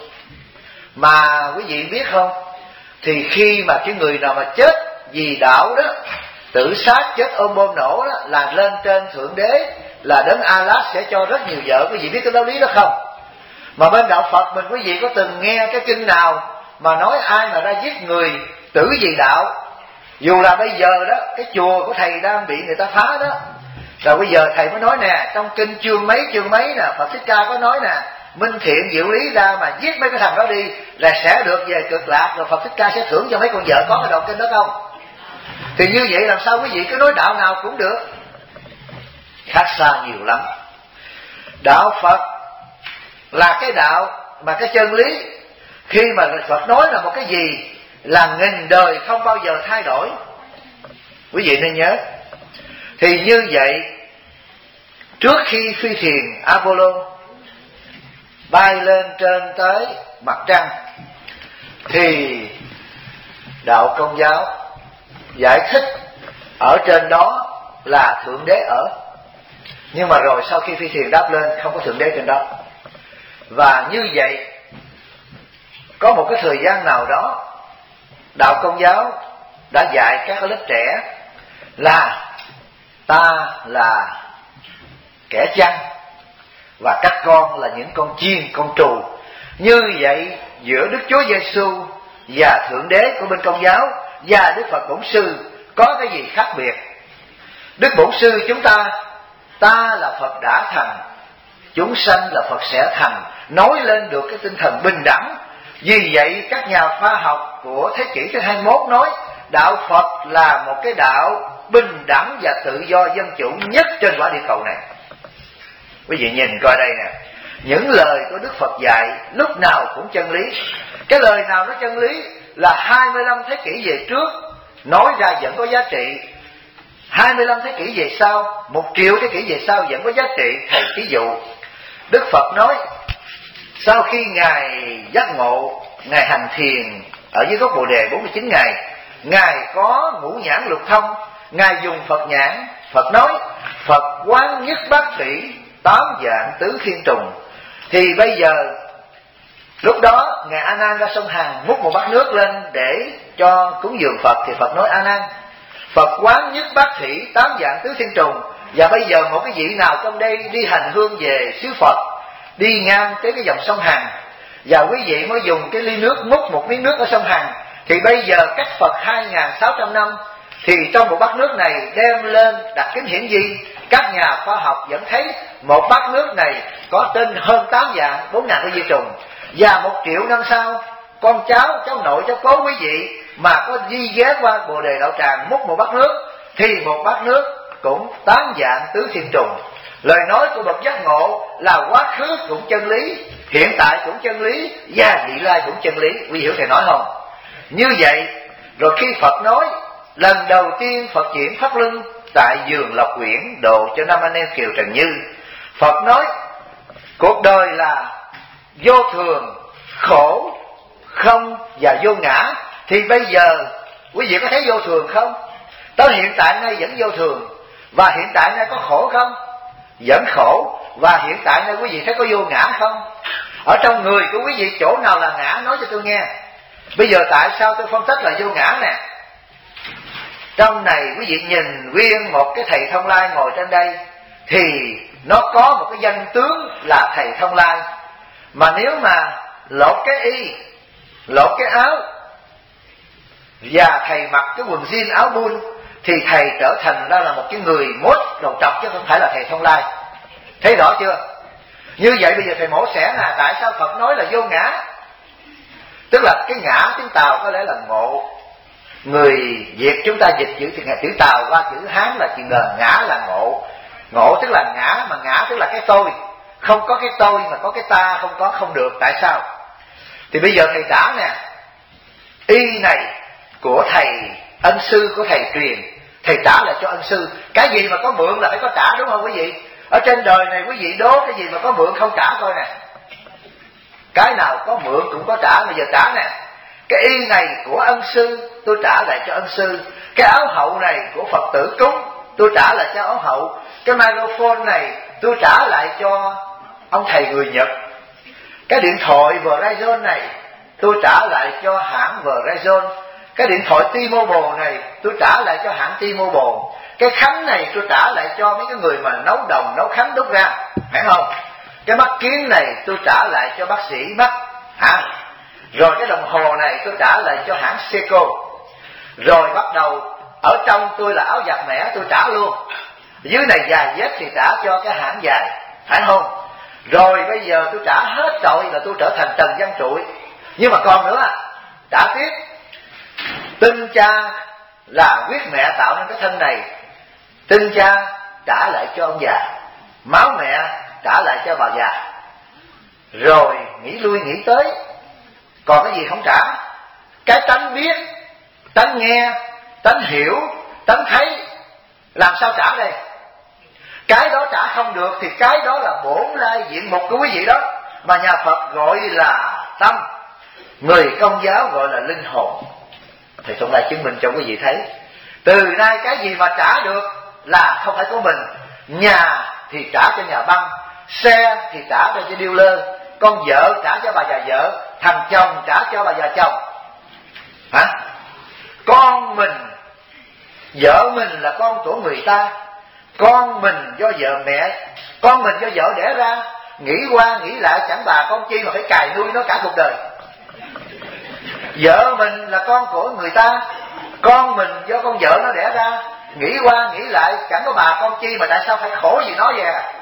Mà quý vị biết không, thì khi mà cái người nào mà chết vì đạo đó, tự sát chết ôm bom nổ đó, là lên trên thượng đế, là đấng Allah sẽ cho rất nhiều vợ. Quý vị biết cái đạo lý đó không? Mà bên đạo Phật mình, quý vị có từng nghe cái kinh nào mà nói ai mà ra giết người tử vì đạo? Dù là bây giờ đó, cái chùa của thầy đang bị người ta phá đó, rồi bây giờ thầy mới nói nè, trong kinh chương mấy chương mấy nè, Phật Thích Ca có nói nè, minh thiện diệu lý ra mà giết mấy cái thằng đó đi là sẽ được về cực lạc, rồi Phật Thích Ca sẽ thưởng cho mấy con vợ. Có cái đoạn kinh đó không? Thì như vậy làm sao quý vị cứ nói đạo nào cũng được? Khác xa nhiều lắm. Đạo Phật là cái đạo mà cái chân lý, khi mà Phật nói là một cái gì là nghìn đời không bao giờ thay đổi, quý vị nên nhớ. Thì như vậy, trước khi phi thuyền Apollo bay lên trên tới mặt trăng, thì đạo Công giáo giải thích ở trên đó là thượng đế ở. Nhưng mà rồi sau khi phi thuyền đáp lên, không có thượng đế trên đó. Và như vậy, có một cái thời gian nào đó, đạo Công giáo đã dạy các lớp trẻ là ta là kẻ chăn và các con là những con chiên, con trù. Như vậy giữa Đức Chúa Giêsu và Thượng Đế của bên Công giáo và Đức Phật Bổn Sư có cái gì khác biệt? Đức Bổn Sư chúng ta, ta là Phật đã thành, chúng sanh là Phật sẽ thành, nói lên được cái tinh thần bình đẳng. Vì vậy các nhà khoa học của thế kỷ thứ hai mươi mốt nói đạo Phật là một cái đạo bình đẳng và tự do dân chủ nhất trên quả địa cầu này. Quý vị nhìn coi đây nè, những lời của Đức Phật dạy lúc nào cũng chân lý. Cái lời nào nó chân lý là hai mươi lăm thế kỷ về trước nói ra vẫn có giá trị, hai mươi lăm thế kỷ về sau, một triệu thế kỷ về sau vẫn có giá trị. Thầy ví dụ, Đức Phật nói sau khi Ngài giác ngộ, Ngài hành thiền ở dưới gốc Bồ Đề bốn mươi chín ngày, Ngài có ngũ nhãn lục thông, Ngài dùng Phật nhãn. Phật nói Phật quán nhất bát thủy, tám dạng tứ thiên trùng. Thì bây giờ lúc đó Ngài A Nan ra sông Hằng múc một bát nước lên để cho cúng dường Phật, thì Phật nói A Nan, Phật quán nhất bát thủy, tám dạng tứ thiên trùng. Và bây giờ một cái vị nào trong đây đi hành hương về xứ Phật, đi ngang tới cái dòng sông Hằng, và quý vị mới dùng cái ly nước múc một miếng nước ở sông Hằng, thì bây giờ cách Phật hai nghìn sáu trăm năm, thì trong một bát nước này đem lên đặt kính hiển vi, các nhà khoa học vẫn thấy một bát nước này có trên hơn tám dạng bốn ngàn cái vi trùng. Và một triệu năm sau, con cháu, cháu nội, cháu cố quý vị mà có đi ghé qua Bồ Đề Đạo Tràng múc một bát nước, thì một bát nước cũng tám dạng tứ thiên trùng. Lời nói của bậc giác ngộ là quá khứ cũng chân lý, hiện tại cũng chân lý, và vị lai cũng chân lý. Quý hiểu thầy nói không? Như vậy rồi khi Phật nói lần đầu tiên Phật chuyển pháp luân tại vườn Lộc Quyển độ cho năm anh em Kiều Trần Như, Phật nói cuộc đời là vô thường, khổ, không và vô ngã. Thì bây giờ quý vị có thấy vô thường không? Tới hiện tại nay vẫn vô thường. Và hiện tại nay có khổ không? Vẫn khổ. Và hiện tại nay quý vị thấy có vô ngã không? Ở trong người của quý vị chỗ nào là ngã, nói cho tôi nghe. Bây giờ tại sao tôi phân tích là vô ngã nè? Trong này quý vị nhìn nguyên một cái thầy Thông Lai ngồi trên đây, thì nó có một cái danh tướng là thầy Thông Lai. Mà nếu mà lột cái y, lột cái áo, và thầy mặc cái quần jean áo buôn, thì thầy trở thành ra là một cái người mốt đầu trọc, chứ không phải là thầy Thông Lai. Thấy rõ chưa? Như vậy bây giờ thầy mổ xẻ là tại sao Phật nói là vô ngã? Tức là cái ngã tiếng Tàu có lẽ là ngộ. Người Việt chúng ta dịch chữ chữ Tàu qua chữ Hán là chữ ngờ, ngã là ngộ. Ngộ tức là ngã, mà ngã tức là cái tôi. Không có cái tôi mà có cái ta, không có không được. Tại sao? Thì bây giờ thầy trả nè, y này của thầy ân sư của thầy truyền, thầy trả lại cho ân sư. Cái gì mà có mượn là phải có trả, đúng không quý vị? Ở trên đời này quý vị đố cái gì mà có mượn không trả coi nè. Cái nào có mượn cũng có trả. Bây giờ trả nè, cái y này của ân sư tôi trả lại cho ân sư. Cái áo hậu này của Phật tử cúng tôi trả lại cho áo hậu. Cái microphone này tôi trả lại cho ông thầy người Nhật. Cái điện thoại Verizon này tôi trả lại cho hãng Verizon. Cái điện thoại T-Mobile này tôi trả lại cho hãng T-Mobile. Cái khánh này tôi trả lại cho mấy cái người mà nấu đồng, nấu khánh đúc ra, phải không? Cái mắt kiến này tôi trả lại cho bác sĩ mắt, hả? Rồi cái đồng hồ này tôi trả lại cho hãng Seiko. Rồi bắt đầu ở trong tôi là áo giặt mẻ tôi trả luôn. Dưới này giày dép thì trả cho cái hãng giày, phải không? Rồi bây giờ tôi trả hết rồi là tôi trở thành Trần Văn Trụi. Nhưng mà còn nữa, trả tiếp. Tinh cha là huyết mẹ tạo nên cái thân này, tinh cha trả lại cho ông già, máu mẹ trả lại cho bà già. Rồi nghĩ lui nghĩ tới, còn cái gì không trả? Cái tánh biết, tánh nghe, tánh hiểu, tánh thấy, làm sao trả đây? Cái đó trả không được thì cái đó là bổn lai diện mục của quý vị đó, mà nhà Phật gọi là tâm, người Công giáo gọi là linh hồn. Thầy Thông Lai chứng minh cho quý vị thấy. Từ nay cái gì mà trả được là không phải của mình. Nhà thì trả cho nhà băng, xe thì trả cho dealer, con vợ trả cho bà già vợ, thằng chồng trả cho bà già chồng, hả? Con mình Vợ mình là con của người ta, con mình do vợ mẹ, con mình do vợ đẻ ra, nghĩ qua nghĩ lại chẳng bà con chi mà phải cài nuôi nó cả cuộc đời. Vợ mình là con của người ta, con mình do con vợ nó đẻ ra, nghĩ qua nghĩ lại chẳng có bà con chi mà tại sao phải khổ vì nó vậy à?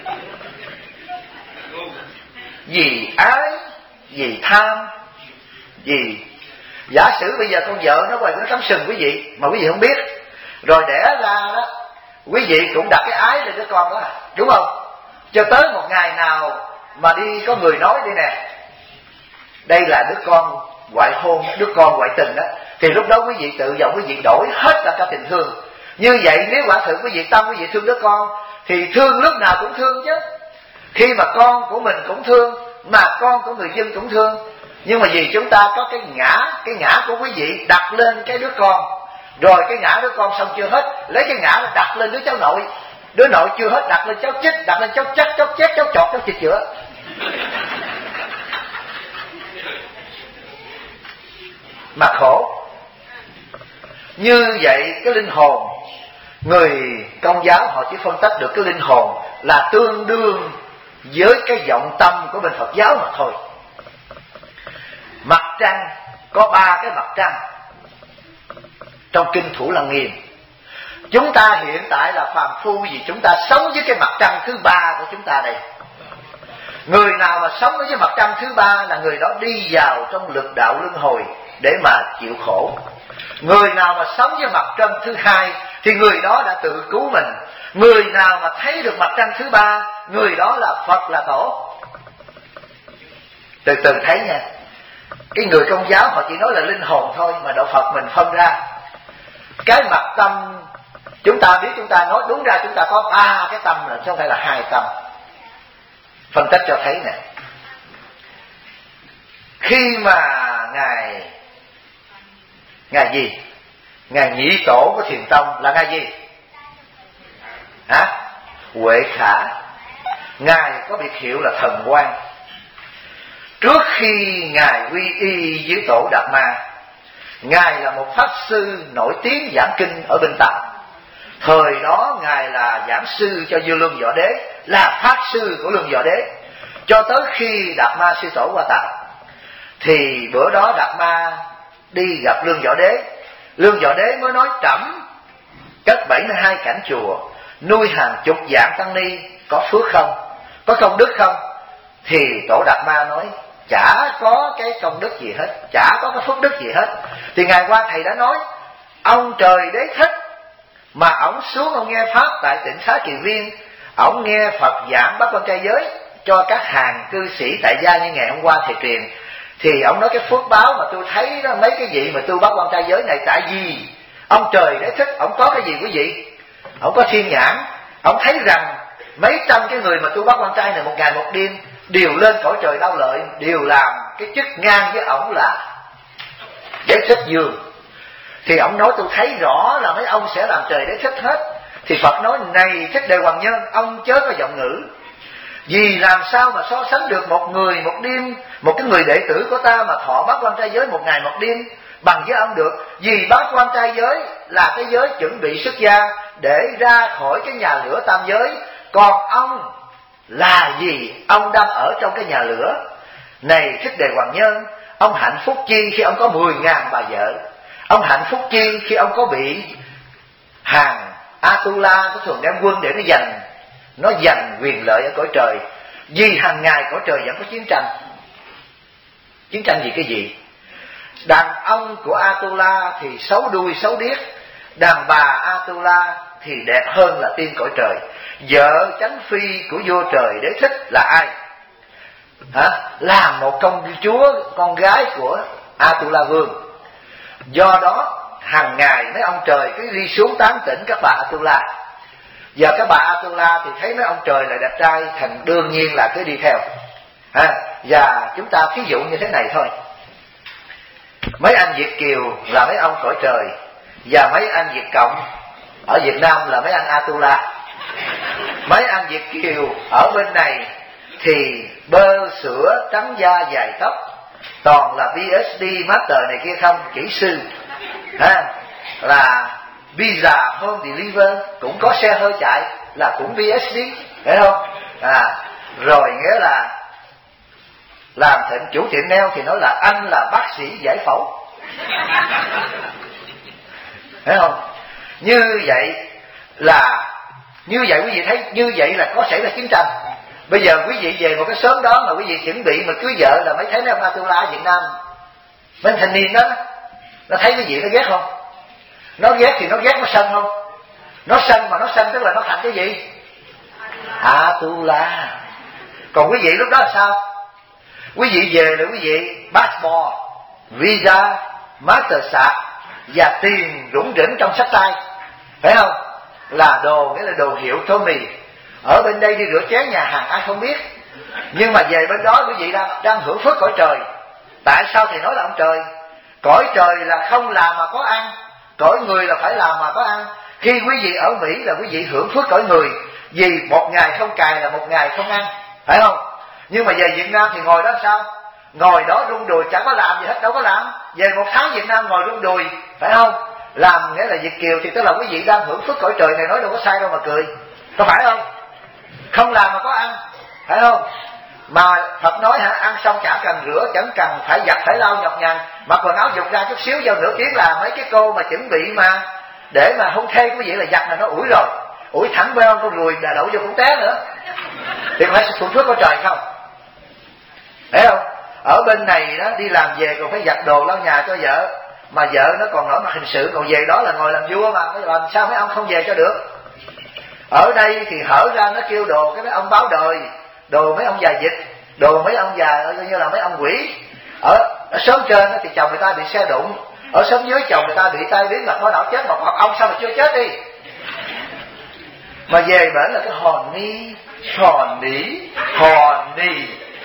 Vì ái, vì tham, vì giả sử bây giờ con vợ nó quay nó cắm sừng quý vị mà quý vị không biết, rồi đẻ ra đó quý vị cũng đặt cái ái lên đứa con đó, đúng không? Cho tới một ngày nào mà đi có người nói đi nè, đây là đứa con ngoại hôn, đứa con ngoại tình đó, thì lúc đó quý vị tự giọng quý vị đổi hết là cả tình thương. Như vậy nếu quả thực quý vị tâm quý vị thương đứa con thì thương lúc nào cũng thương chứ. Khi mà con của mình cũng thương, mà con của người dân cũng thương, nhưng mà vì chúng ta có cái ngã, cái ngã của quý vị đặt lên cái đứa con, rồi cái ngã đứa con xong chưa hết, lấy cái ngã đặt lên đứa cháu nội, đứa nội chưa hết đặt lên cháu chích, đặt lên cháu chắc, cháu chét, cháu chọt, cháu chích chữa. Mà khổ. Như vậy cái linh hồn, người Công giáo họ chỉ phân tách được cái linh hồn là tương đương với cái vọng tâm của bên Phật giáo mà thôi. Mặt trăng có ba cái mặt trăng trong kinh Thủ Lăng Nghiêm. Chúng ta hiện tại là phàm phu vì chúng ta sống với cái mặt trăng thứ ba của chúng ta đây. Người nào mà sống với mặt trăng thứ ba là người đó đi vào trong lực đạo luân hồi để mà chịu khổ. Người nào mà sống với mặt trăng thứ hai thì người đó đã tự cứu mình. Người nào mà thấy được mặt trăng thứ ba, người đó là Phật, là Tổ. Từ từ thấy nha. Cái người Công giáo họ chỉ nói là linh hồn thôi, mà Đạo Phật mình phân ra. Cái mặt tâm, chúng ta biết, chúng ta nói đúng ra chúng ta có ba cái tâm rồi, chứ không phải là hai tâm. Phân tích cho thấy nè. Khi mà Ngài Ngài gì? Ngài Nhị Tổ của Thiền Tông là Ngài gì? Hả? Huệ Khả. Ngài có biệt hiệu là Thần Quang. Trước khi Ngài quy y với Tổ Đạt Ma, Ngài là một pháp sư nổi tiếng giảng kinh ở bên Tàu. Thời đó Ngài là giảng sư cho Vua Luân Võ Đế, là pháp sư của Luân Võ Đế. Cho tới khi Đạt Ma sư tổ qua Tàu, thì bữa đó Đạt Ma đi gặp Luân Võ Đế. Luân Võ Đế mới nói trẫm cất bảy mươi hai cảnh chùa, nuôi hàng chục vạn tăng ni, có phước không? Có công đức không? Thì Tổ Đạt Ma nói chả có cái công đức gì hết, chả có cái phước đức gì hết. Thì ngày qua thầy đã nói, ông Trời Đế Thích mà ổng xuống ông nghe pháp tại Tịnh Xá Kỳ Viên, ổng nghe Phật giảng Bát Quan Trai Giới cho các hàng cư sĩ tại gia như ngày hôm qua thầy truyền, thì ổng nói cái phước báo mà tôi thấy đó, mấy cái vị mà tu Bát Quan Trai Giới này, tại vì ông Trời Đế Thích ổng có cái gì quý vị? Ổng có thiên nhãn, ổng thấy rằng mấy trăm cái người mà tu Bát Quan Trai này một ngày một đêm đều lên cõi trời Đau Lợi, đều làm cái chức ngang với ổng là Đế Thích Dương. Thì ổng nói tôi thấy rõ là mấy ông sẽ làm Trời Đế Thích hết. Thì Phật nói này Thích Đề Hoàng Nhân, ông chớ có giọng ngữ. Vì làm sao mà so sánh được một người một đêm, một cái người đệ tử của ta mà thọ Bát Quan Trai Giới một ngày một đêm bằng với ông được. Vì Bát Quan Trai Giới là cái giới chuẩn bị xuất gia để ra khỏi cái nhà lửa tam giới. Còn ông là gì? Ông đang ở trong cái nhà lửa. Này Thích Đề Hoàng Nhân, ông hạnh phúc chi khi ông có mười ngàn bà vợ? Ông hạnh phúc chi khi ông có bị hàng Atula có thường đem quân để nó giành Nó giành quyền lợi ở cõi trời? Vì hàng ngày cõi trời vẫn có chiến tranh. Chiến tranh vì cái gì? Đàn ông của Atula thì xấu đuôi xấu điếc, đàn bà Atula thì đẹp hơn là tiên cõi trời. Vợ chánh phi của vua Trời Đế Thích là ai? Hả? Là một công chúa, con gái của Atula Vương. Do đó hàng ngày mấy ông trời cứ đi xuống tán tỉnh các bà Atula. Giờ các bà Atula thì thấy mấy ông trời là đẹp trai, thành đương nhiên là cứ đi theo. À, và chúng ta ví dụ như thế này thôi. Mấy anh Việt Kiều là mấy ông cõi trời, và mấy anh Việt Cộng ở Việt Nam là mấy anh Atula. Mấy anh Việt Kiều ở bên này thì bơ sữa, trắng da, dài tóc, toàn là ph đê, master này kia không, kỹ sư. À, là visa home deliver, cũng có xe hơi chạy là cũng vê ét đê, hiểu không? À, rồi nghĩa là làm thịnh chủ tiệm nail thì nói là anh là bác sĩ giải phẫu, hiểu không? Như vậy là như vậy quý vị thấy, như vậy là có xảy ra chiến tranh. Bây giờ quý vị về một cái xóm đó mà quý vị chuẩn bị mà cưới vợ là mấy thấy mấy ông Atula ở Việt Nam, mấy thanh niên đó nó thấy cái gì nó ghét không? Nó ghét thì nó ghét, nó sân không? Nó sân mà nó sân tức là nó thành cái gì? Atula. Còn quý vị lúc đó là sao? Quý vị về là quý vị passport, visa, mastercard và tiền rủng rỉnh trong sách tay, phải không? Là đồ, nghĩa là đồ hiệu Tommy. Ở bên đây đi rửa chén nhà hàng ai không biết, nhưng mà về bên đó quý vị đang, đang hưởng phước cõi trời. Tại sao thì nói là ông trời? Cõi trời là không làm mà có ăn, cõi người là phải làm mà có ăn. Khi quý vị ở Mỹ là quý vị hưởng phước cõi người, vì một ngày không cài là một ngày không ăn, phải không? Nhưng mà về Việt Nam thì ngồi đó sao? Ngồi đó rung đùi chẳng có làm gì hết, đâu có làm. Về một tháng Việt Nam ngồi rung đùi, phải không? Làm nghĩa là Việt kiều thì tức là quý vị đang hưởng phước cõi trời này, nói đâu có sai đâu mà cười, có phải không? Không làm mà có ăn, phải không? Mà Phật nói hả, ăn xong chả cần rửa, chẳng cần phải giặt phải lau nhọc nhằn, mặc quần áo dục ra chút xíu vào nửa tiếng là mấy cái cô mà chuẩn bị mà để mà hôn thê quý vị là giặt là nó ủi rồi, ủi thẳng bên con ruồi là đậu vô cũng té nữa, thì phải phụng phước của trời không? Thấy không? Ở bên này đó đi làm về còn phải giặt đồ lau nhà cho vợ, mà vợ nó còn nổi mặt hình sự, còn về đó là ngồi làm vua mà, làm sao mấy ông không về cho được? Ở đây thì hở ra nó kêu đồ cái mấy ông báo đời, đồ mấy ông già dịch, đồ mấy ông già coi như là mấy ông quỷ. Ở, ở xóm trên thì chồng người ta bị xe đụng, ở xóm dưới chồng người ta bị tai biến mạch máu não chết, mà còn ông sao mà chưa chết đi? Mà về bển là cái hòn ni, hòn nỉ, hòn nỉ.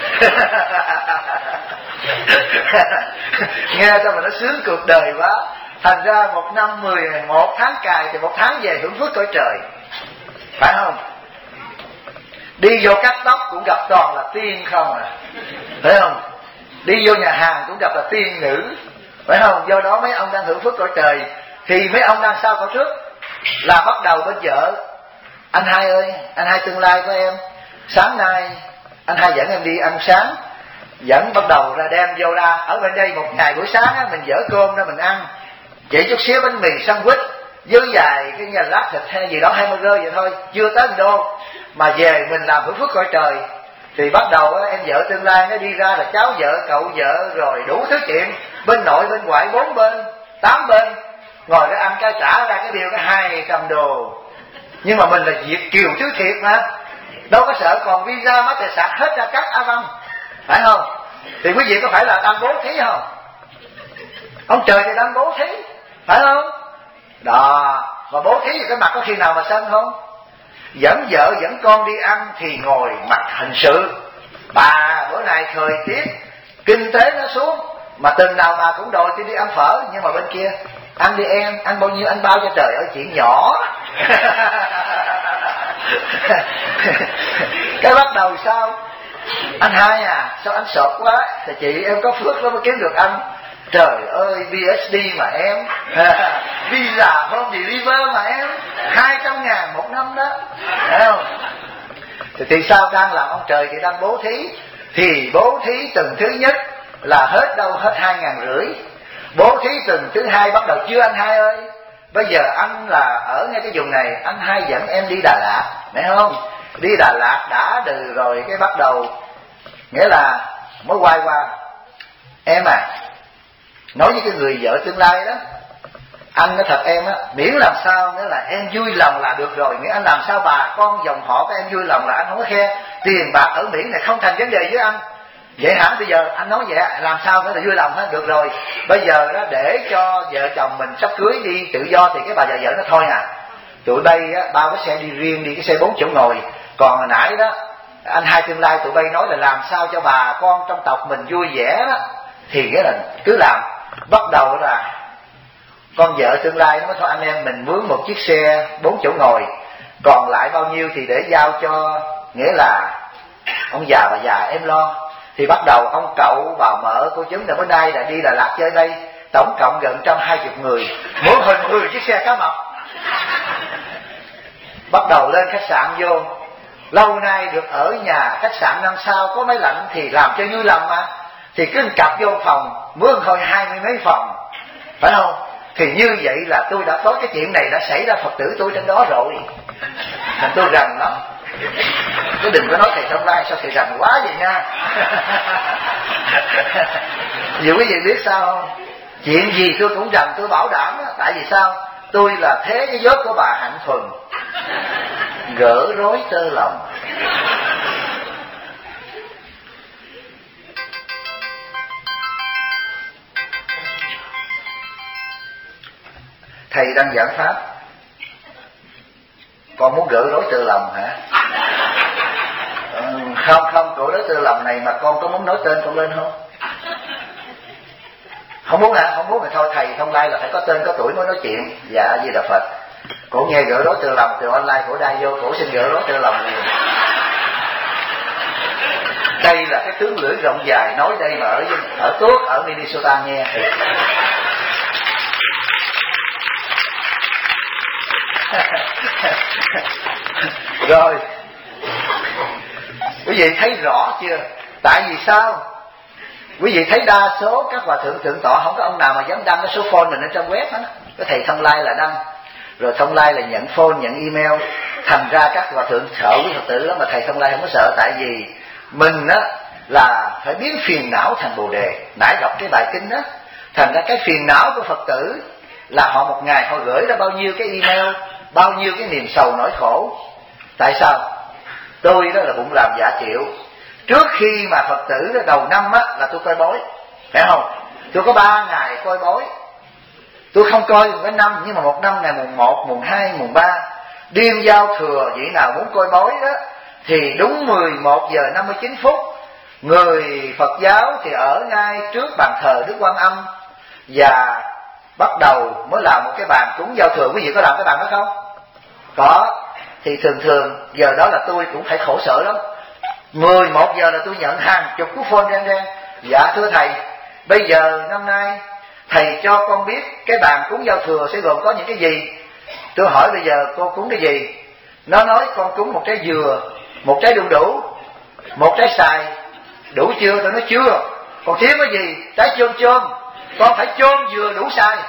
Nghe sao mà nó sướng cuộc đời quá. Thành ra một năm mười một tháng cài thì một tháng về hưởng phước cõi trời, phải không? Đi vô cắt tóc cũng gặp toàn là tiên không à, phải không? Đi vô nhà hàng cũng gặp là tiên nữ, phải không? Do đó mấy ông đang hưởng phước cõi trời. Thì mấy ông đang sao cõi trước? Là bắt đầu bên vợ. Anh hai ơi, anh hai tương lai của em, sáng nay anh hai dẫn em đi ăn sáng, dẫn bắt đầu ra đem vô ra. Ở bên đây một ngày buổi sáng á, mình dỡ cơm ra mình ăn, chỉ chút xíu bánh mì sandwich với vài cái nhà lát thịt hay gì đó, hamburger vậy thôi, chưa tới một đô. Mà về mình làm hưởng phước cõi trời. Thì bắt đầu á, em vợ tương lai nó đi ra là cháu vợ, cậu vợ, rồi đủ thứ chuyện, bên nội bên ngoại bốn bên, tám bên, ngồi ra ăn cái trả ra cái điều cái hai trăm đô. Nhưng mà mình là Việt kiều thứ thiệt mà, đâu có sợ, còn visa mastercard hết ra các á văn, phải không? Thì quý vị có phải là đang bố thí không? Ông trời thì đang bố thí, phải không? Đó, mà bố thí thì cái mặt có khi nào mà sân không? Dẫn vợ dẫn con đi ăn thì ngồi mặt hình sự. Bà bữa nay thời tiết kinh tế nó xuống, mà tuần nào bà cũng đòi tôi đi ăn phở. Nhưng mà bên kia, ăn đi em, ăn bao nhiêu anh bao cho. Trời ơi, chuyện nhỏ. Cái bắt đầu sao? Anh hai à, sao anh sọt quá? Thì chị em có phước đó mới kiếm được anh. Trời ơi, vê ét đê mà em, visa home deliver mà em, hai trăm ngàn một năm đó, thấy không? Thì, thì sao đang làm ông trời thì đang bố thí. Thì bố thí tuần thứ nhất là hết đâu hết hai ngàn rưỡi. Bố thí tuần thứ hai bắt đầu chưa anh hai ơi. Bây giờ anh là ở ngay cái vùng này, anh hai dẫn em đi Đà Lạt, thấy không? Đi Đà Lạt đã từ rồi cái bắt đầu, nghĩa là mới quay qua. Em à, nói với cái người vợ tương lai đó, anh nói thật em á, miễn làm sao nữa là em vui lòng là được rồi. Nghĩa anh làm sao bà con dòng họ của em vui lòng là anh không có khe. Tiền bạc ở Mỹ này không thành vấn đề với anh. Vậy hả? Bây giờ anh nói vậy làm sao nữa là vui lòng hết, được rồi. Bây giờ đó để cho vợ chồng mình sắp cưới đi tự do thì cái bà vợ vợ nó thôi à. Tụi bay á, bao cái xe đi riêng, đi cái xe bốn chỗ ngồi. Còn hồi nãy đó, anh hai tương lai tụi bay nói là làm sao cho bà con trong tộc mình vui vẻ đó, thì cái là cứ làm. Bắt đầu là con vợ tương lai nó nói thôi anh em mình mướn một chiếc xe bốn chỗ ngồi, còn lại bao nhiêu thì để giao cho, nghĩa là ông già bà già em lo. Thì bắt đầu ông cậu bà mợ cô chú là bữa nay là đi Đà Lạt chơi đây, tổng cộng gần trăm hai chục người, mỗi hình mười chiếc xe cá mập. Bắt đầu lên khách sạn vô, lâu nay được ở nhà khách sạn năm sao có máy lạnh thì làm cho vui lòng mà, thì cứ cặp vô phòng mướn thôi hai mươi mấy phòng, phải không? Thì như vậy là tôi đã có cái chuyện này đã xảy ra Phật tử tôi trên đó rồi, nên tôi rành lắm. Chứ đừng có nói thầy Thông Lai sao thầy rành quá vậy nha. Vì quý vị biết sao không? Chuyện gì tôi cũng rành, tôi bảo đảm đó. Tại vì sao? Tôi là thế cái vớt của bà Hạnh Thuần, gỡ rối tơ lòng. Thầy đang giảng pháp, con muốn gỡ rối tơ lòng hả? Ừ, không không, gỡ rối tơ lòng này mà con có muốn nói tên con lên không? Không muốn hả? Không muốn thì thôi, thầy Thông Lai là phải có tên có tuổi mới nói chuyện. Dạ Di Đà Phật. Cổ nghe gỡ rối tơ lòng từ online, cổ đai vô, cổ xin gỡ rối tơ lòng liền. Đây là cái tướng lưỡi rộng dài nói đây mà ở ở Tuốt, ở Minnesota nghe. Rồi quý vị thấy rõ chưa? Tại vì sao? Quý vị thấy đa số các hòa thượng thượng tọa không có ông nào mà dám đăng cái số phone mình ở trong web hết á. Cái thầy Thông Lai là đăng, rồi Thông Lai là nhận phone, nhận email. Thành ra các hòa thượng sợ quý Phật tử lắm, mà thầy Thông Lai không có sợ. Tại vì mình á là phải biến phiền não thành bồ đề. Nãy đọc cái bài kinh đó, thành ra cái phiền não của Phật tử là họ một ngày họ gửi ra bao nhiêu cái email, bao nhiêu cái niềm sầu nỗi khổ. Tại sao? Tôi đó là bụng làm dạ chịu. Trước khi mà Phật tử đó đầu năm á là tôi coi bói, phải không? Tôi có ba ngày coi bói. Tôi không coi một cái năm, nhưng mà một năm ngày mùng một, mùng hai, mùng ba, đêm giao thừa, vị nào muốn coi bói đó thì đúng mười một giờ năm mươi chín phút, người Phật giáo thì ở ngay trước bàn thờ Đức Quan Âm, và bắt đầu mới làm một cái bàn cúng giao thừa. Quý vị có làm cái bàn đó không? Có. Thì thường thường giờ đó là tôi cũng phải khổ sở lắm. Mười một giờ là tôi nhận hàng chục cú phone rang rang. Dạ thưa thầy, bây giờ năm nay thầy cho con biết cái bàn cúng giao thừa sẽ gồm có những cái gì. Tôi hỏi bây giờ cô cúng cái gì? Nó nói con cúng một trái dừa, một trái đu đủ, một trái xoài. Đủ chưa? Tôi nói chưa. Còn thiếu cái gì? Trái chôm chôm. Con phải chôm dừa đủ xoài.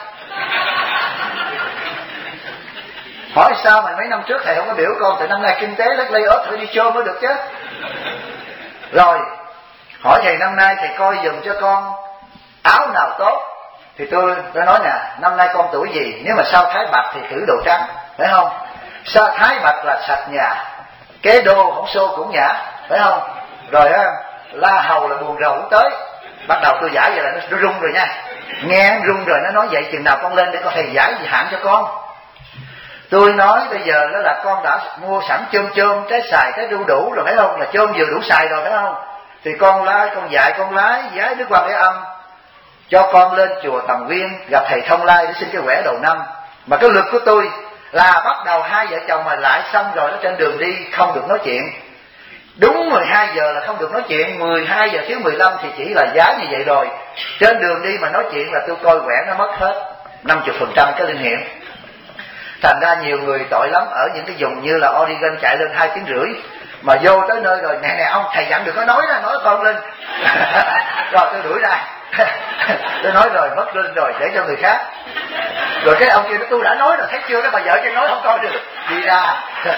Hỏi sao mà mấy năm trước thầy không có biểu con, từ năm nay kinh tế lắc lây ớt phải đi chôm mới được chứ. Rồi hỏi thầy năm nay thầy coi dùm cho con áo nào tốt. Thì tôi tôi nói nè, năm nay con tuổi gì? Nếu mà sao thái bạch thì thử đồ trắng, phải không? Sao thái bạch là sạch nhà, kế đô không xô cũng nhã, phải không? Rồi á, la hầu là buồn rầu cũng tới. Bắt đầu tôi giải vậy là nó rung rồi nha. Nghe nó rung rồi, nó nói vậy chừng nào con lên để con thầy giải gì hạn cho con. Tôi nói bây giờ đó là con đã mua sẵn chôm chôm, trái xài, trái đu đủ rồi, phải không? Là chôm vừa đủ xài rồi, phải không? Thì con lái, con dạy con lái giái Đức Quan Thế Âm, cho con lên chùa Tầm Viên gặp thầy Thông Lai để xin cái quẻ đầu năm. Mà cái luật của tôi là bắt đầu hai vợ chồng mà lại xong rồi, nó trên đường đi không được nói chuyện. Đúng mười hai giờ là không được nói chuyện, mười hai giờ thiếu mười lăm thì chỉ là giá như vậy rồi. Trên đường đi mà nói chuyện là tôi coi quẻ nó mất hết năm mươi phần trăm cái linh nghiệm. Thành ra nhiều người tội lắm, ở những cái vùng như là Oregon chạy lên hai tiếng rưỡi, mà vô tới nơi rồi nè nè ông thầy dặn được có nói ra, nói con lên. Rồi tôi đuổi ra. Tôi nói rồi mất linh rồi, để cho người khác. Rồi cái ông kia nói tôi đã nói rồi, thấy chưa, đó bà vợ cho nói không coi được, đi ra.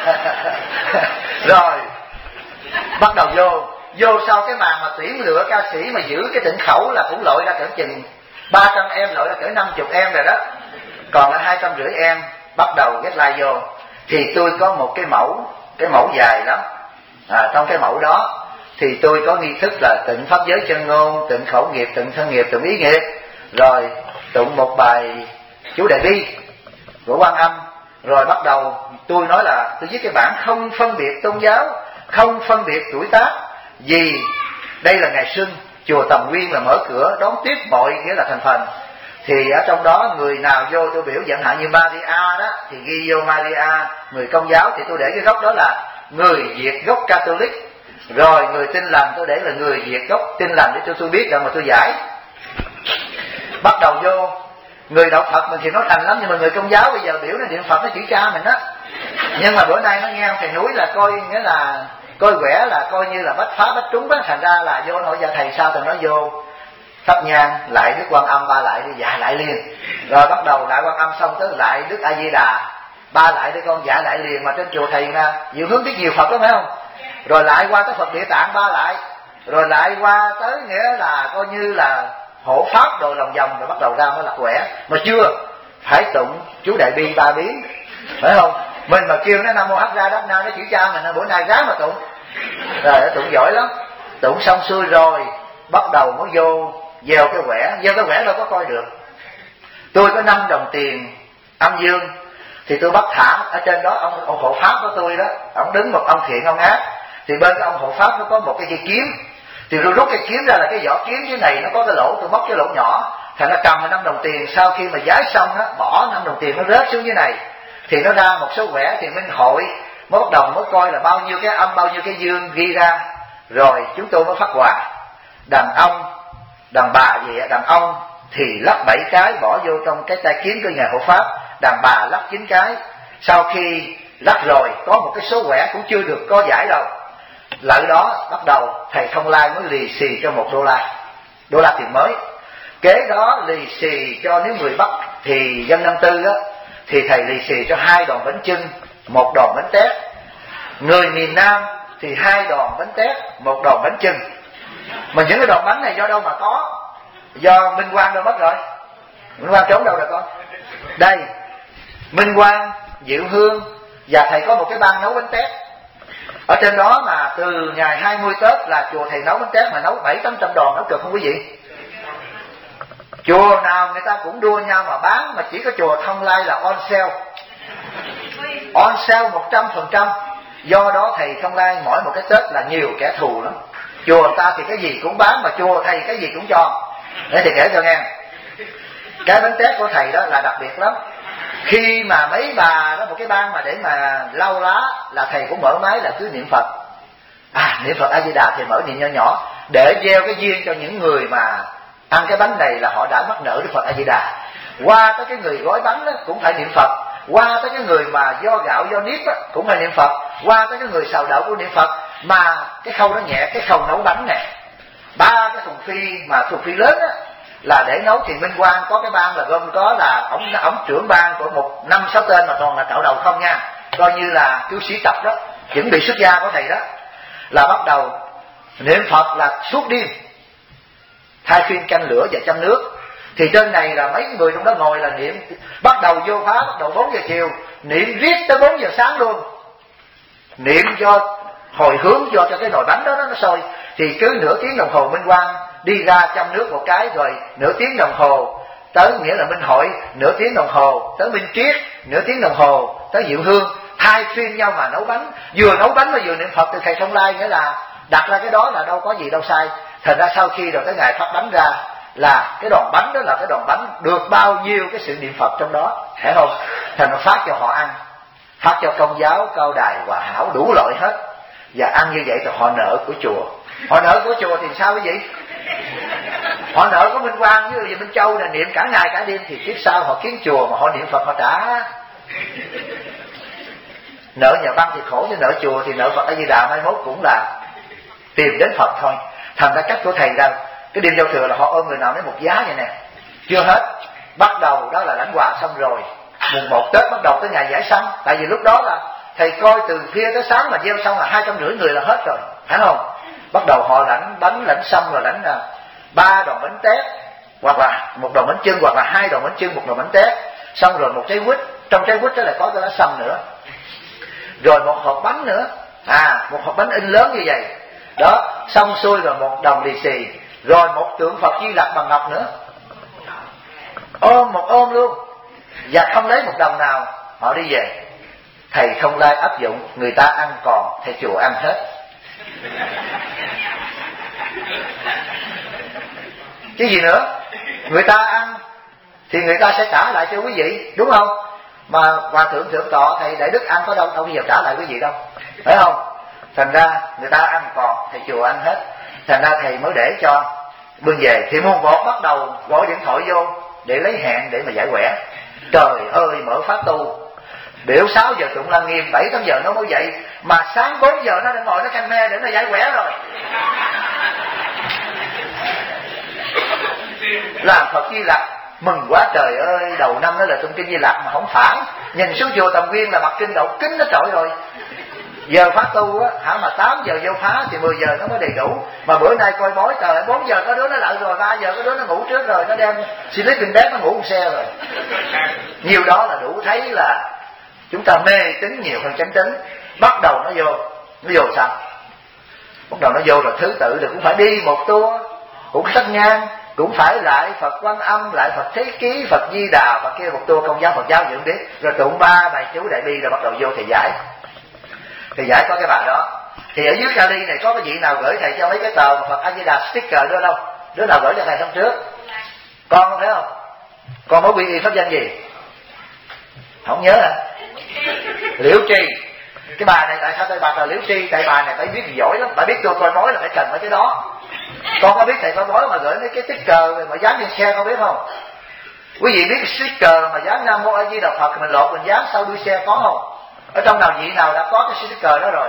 Rồi bắt đầu vô vô sau cái màn mà tuyển lựa ca sĩ mà giữ cái tịnh khẩu là cũng lội ra cỡ chừng ba trăm em, lội ra cỡ năm mươi em rồi đó, còn là hai trăm rưỡi em. Bắt đầu get like vô thì tôi có một cái mẫu, cái mẫu dài lắm. À, trong cái mẫu đó thì tôi có nghi thức là tịnh pháp giới chân ngôn, tịnh khẩu nghiệp, tịnh thân nghiệp, tịnh ý nghiệp, rồi tụng một bài chú Đại Bi của Quan Âm. Rồi bắt đầu tôi nói là tôi viết cái bản không phân biệt tôn giáo, không phân biệt tuổi tác, vì đây là ngày xuân, chùa Tầm Nguyên là mở cửa đón tiếp mọi nghĩa là thành phần. Thì ở trong đó người nào vô tôi biểu, chẳng hạn như Maria đó thì ghi vô Maria. Người Công giáo thì tôi để cái gốc đó là người Việt gốc Catholic. Rồi người Tin lành tôi để là người Việt gốc Tin lành, để cho tôi biết rằng mà tôi giải. Bắt đầu vô người đạo Phật mình thì nói thành lắm, nhưng mà người Công giáo bây giờ biểu là niệm Phật nó chỉ cha mình đó. Nhưng mà bữa nay nó nghe ông thầy núi là coi nghĩa là coi quẻ là coi như là bách phá bách trúng đó, thành ra là vô hỏi giờ thầy sao, thì nó vô thắp nhang lại Đức Quan Âm ba lại đi, dạ lại liền. Rồi bắt đầu lại Quan Âm xong tới lại Đức A Di Đà ba lại đi con, dạ lại liền. Mà trên chùa thầy mà Diệu Hướng biết nhiều Phật lắm phải không? Rồi lại qua tới Phật Địa Tạng ba lại, rồi lại qua tới nghĩa là coi như là hộ pháp đồ lòng vòng, rồi bắt đầu ra mới là quẻ. Mà chưa phải tụng chú Đại Bi ba biến phải không? Mình mà kêu nó Nam Mô Hắc Ra Đắc Na nó chữ cha mình bữa nay ráng mà tụng. Rồi nó tụng giỏi lắm. Tụng xong xuôi rồi bắt đầu mới vô gieo cái quẻ. Gieo cái quẻ đâu có coi được. Tôi có năm đồng tiền âm dương thì tôi bắt thả ở trên đó, ông ông hộ pháp của tôi đó, ông đứng một ông thiện ông ác, thì bên cái ông hộ pháp nó có một cái dây kiếm, thì tôi rút cái kiếm ra là cái vỏ kiếm dưới này nó có cái lỗ, tôi móc cái lỗ nhỏ, thành nó cầm năm đồng tiền. Sau khi mà giái xong nó bỏ năm đồng tiền nó rớt xuống dưới này, thì nó ra một số quẻ, thì Minh Hội mới bắt đầu mới coi là bao nhiêu cái âm bao nhiêu cái dương ghi ra, rồi chúng tôi mới phát quà. Đàn ông đàn bà gì đàn ông thì lắp bảy cái bỏ vô trong cái tay kiếm của nhà hộ pháp, đàn bà lắp chín cái. Sau khi lắp rồi có một cái số quẻ cũng chưa được có giải đâu, lợi đó bắt đầu thầy Thông Lai mới lì xì cho một đô la, đô la tiền mới. Kế đó lì xì cho nếu người Bắc thì dân năm tư đó, thì thầy lì xì cho hai đòn bánh chưng, một đòn bánh tét. Người miền Nam thì hai đòn bánh tét, một đòn bánh chưng. Mà những cái đòn bánh này do đâu mà có? Do Minh Quang đâu mất rồi. Minh Quang trốn đâu rồi con? Đây, Minh Quang, Diệu Hương và thầy có một cái ban nấu bánh tét. Ở trên đó mà từ ngày hai mươi Tết là chùa thầy nấu bánh tét mà nấu bảy tám trăm đòn, nấu được không quý vị? Chùa nào người ta cũng đua nhau mà bán, mà chỉ có chùa Thông Lai là on sale, on sale một trăm phần trăm. Do đó thầy Thông Lai mỗi một cái Tết là nhiều kẻ thù lắm. Chùa ta thì cái gì cũng bán, mà chùa thầy cái gì cũng cho. Để thầy kể cho nghe, cái bánh tét của thầy đó là đặc biệt lắm. Khi mà mấy bà đó một cái ban mà để mà lau lá là thầy cũng mở máy là cứ niệm Phật, à niệm Phật A Di Đà, thì mở niệm nhỏ nhỏ để gieo cái duyên cho những người mà ăn cái bánh này là họ đã mắc nợ Đức Phật A Di Đà. Qua tới cái người gói bánh đó cũng phải niệm Phật, qua tới cái người mà do gạo do nếp đó, cũng phải niệm Phật, qua tới cái người xào đậu cũng niệm Phật. Mà cái khâu đó nhẹ, cái khâu nấu bánh nè, ba cái thùng phi mà thùng phi lớn á là để nấu. Thì Minh Quang có cái ban là gồm có là ông ông trưởng ban của một năm sáu tên mà toàn là cạo đầu không nha, coi như là cứu sĩ tập đó, chuẩn bị xuất gia của thầy đó, là bắt đầu niệm Phật là suốt đêm, thay phiên canh lửa và châm nước. Thì trên này là mấy người trong đó ngồi là niệm, bắt đầu vô phá bắt đầu bốn giờ chiều, niệm riết tới bốn giờ sáng luôn, niệm cho hồi hướng cho cho cái nồi bánh đó nó sôi. Thì cứ nửa tiếng đồng hồ Minh Quang đi ra châm nước một cái, rồi nửa tiếng đồng hồ tới nghĩa là Minh Hội, nửa tiếng đồng hồ tới Minh Triết, nửa tiếng đồng hồ tới Diệu Hương, thay phiên nhau mà nấu bánh, vừa nấu bánh mà vừa niệm Phật. Từ thầy Thông Lai nghĩa là đặt ra cái đó là đâu có gì đâu sai. Thành ra sau khi rồi tới ngày phát bánh ra là cái đòn bánh đó là cái đòn bánh được bao nhiêu cái sự niệm Phật trong đó, phải không? Thành nó phát cho họ ăn, phát cho Công giáo, Cao Đài, Hòa Hảo đủ loại hết. Và ăn như vậy thì họ nợ của chùa. Họ nợ của chùa thì sao quý vị? Họ nợ của Minh Quang với Minh Châu là niệm cả ngày cả đêm, thì tiếp sau họ kiến chùa mà họ niệm Phật họ trả. Nợ nhà băng thì khổ, chứ nợ chùa thì nợ Phật A Di Đà mai mốt cũng là tìm đến Phật thôi. Thành ra cách của thầy rằng cái đêm giao thừa là họ ôm người nào lấy một giá vậy nè. Chưa hết, bắt đầu đó là lãnh quà xong rồi, mùng một Tết bắt đầu tới ngày giải sanh. Tại vì lúc đó là thầy coi từ khuya tới sáng mà gieo xong là hai trăm rưỡi người là hết rồi, phải không? Bắt đầu họ lãnh bánh, lãnh xong rồi lãnh là ba đòn bánh tét, hoặc là một đòn bánh chưng, hoặc là hai đòn bánh chưng, một đòn bánh tét. Xong rồi một trái quýt, trong trái quýt đó là có cái lá sâm nữa, rồi một hộp bánh nữa, à một hộp bánh in lớn như vậy đó. Xong xuôi rồi một đồng lì xì, rồi một tượng Phật Di Lặc bằng ngọc nữa, ôm một ôm luôn, và không lấy một đồng nào. Họ đi về. Thầy Thông Lai áp dụng, người ta ăn còn, thầy chùa ăn hết. Chứ gì nữa? Người ta ăn thì người ta sẽ trả lại cho quý vị, đúng không? Mà Hòa Thượng Thượng Tọa thầy Đại Đức ăn có đâu, đâu bao giờ trả lại quý vị đâu, phải không? Thành ra người ta ăn còn, thầy chùa ăn hết. Thành ra thầy mới để cho bưng về. Thì mùng một bắt đầu gọi điện thoại vô để lấy hẹn để mà giải quẻ. Trời ơi, mở pháp tu Biểu sáu giờ tụng Lăng Nghiêm, bảy tám giờ nó mới dậy, mà sáng bốn giờ nó đang ngồi nó canh me để nó giải quẻ rồi. Làm Phật Di Lặc mừng quá trời ơi, đầu năm đó là tụng kinh Di Lặc mà không phải, nhìn xuống chùa Tầm Nguyên là mặt kinh đậu kính nó trội rồi. Giờ phá tu á, hả mà tám giờ vô phá thì mười giờ nó mới đầy đủ. Mà bữa nay coi bói trời, bốn giờ có đứa nó lại rồi, ba giờ có đứa nó ngủ trước rồi, nó đem sleeping bag nó ngủ một xe rồi. Nhiều đó là đủ thấy là chúng ta mê tín nhiều hơn chánh tín. Bắt đầu nó vô, nó vô sao? Bắt đầu nó vô rồi thứ tự rồi cũng phải đi một tour, cũng thắp nhang, cũng phải lại Phật Quan Âm, lại Phật Thế Ký, Phật Di Đà, Phật kia một tour Công giáo Phật giáo gì không biết. Rồi tụng ba bài chú Đại Bi rồi bắt đầu vô thầy giải. Thầy giải có cái bài đó. Thì ở dưới Cali này có cái vị nào gửi thầy cho mấy cái tờ Phật A Di Đà sticker đưa đâu? Đứa nào gửi cho thầy hôm trước? Con phải không? Con mới quy y pháp danh gì? Không nhớ hả? Liễu Tri. Cái bài này tại sao tôi bạc là Liễu Tri? Tại bài này phải biết giỏi lắm, phải biết tôi coi bói là phải cần mấy cái đó. Con có biết thầy coi bói mà gửi mấy cái sticker mà dán trên xe con biết không? Quý vị biết cái sticker mà dán Nam Mô A Di Đà Phật mình lột mình dán sau đuôi xe có không? Ở trong nào vị nào đã có cái sticker đó rồi?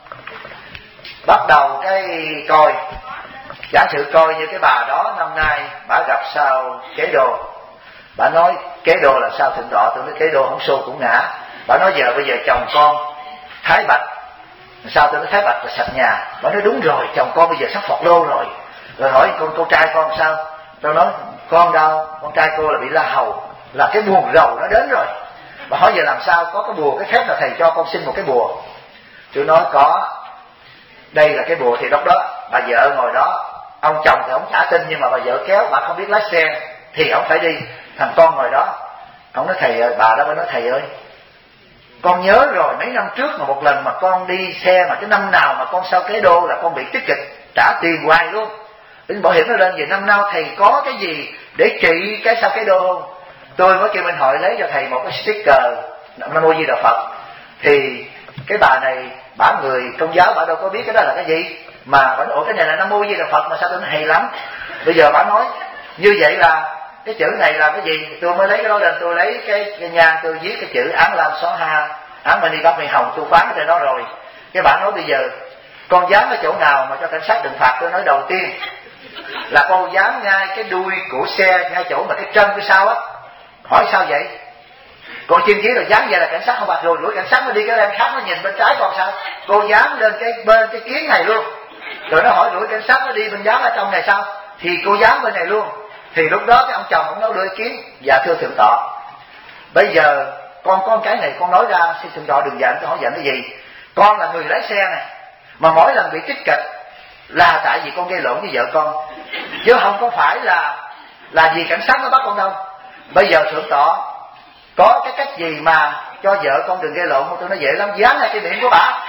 Bắt đầu cái coi, giả sử coi như cái bà đó năm nay bà gặp sao kế đô. Bà nói kế đô là sao thượng tọa, tôi nói kế đô không xô cũng ngã. Bà nói giờ bây giờ chồng con Thái Bạch, sao tôi nói Thái Bạch là sạch nhà. Bà nói đúng rồi, chồng con bây giờ sắp Phật đô rồi. Rồi hỏi con cô trai con sao? Tôi nói con đâu, con trai cô là bị la hầu, là cái buồn rầu nó đến rồi. Bà hỏi giờ làm sao, có cái bùa cái phép là thầy cho con xin một cái bùa. Tôi nói có, đây là cái bùa thì lúc đó bà vợ ngồi đó, ông chồng thì ông trả tin nhưng mà bà vợ kéo, bà không biết lái xe thì ông phải đi. Thằng con ngồi đó, ông nói thầy ơi, bà đó mới nói thầy ơi, con nhớ rồi mấy năm trước mà một lần mà con đi xe mà cái năm nào mà con sao kế đô là con bị tích kịch, trả tiền hoài luôn. Đến bảo hiểm nó lên về năm nào thầy có cái gì để trị cái sao kế đô không? Tôi mới kêu Minh Hội lấy cho thầy một cái sticker Nam Mô Di Đà Phật. Thì cái bà này, bà người Công giáo, bà đâu có biết cái đó là cái gì. Mà bà nói, ủa cái này là Nam Mô Di Đà Phật mà sao tôi nói hay lắm. Bây giờ bà nói, như vậy là cái chữ này là cái gì? Tôi mới lấy cái đó lên, tôi lấy cái, cái nhà tôi viết cái chữ Án Lam Xóa Ha, Án Mani Bắc Mì Hồng, tôi phán trên đó rồi. Cái bà nói bây giờ, con dám ở chỗ nào mà cho cảnh sát đừng phạt? Tôi nói đầu tiên là con dám ngay cái đuôi của xe, ngay chỗ mà cái chân phía sau á. Hỏi sao vậy? Con chim chí rồi dám vậy là cảnh sát không bạc rồi, đuổi cảnh sát nó đi cái bên khác nó nhìn bên trái còn sao? Cô dám lên cái bên cái kiến này luôn. Rồi nó hỏi đuổi cảnh sát nó đi bên dám ở trong này sao? Thì cô dám bên này luôn. Thì lúc đó cái ông chồng ông nói đưa kiến, dạ thưa thượng tọa, bây giờ con con cái này con nói ra, xin thượng tọa đừng giận, tôi hỏi giận cái gì? Con là người lái xe này, mà mỗi lần bị tích kịch là tại vì con gây lộn với vợ con, chứ không có phải là là vì cảnh sát nó bắt con đâu. Bây giờ thượng tọa có cái cách gì mà cho vợ con đừng gây lộn không? Tôi nói dễ lắm, dán ngay cái miệng của bà,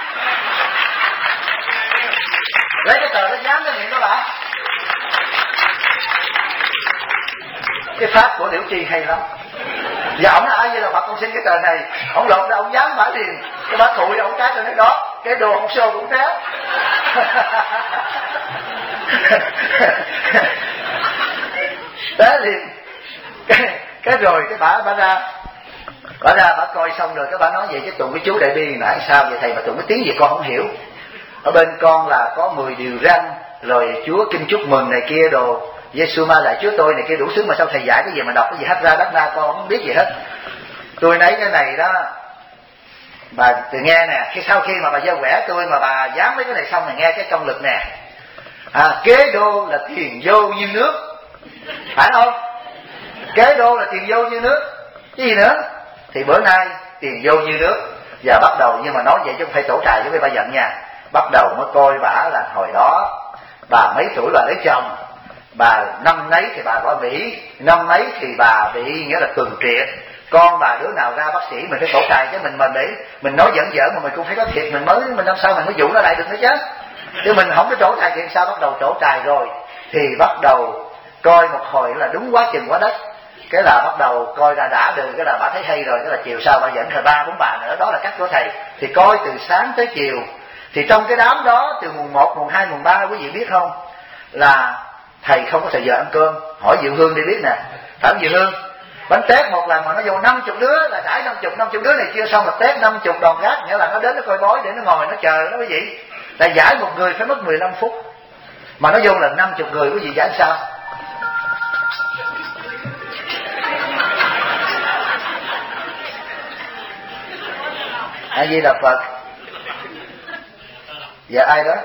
lấy cái tờ đó dán cái miệng của bà. Cái pháp của Liễu Tri hay lắm. Và ông nói ai vậy là Phật con xin cái tờ này, ông lột ra ông dán bả liền, cái bả thụi ra ông cái tôi nói đó, cái đồ ông show cũng thế. Thế liền cái, cái rồi cái bả bả ra bả ra bả coi xong rồi cái bả nói vậy chứ tụng cái chú Đại Bi nãy sao vậy thầy, mà tụng cái tiếng gì con không hiểu. Ở bên con là có mười điều răn, rồi Chúa kinh chúc mừng này kia đồ, Giê-xu ma lại Chúa tôi này kia đủ thứ, mà sao thầy giải cái gì mà đọc cái gì hát ra đắc na con không biết gì hết. Tôi lấy cái này đó bà từ nghe nè, khi sau khi mà bà giao quẻ tôi mà bà dám mấy cái này xong này, nghe cái công lực nè. À, kế đô là tiền vô như nước, phải không? Kế đô là tiền vô như nước, cái gì nữa? Thì bữa nay tiền vô như nước. Giờ bắt đầu, nhưng mà nói vậy chứ không phải tổ trại với bà giận nha. Bắt đầu mới coi bả là hồi đó bà mấy tuổi bà lấy chồng, bà năm nấy thì bà qua Mỹ, năm mấy thì bà bị nghĩa là tuần triệt. Con bà đứa nào ra bác sĩ mình phải tổ trại chứ mình mình để mình nói giỡn giỡn mà mình cũng phải có thiệt, mình mới mình năm sau mình mới dụ nó lại được nữa chứ. Chứ mình không có trổ trại thì sao? Bắt đầu trổ trại rồi thì bắt đầu coi một hồi là đúng quá chừng quá đất. Cái là bắt đầu coi ra đã được, cái là bà thấy hay rồi, cái là chiều sau bà dẫn thời ba bốn bà nữa, đó là cách của thầy. Thì coi từ sáng tới chiều. Thì trong cái đám đó từ mùng một, mùng hai, mùng ba quý vị biết không, là thầy không có thời giờ ăn cơm. Hỏi Diệu Hương đi biết nè, phải không Diệu Hương? Bánh tét một lần mà nó vô năm chục đứa là đãi năm chục, năm chục đứa này chưa xong là tét năm chục đòn gác, nghĩa là nó đến nó coi bói để nó ngồi nó chờ đó quý vị. Tại giải một người phải mất mười lăm phút, mà nó vô lần năm chục người, quý vị giải sao? A Di Đà Phật. Dạ ai đó?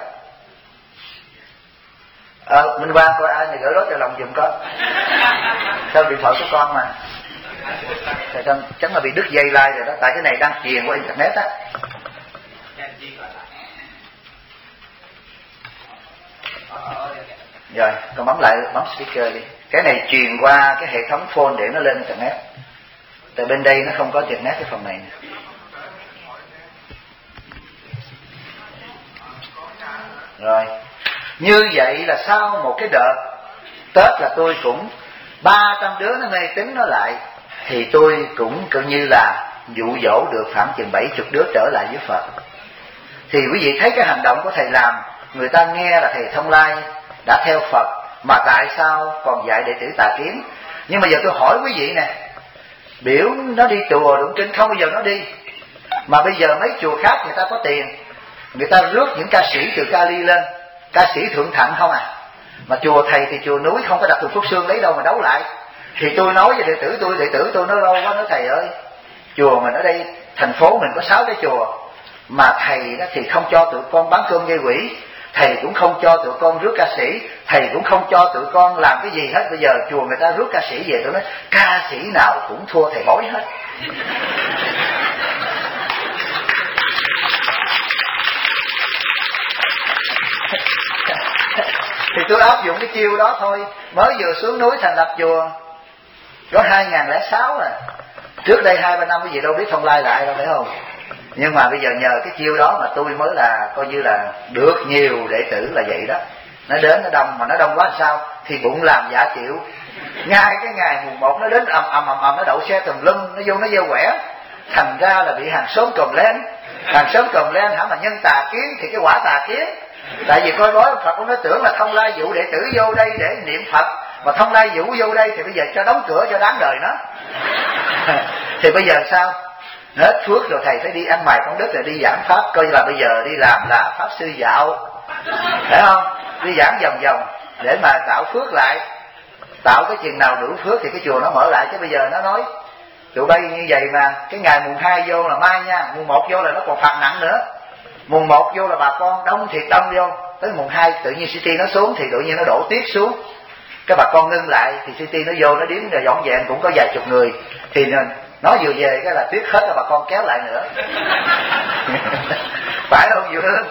À, Minh Quang coi ai này gửi đó cho lòng giùm con. Sao điện thoại của con mà tại con chắc là bị đứt dây like rồi đó, tại cái này đang truyền qua internet á. Rồi con bấm lại, bấm speaker đi. Cái này truyền qua cái hệ thống phone để nó lên internet, tại bên đây nó không có internet cái phần này. Rồi như vậy là sau một cái đợt Tết là tôi cũng ba trăm đứa nó mê tín nó lại, thì tôi cũng coi như là dụ dỗ được khoảng chừng bảy chục đứa trở lại với Phật. Thì quý vị thấy cái hành động của thầy làm, người ta nghe là thầy Thông Lai đã theo Phật, mà tại sao còn dạy đệ tử tà kiến? Nhưng mà giờ tôi hỏi quý vị nè, biểu nó đi chùa đụng kinh không bao giờ nó đi, mà bây giờ mấy chùa khác người ta có tiền, người ta rước những ca sĩ từ Cali lên, ca sĩ thượng thặng không à, mà chùa thầy thì chùa núi không có đặt từ Phúc Xương lấy đâu mà đấu lại. Thì tôi nói với đệ tử tôi, đệ tử tôi nói lâu quá, nói thầy ơi, chùa mình ở đây thành phố mình có sáu cái chùa, mà thầy đó thì không cho tụi con bán cơm gây quỷ, thầy cũng không cho tụi con rước ca sĩ, thầy cũng không cho tụi con làm cái gì hết. Bây giờ chùa người ta rước ca sĩ về, tôi nói ca sĩ nào cũng thua thầy bói hết. Thì tôi áp dụng cái chiêu đó thôi. Mới vừa xuống núi thành lập chùa có hai nghìn lẻ sáu à, trước đây hai ba năm cái gì đâu biết Thông Lai lại đâu, phải không? Nhưng mà bây giờ nhờ cái chiêu đó mà tôi mới là coi như là được nhiều đệ tử là vậy đó. Nó đến nó đông, mà nó đông quá sao thì bụng làm giả chịu. Ngay cái ngày mùng một nó đến ầm ầm ầm ầm, nó đậu xe tùm lum, nó vô nó gieo quẻ, thành ra là bị hàng xóm còm lên. Hàng xóm còm lên hả, mà nhân tà kiến thì cái quả tà kiến. Tại vì coi bói Phật cũng nó tưởng là Thông Lai dụ đệ tử vô đây để niệm Phật, mà Thông Lai dụ vô đây thì bây giờ cho đóng cửa cho đáng đời nó. Thì bây giờ sao? Hết phước rồi, thầy phải đi ăn mày con đất rồi đi giảng pháp, coi như là bây giờ đi làm là pháp sư dạo, phải không? Đi giảng vòng vòng để mà tạo phước lại, tạo cái chừng nào đủ phước thì cái chùa nó mở lại. Chứ bây giờ nó nói tụi bay như vậy mà cái ngày mùng hai vô là mai nha, mùng một vô là nó còn phạt nặng nữa. Mùng một vô là bà con đông thiệt đông vô, tới mùng hai tự nhiên City nó xuống thì tự nhiên nó đổ tuyết xuống, cái bà con ngưng lại thì City nó vô nó điếm rồi dọn dẹp cũng có vài chục người, thì nó vừa về cái là tuyết hết rồi bà con kéo lại nữa. Phải không Dư Hương?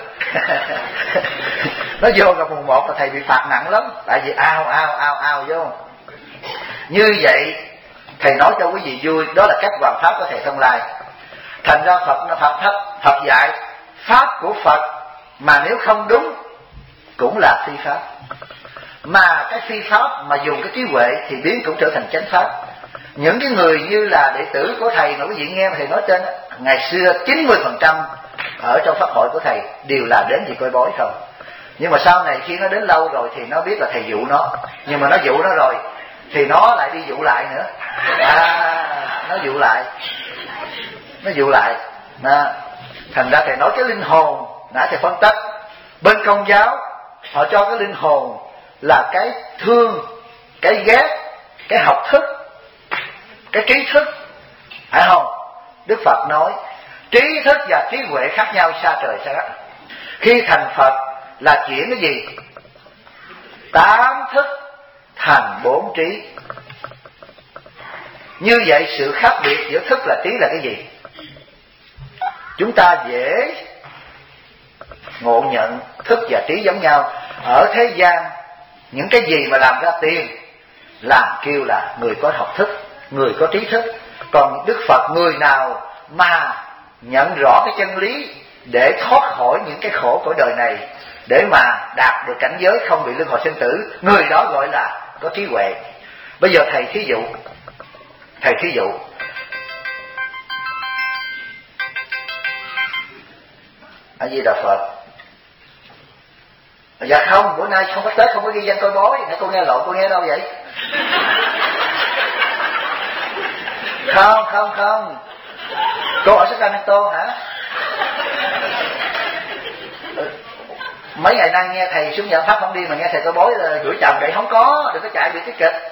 Nó vô gặp mùng một là thầy bị phạt nặng lắm, tại vì ao ao ao ao vô. Như vậy thầy nói cho quý vị vui, đó là cách hoàn pháp của thầy Thông Lai. Thành ra Phật nó Phật Phật, Phật dạy pháp của Phật mà nếu không đúng cũng là phi pháp, mà cái phi pháp mà dùng cái trí huệ thì biến cũng trở thành chánh pháp. Những cái người như là đệ tử của thầy mà quý vị nghe thầy nói trên, ngày xưa chín mươi phần trăm ở trong pháp hội của thầy đều là đến vì coi bói không. Nhưng mà sau này khi nó đến lâu rồi thì nó biết là thầy dụ nó, nhưng mà nó dụ nó rồi thì nó lại đi dụ lại nữa. À, nó dụ lại, nó dụ lại. À, thành ra thầy nói cái linh hồn, nãy thầy phân tích, bên Công giáo họ cho cái linh hồn là cái thương, cái ghét, cái học thức, cái trí thức, phải không? Đức Phật nói trí thức và trí huệ khác nhau xa trời xa đất. Khi thành Phật là chuyển cái gì? Tám thức thành bốn trí. Như vậy sự khác biệt giữa thức là trí là cái gì? Chúng ta dễ ngộ nhận thức và trí giống nhau. Ở thế gian những cái gì mà làm ra tiền làm kêu là người có học thức, người có trí thức. Còn Đức Phật, người nào mà nhận rõ cái chân lý để thoát khỏi những cái khổ của đời này, để mà đạt được cảnh giới không bị luân hồi sinh tử, người đó gọi là có trí huệ. Bây giờ thầy thí dụ, thầy thí dụ A Di Đà Phật. Dạ không, bữa nay không có Tết, không có ghi danh coi bói. Nãy cô nghe lộn, cô nghe đâu vậy? Không không không, cô ở Sacramento hả? Mấy ngày nay nghe thầy xuống giảng pháp không đi mà nghe thầy coi bói là gửi chồng vậy, không có, đừng có chạy bị cái kịch.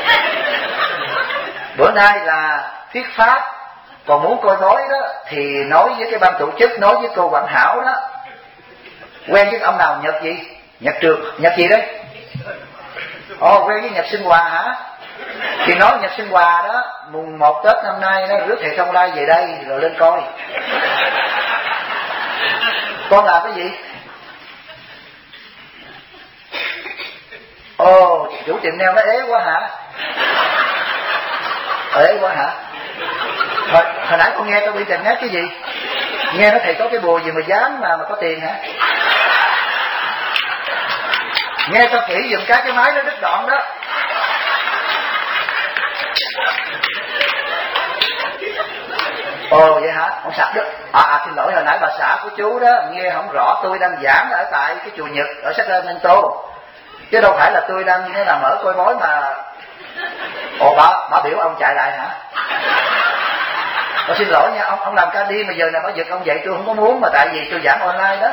Bữa nay là thuyết pháp, còn muốn coi bói đó thì nói với cái ban tổ chức, nói với cô Quảng Hảo đó. Quen với ông nào Nhật gì? Nhật Trường, Nhật gì đấy? Ồ, quen với Nhật Sinh Hòa hả? Thì nói Nhật Sinh Hòa đó, mùng một Tết năm nay nó rước thầy Thông Lai về đây rồi lên coi. Con làm cái gì? Ồ, chủ tiệm nail nó ế quá hả? Ế quá hả? Hồi, hồi nãy con nghe tôi bị tìm nét cái gì? Nghe nó thầy có cái bùa gì mà dám mà mà có tiền hả? Nghe tao kỹ dùm cái cái máy nó đứt đoạn đó. Ồ vậy hả? Ông sạch đó. À, à xin lỗi, hồi nãy bà xã của chú đó nghe không rõ, tôi đang giảng ở tại cái chùa Nhật ở Sacramento, chứ đâu phải là tôi đang nó làm ở coi bói mà. Ồ bà, bà biểu ông chạy lại hả? Tôi xin lỗi nha, ông ông làm ca đi mà giờ này bà giật ông dậy tôi không có muốn, mà tại vì tôi giảng online đó.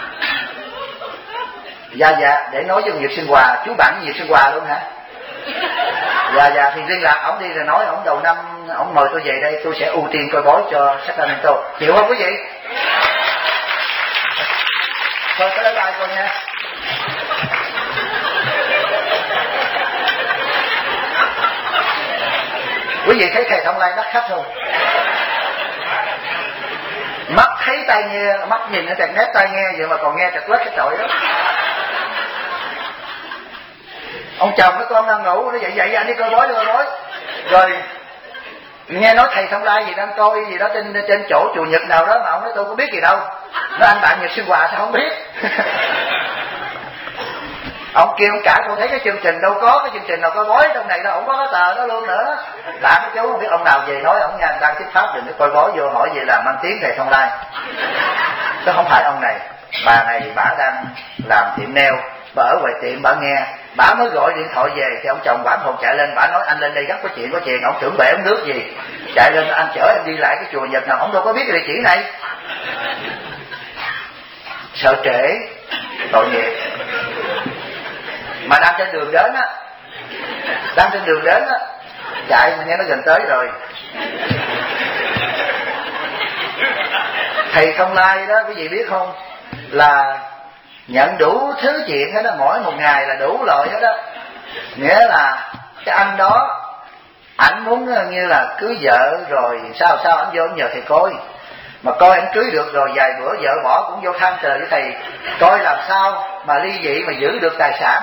Dạ dạ, để nói với Nhật Sinh Hòa, chú bạn với Nhật Sinh Hòa luôn hả? Dạ dạ, thì riêng là ông đi rồi nói ông đầu năm ông mời tôi về đây, tôi sẽ ưu tiên coi bói cho Sacramento, chịu không quý vị? Thôi tới đây con nha. Quý vị thấy thầy Thông Lai đắt khách không? Mắt thấy tai nghe, mắt nhìn nó chặt nét tai nghe vậy mà còn nghe chặt lết cái trời đó. Ông chồng với con đang ngủ, nó dậy dậy anh đi coi bói, đi coi bói. Rồi nghe nói thầy Thông Lai gì đang coi gì đó trên trên chỗ chùa Nhật nào đó, mà ông nói tôi có biết gì đâu. Nó anh bạn Nhật Sinh Hòa sao không biết? Ông kêu ông cả, con thấy cái chương trình đâu có cái chương trình nào coi bói trong này đâu, ông có cái tờ đó luôn nữa. Bạn cái chú không biết ông nào về nói ông nha, đang thuyết pháp đừng có coi bói vô hỏi gì là mang tiếng thầy Thông Lai. Chứ không phải ông này, bà này bà đang làm tiệm nail, bà ở ngoài tiệm bà nghe, bà mới gọi điện thoại về thì ông chồng bà không chạy lên, bà nói anh lên đây gấp có chuyện có chuyện, ông tưởng bể ống nước gì, chạy lên anh chở em đi lại cái chùa Nhật nào, ông đâu có biết cái địa chỉ này. Sợ trễ, tội nghiệp. Mà đang trên đường đến á, đang trên đường đến á, chạy mà nghe nó gần tới rồi. Thầy Thông Lai đó quý vị biết không, là nhận đủ thứ chuyện hết đó, mỗi một ngày là đủ loại hết đó. Nghĩa là cái anh đó ảnh muốn như là cưới vợ rồi sao sao ảnh vô ảnh nhờ thầy coi, mà coi ảnh cưới được rồi vài bữa vợ bỏ cũng vô than trời với thầy coi làm sao mà ly dị mà giữ được tài sản.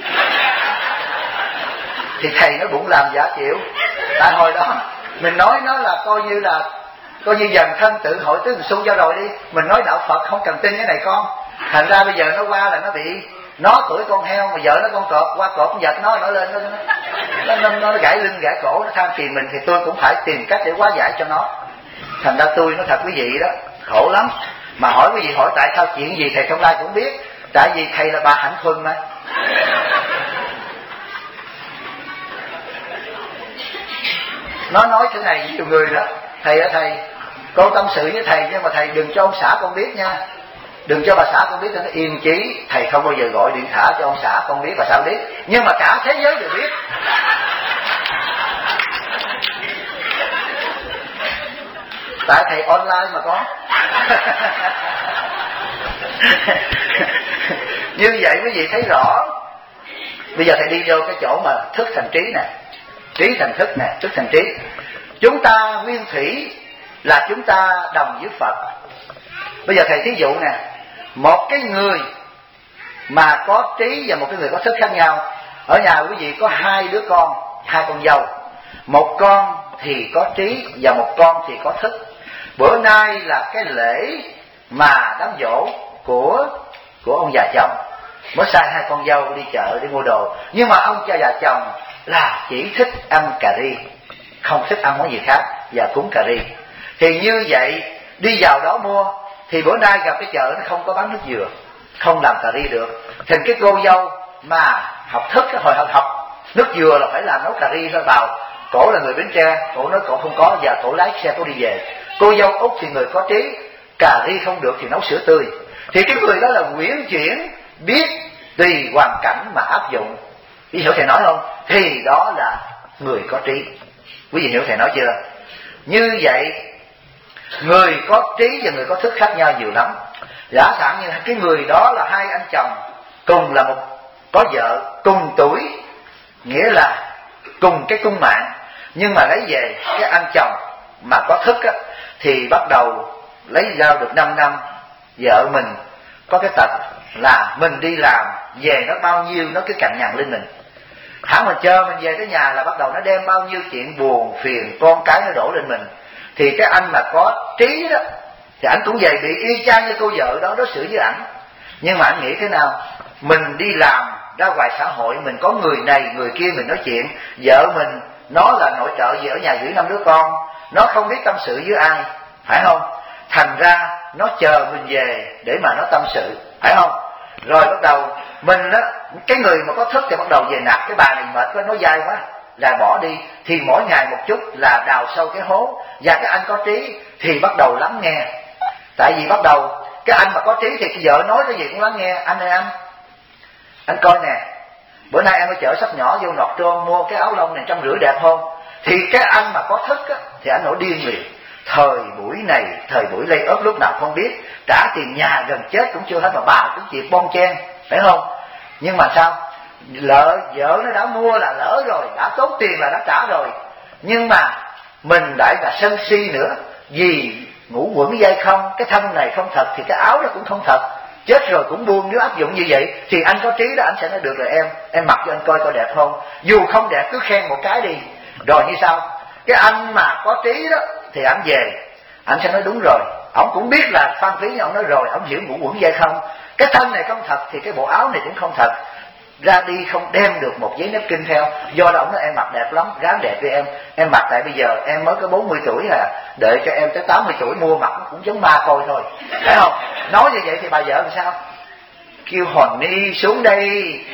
Thì thầy nó bụng làm giả chịu. Tại hồi đó mình nói nó là coi như là coi như dần thân tự hội tứ xu cho rồi đi, mình nói đạo Phật không cần tin cái này con. Thành ra bây giờ nó qua là nó bị, nó tuổi con heo mà vợ nó con cọp, qua cọp con giật nó, nó lên nó nó, nó, nó, nó gãy lưng gãy cổ, nó than phiền mình, thì tôi cũng phải tìm cách để hóa giải cho nó. Thành ra tôi nói thật quý vị đó, khổ lắm. Mà hỏi quý vị hỏi tại sao chuyện gì thầy Thông Lai cũng biết, tại vì thầy là bà Hạnh Thuần mà. Nó nói thế này với nhiều người đó, thầy ơi thầy, con tâm sự với thầy nhưng mà thầy đừng cho ông xã con biết nha, đừng cho bà xã con biết, cho nó yên chí. Thầy không bao giờ gọi điện thoại cho ông xã con biết, bà xã biết, nhưng mà cả thế giới đều biết. Tại thầy online mà con. Như vậy quý vị thấy rõ. Bây giờ thầy đi vô cái chỗ mà thức thành trí nè, trí thành thức nè, thức thành trí. Chúng ta nguyên thủy là chúng ta đồng với Phật. Bây giờ thầy thí dụ nè, một cái người mà có trí và một cái người có thức khác nhau. Ở nhà quý vị có hai đứa con, hai con dâu, một con thì có trí và một con thì có thức. Bữa nay là cái lễ mà đám giỗ của của ông già chồng, mới sai hai con dâu đi chợ đi mua đồ, nhưng mà ông cha già chồng là chỉ thích ăn cà ri, không thích ăn món gì khác và cúng cà ri. Thì như vậy đi vào đó mua, thì bữa nay gặp cái chợ nó không có bán nước dừa, không làm cà ri được. Thành cái cô dâu mà học thức, hồi học, học nước dừa là phải làm nấu cà ri thôi vào, cổ là người Bến Tre, cổ nói cổ không có, và cổ lái xe cổ đi về. Cô dâu Út thì người có trí, cà ri không được thì nấu sữa tươi. Thì cái người đó là uyển chuyển, biết tùy hoàn cảnh mà áp dụng. Quý vị hiểu thầy nói không? Thì đó là người có trí. Quý vị hiểu thầy nói chưa? Như vậy, người có trí và người có thức khác nhau nhiều lắm. Giả sử như cái người đó là hai anh chồng cùng là một có vợ cùng tuổi, nghĩa là cùng cái cung mạng, nhưng mà lấy về cái anh chồng mà có thức á, thì bắt đầu lấy giao được năm năm, vợ mình có cái tật là mình đi làm về nó bao nhiêu nó cứ cằn nhằn lên mình. Hả mình chờ mình về tới nhà là bắt đầu nó đem bao nhiêu chuyện buồn phiền con cái nó đổ lên mình. Thì cái anh mà có trí đó thì anh cũng về bị y chang như cô vợ đó đối xử với ảnh. Nhưng mà anh nghĩ thế nào? Mình đi làm ra ngoài xã hội, mình có người này người kia mình nói chuyện. Vợ mình nó là nội trợ gì ở nhà giữ năm đứa con, nó không biết tâm sự với ai, phải không? Thành ra nó chờ mình về để mà nó tâm sự, phải không? Rồi bắt đầu mình á, cái người mà có thức thì bắt đầu về nạt cái bà này mệt quá, nói dai quá là bỏ đi. Thì mỗi ngày một chút là đào sâu cái hố. Và cái anh có trí thì bắt đầu lắng nghe. Tại vì bắt đầu cái anh mà có trí thì cái vợ nói cái gì cũng lắng nghe. Anh ơi anh, anh coi nè, bữa nay em ở chợ sắp nhỏ vô Nọt Trôn mua cái áo lông này trăm rưỡi đẹp không? Thì cái anh mà có thức á, thì anh nổi điên liền. Thời buổi này, thời buổi lay ớt lúc nào không biết, trả tiền nhà gần chết cũng chưa hết mà bà cũng chịu bon chen, phải không? Nhưng mà sao? Lỡ vợ nó đã mua là lỡ rồi, đã tốn tiền là đã trả rồi. Nhưng mà mình đã là sân si nữa, vì ngủ quẩn dây không, cái thân này không thật thì cái áo nó cũng không thật. Chết rồi cũng buông. Nếu áp dụng như vậy thì anh có trí đó, anh sẽ nói được rồi em, em mặc cho anh coi coi đẹp không? Dù không đẹp cứ khen một cái đi. Rồi như sao? Cái anh mà có trí đó thì anh về, anh sẽ nói đúng rồi. Ông cũng biết là phan phí, ông nói rồi, ông hiểu ngủ quẩn dây không. Cái thân này không thật thì cái bộ áo này cũng không thật. Ra đi không đem được một giấy nếp kinh theo. Do đó ông nói em mặc đẹp lắm, gái đẹp đi em. Em mặc tại bây giờ em mới có bốn mươi tuổi à, đợi cho em tới tám mươi tuổi mua mặc cũng giống ma coi thôi, phải không? Nói như vậy thì bà vợ làm sao? Kêu Hòn Ni xuống đây,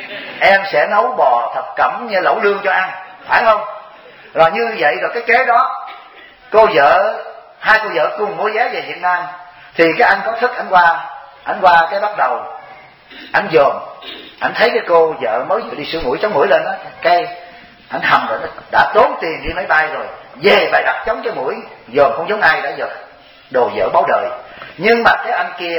em sẽ nấu bò thập cẩm như lẩu lương cho ăn, phải không? Rồi như vậy rồi cái kế đó, cô vợ, hai cô vợ cùng mua vé về Việt Nam. Thì cái anh có thức, anh qua, anh qua cái bắt đầu anh dòm, anh thấy cái cô vợ mới vừa đi sửa mũi, chống mũi lên đó, cái anh hầm rồi, đã tốn tiền đi máy bay rồi, về bài đặt chống cái mũi, dòm không giống ai đã giờ đồ vợ báo đời. Nhưng mà cái anh kia,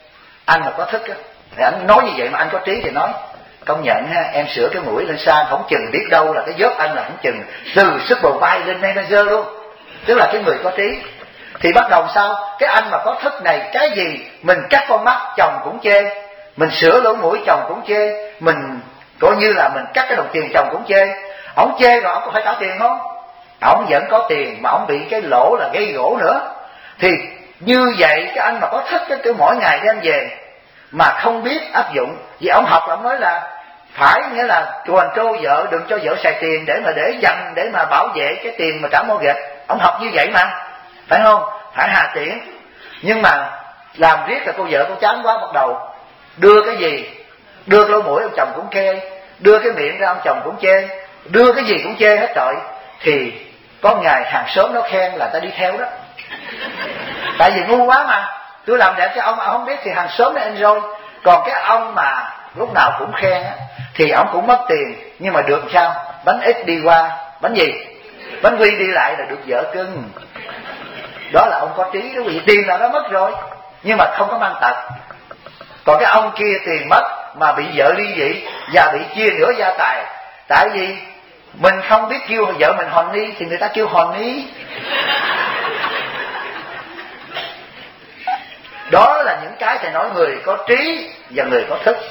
anh mà có thức á, thì anh nói như vậy mà anh có trí thì nói công nhận ha, em sửa cái mũi lên sang không chừng biết đâu là cái vớt anh là không chừng từ sức bầu vai lên đây nó dơ luôn. Tức là cái người có trí. Thì bắt đầu sao? Cái anh mà có thức này, cái gì mình cắt con mắt chồng cũng chê, mình sửa lỗ mũi chồng cũng chê, mình coi như là mình cắt cái đồng tiền chồng cũng chê. Ông chê rồi ông có phải trả tiền không? Ông vẫn có tiền mà ông bị cái lỗ là gây gỗ nữa. Thì như vậy cái anh mà có thức cái cứ mỗi ngày đem về mà không biết áp dụng. Vì ông học ông nói là phải, nghĩa là còn trô vợ đừng cho vợ xài tiền để mà để dành, để mà bảo vệ cái tiền mà trả mortgage. Ông học như vậy mà, phải không? Phải hà tiễn. Nhưng mà làm riết là cô vợ cô chán quá, bắt đầu đưa cái gì, đưa cái lỗ mũi ông chồng cũng chê, đưa cái miệng ra ông chồng cũng chê, đưa cái gì cũng chê hết trời. Thì có ngày hàng xóm nó khen là ta đi theo đó. Tại vì ngu quá mà, tôi làm đẹp cho ông mà ông không biết thì hàng xóm nó enjoy. Còn cái ông mà lúc nào cũng khen á, thì ông cũng mất tiền. Nhưng mà được sao? Bánh ít đi qua, bánh gì? Bánh quy đi lại là được vợ cưng. Đó là ông có trí đó, vì tiền là nó mất rồi, nhưng mà không có mang tật. Còn cái ông kia tiền mất mà bị vợ ly dị và bị chia nửa gia tài. Tại vì mình không biết kêu vợ mình Hòn Ni thì người ta kêu Hòn Ni. Đó là những cái thầy nói người có trí và người có thức.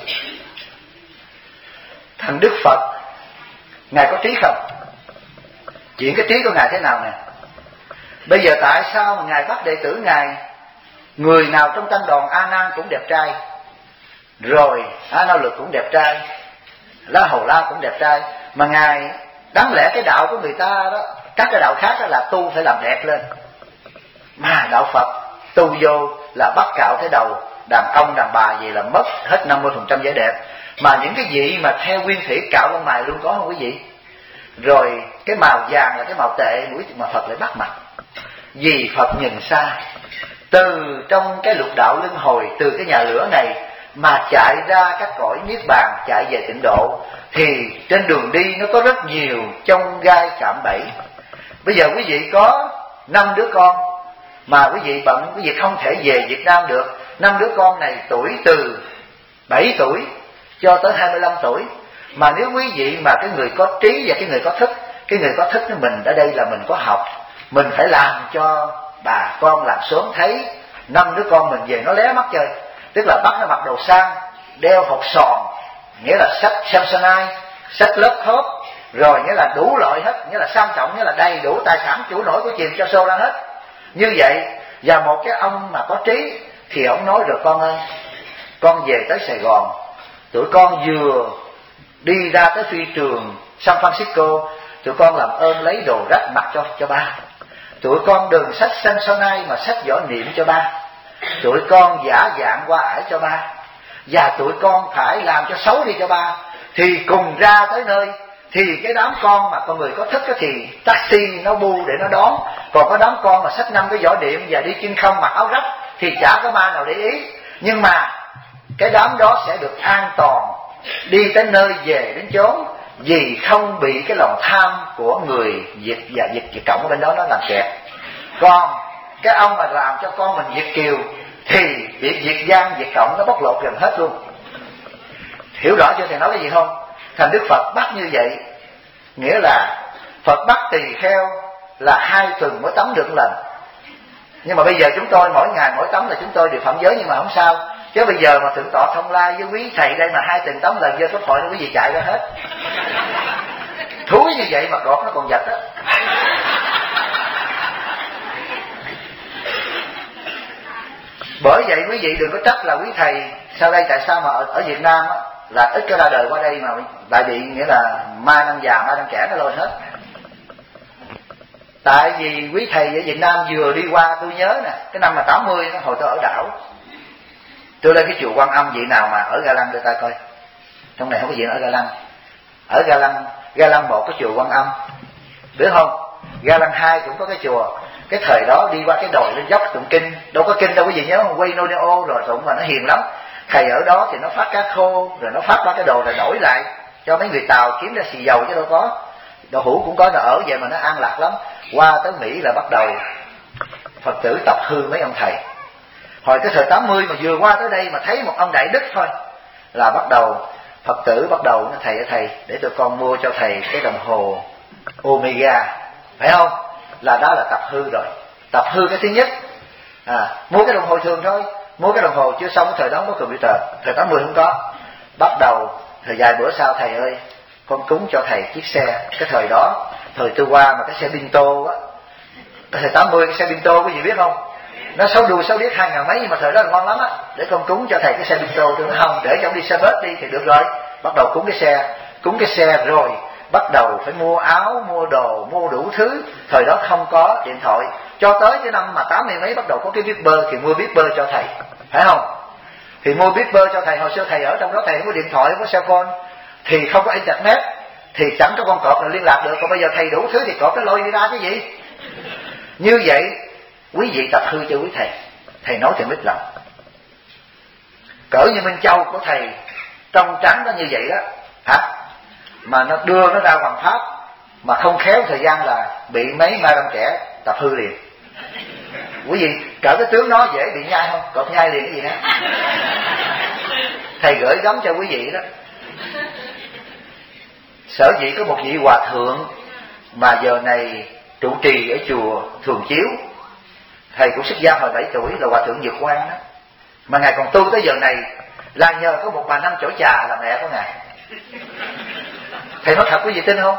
Thằng Đức Phật, Ngài có trí không? Chuyện cái trí của Ngài thế nào nè? Bây giờ tại sao mà Ngài bắt đệ tử Ngài, người nào trong tăng đoàn A Nan cũng đẹp trai, rồi A Na Lực cũng đẹp trai, La Hầu La cũng đẹp trai, mà Ngài đáng lẽ cái đạo của người ta đó, các cái đạo khác đó là tu phải làm đẹp lên, mà đạo Phật tu vô là bắt cạo tới đầu, đàn ông đàn bà gì là mất hết năm mươi phần trăm vẻ đẹp. Mà những cái vị mà theo nguyên thủy cạo con mày luôn có không quý vị? Rồi cái màu vàng là cái màu tệ mũi, mà Phật lại bắt mặt. Vì Phật nhìn xa, từ trong cái lục đạo luân hồi, từ cái nhà lửa này mà chạy ra các cõi niết bàn, chạy về tịnh độ, thì trên đường đi nó có rất nhiều chông gai cạm bẫy. Bây giờ quý vị có năm đứa con mà quý vị bận, quý vị không thể về Việt Nam được. Năm đứa con này tuổi từ bảy tuổi cho tới hai mươi lăm tuổi. Mà nếu quý vị mà cái người có trí và cái người có thức, cái người có thức với mình ở đây là mình có học, mình phải làm cho bà con làng xóm thấy năm đứa con mình về nó lé mắt chơi. Tức là bắt nó mặc đồ sang, đeo hột sòn, nghĩa là sách Samsonite, sách lớp khớp, rồi nghĩa là đủ loại hết, nghĩa là sang trọng, nghĩa là đầy đủ tài sản chủ nổi của chìm cho xô ra hết. Như vậy, và một cái ông mà có trí thì ông nói rồi, con ơi, con về tới Sài Gòn, tụi con vừa đi ra tới phi trường San Francisco, tụi con làm ơn lấy đồ rách mặc cho cho ba. Tụi con đừng xách Samsonite mà xách võ niệm cho ba. Tụi con giả dạng qua ải cho ba, và tụi con phải làm cho xấu đi cho ba. Thì cùng ra tới nơi, thì cái đám con mà con người có thức thì taxi nó bu để nó đón. Còn có đám con mà xách năm cái võ niệm và đi chân không mặc áo rách thì chả có ma nào để ý. Nhưng mà cái đám đó sẽ được an toàn đi tới nơi về đến chốn, vì không bị cái lòng tham của người Việt và Việt Việt Cộng ở bên đó nó làm kẹt. Còn cái ông mà làm cho con mình Việt kiều thì việc Việt Giang, Việt Cộng nó bóc lột gần hết luôn. Hiểu rõ chưa thầy nói cái gì không? Thành Đức Phật bắt như vậy, nghĩa là Phật bắt tỳ kheo là hai tuần mới tắm được một lần. Nhưng mà bây giờ chúng tôi mỗi ngày mỗi tắm là chúng tôi đều phạm giới, nhưng mà không sao. Chứ bây giờ mà thượng tọa Thông Lai với quý thầy đây mà hai tuần tắm lần vô pháp hội nó quý vị chạy ra hết. Thúi như vậy mà cọp nó còn giật á. Bởi vậy quý vị đừng có trách là quý thầy sau đây tại sao mà ở, ở Việt Nam á, là ít cái ra đời qua đây mà lại bị nghĩa là ma năm già ma năm trẻ nó lôi hết. Tại vì quý thầy ở Việt Nam vừa đi qua, tôi nhớ nè, cái năm mà tám mươi hồi tôi ở đảo, tôi lên cái chùa Quan Âm vị nào mà ở Ga Lăng đưa ta coi. Trong này không có gì ở Ga Lăng. Ở Ga Lăng, Ga Lăng một có chùa Quan Âm, biết không? Ga Lăng hai cũng có cái chùa. Cái thời đó đi qua cái đồi lên dốc tụng kinh, đâu có kinh đâu quý vị nhớ không? Quay nô nê ô rồi tụng mà nó hiền lắm. Thầy ở đó thì nó phát cá khô, rồi nó phát ba cái đồ rồi đổi lại cho mấy người Tàu kiếm ra xì dầu chứ đâu có. Đậu hũ cũng có, nó ở vậy mà nó an lạc lắm. Qua tới Mỹ là bắt đầu Phật tử tập hư mấy ông thầy. Hồi cái thời tám mươi mà vừa qua tới đây mà thấy một ông đại đức thôi là bắt đầu Phật tử bắt đầu nó thầy ơi thầy, để tụi con mua cho thầy cái đồng hồ Omega, phải không? Là đó là tập hư rồi. Tập hư cái thứ nhất, à, mua cái đồng hồ thường thôi, mua cái đồng hồ chưa xong, thời đó không có computer, thời tám mươi không có. Bắt đầu thời vài bữa sau, thầy ơi con cúng cho thầy chiếc xe. Cái thời đó, thời tôi qua mà cái xe Pinto á, thời tám mươi cái xe Pinto quý vị biết không? Nó xấu đuôi xấu điếc hai ngàn mấy, nhưng mà thời đó là ngon lắm á. Để con cúng cho thầy cái xe Pinto. Tôi nói không, để cho ông đi xe bus đi thì được rồi. Bắt đầu cúng cái xe, cúng cái xe rồi bắt đầu phải mua áo, mua đồ, mua đủ thứ. Thời đó không có điện thoại. Cho tới cái năm mà tám mươi mấy bắt đầu có cái Viber thì mua Viber cho thầy, phải không? Thì mua Viber cho thầy. Hồi xưa thầy ở trong đó thầy không có điện thoại, không có cell phone, thì không có internet, thì chẳng có con cọp nào liên lạc được. Còn bây giờ thầy đủ thứ thì cọp nó lôi đi ra cái gì. Như vậy quý vị tập hư cho quý thầy. Thầy nói thì mít lòng. Cỡ như Minh Châu của thầy trong trắng đó như vậy đó hả, mà nó đưa nó ra Hoàng Pháp mà không khéo thời gian là bị mấy ma răng trẻ tập hư liền. Quý vị cỡ cái tướng nó dễ bị nhai không? Cọp nhai liền cái gì đó. Thầy gửi gắm cho quý vị đó. Sở dĩ có một vị hòa thượng mà giờ này trụ trì ở chùa Thường Chiếu, thầy cũng xuất gia hồi bảy tuổi, là hòa thượng Nhật Quang đó, mà ngài còn tu tới giờ này là nhờ có một bà năm chổi trà là mẹ của ngài. Thầy nói thật quý vị tin không?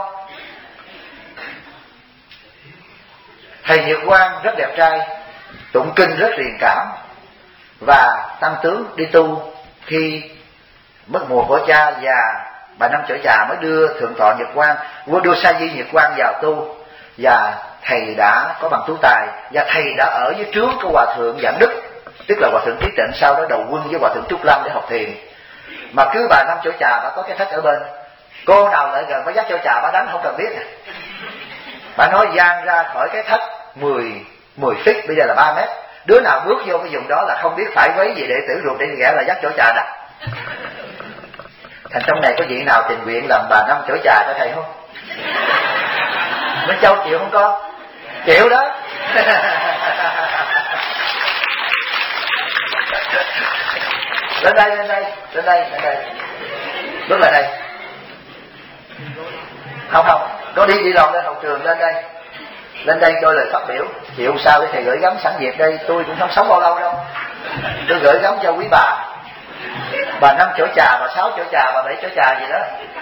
Thầy Nhật Quang rất đẹp trai, tụng kinh rất truyền cảm, và tăng tướng đi tu khi mất mùa của cha, và bà năm chổi trà mới đưa thượng tọa Nhật Quang, đưa Sa Di Nhật Quang vào tu. Và thầy đã có bằng tú tài, và thầy đã ở dưới trướng của hòa thượng Giảng Đức, tức là hòa thượng Trí Tịnh, sau đó đầu quân với hòa thượng Trúc Lâm để học thiền. Mà cứ bà năm chổi trà bà có cái thất ở bên, cô nào lại gần bà dắt chổi trà bà đánh không cần biết. Bà nói gian ra khỏi cái thất mười mười feet, bây giờ là ba mét. Đứa nào bước vô cái vùng đó là không biết phải quấy gì đệ tử ruột để ghẻ là dắt chỗ trà đặt. Thành trong này có vị nào tình nguyện làm bà năm chỗ trà cho thầy không? Minh Châu chịu không con? Chịu đó. Lên đây, lên đây, lên đây, lên đây. Bước lại đây. Không không, có đi đi lòng lên hậu trường, lên đây. Lên đây đôi lời phát biểu. Chịu sao để thầy gửi gắm sẵn việc đây, tôi cũng không sống bao lâu đâu. Tôi gửi gắm cho quý bà. Bà năm chỗ trà, bà sáu chỗ trà, bà bảy chỗ trà gì đó.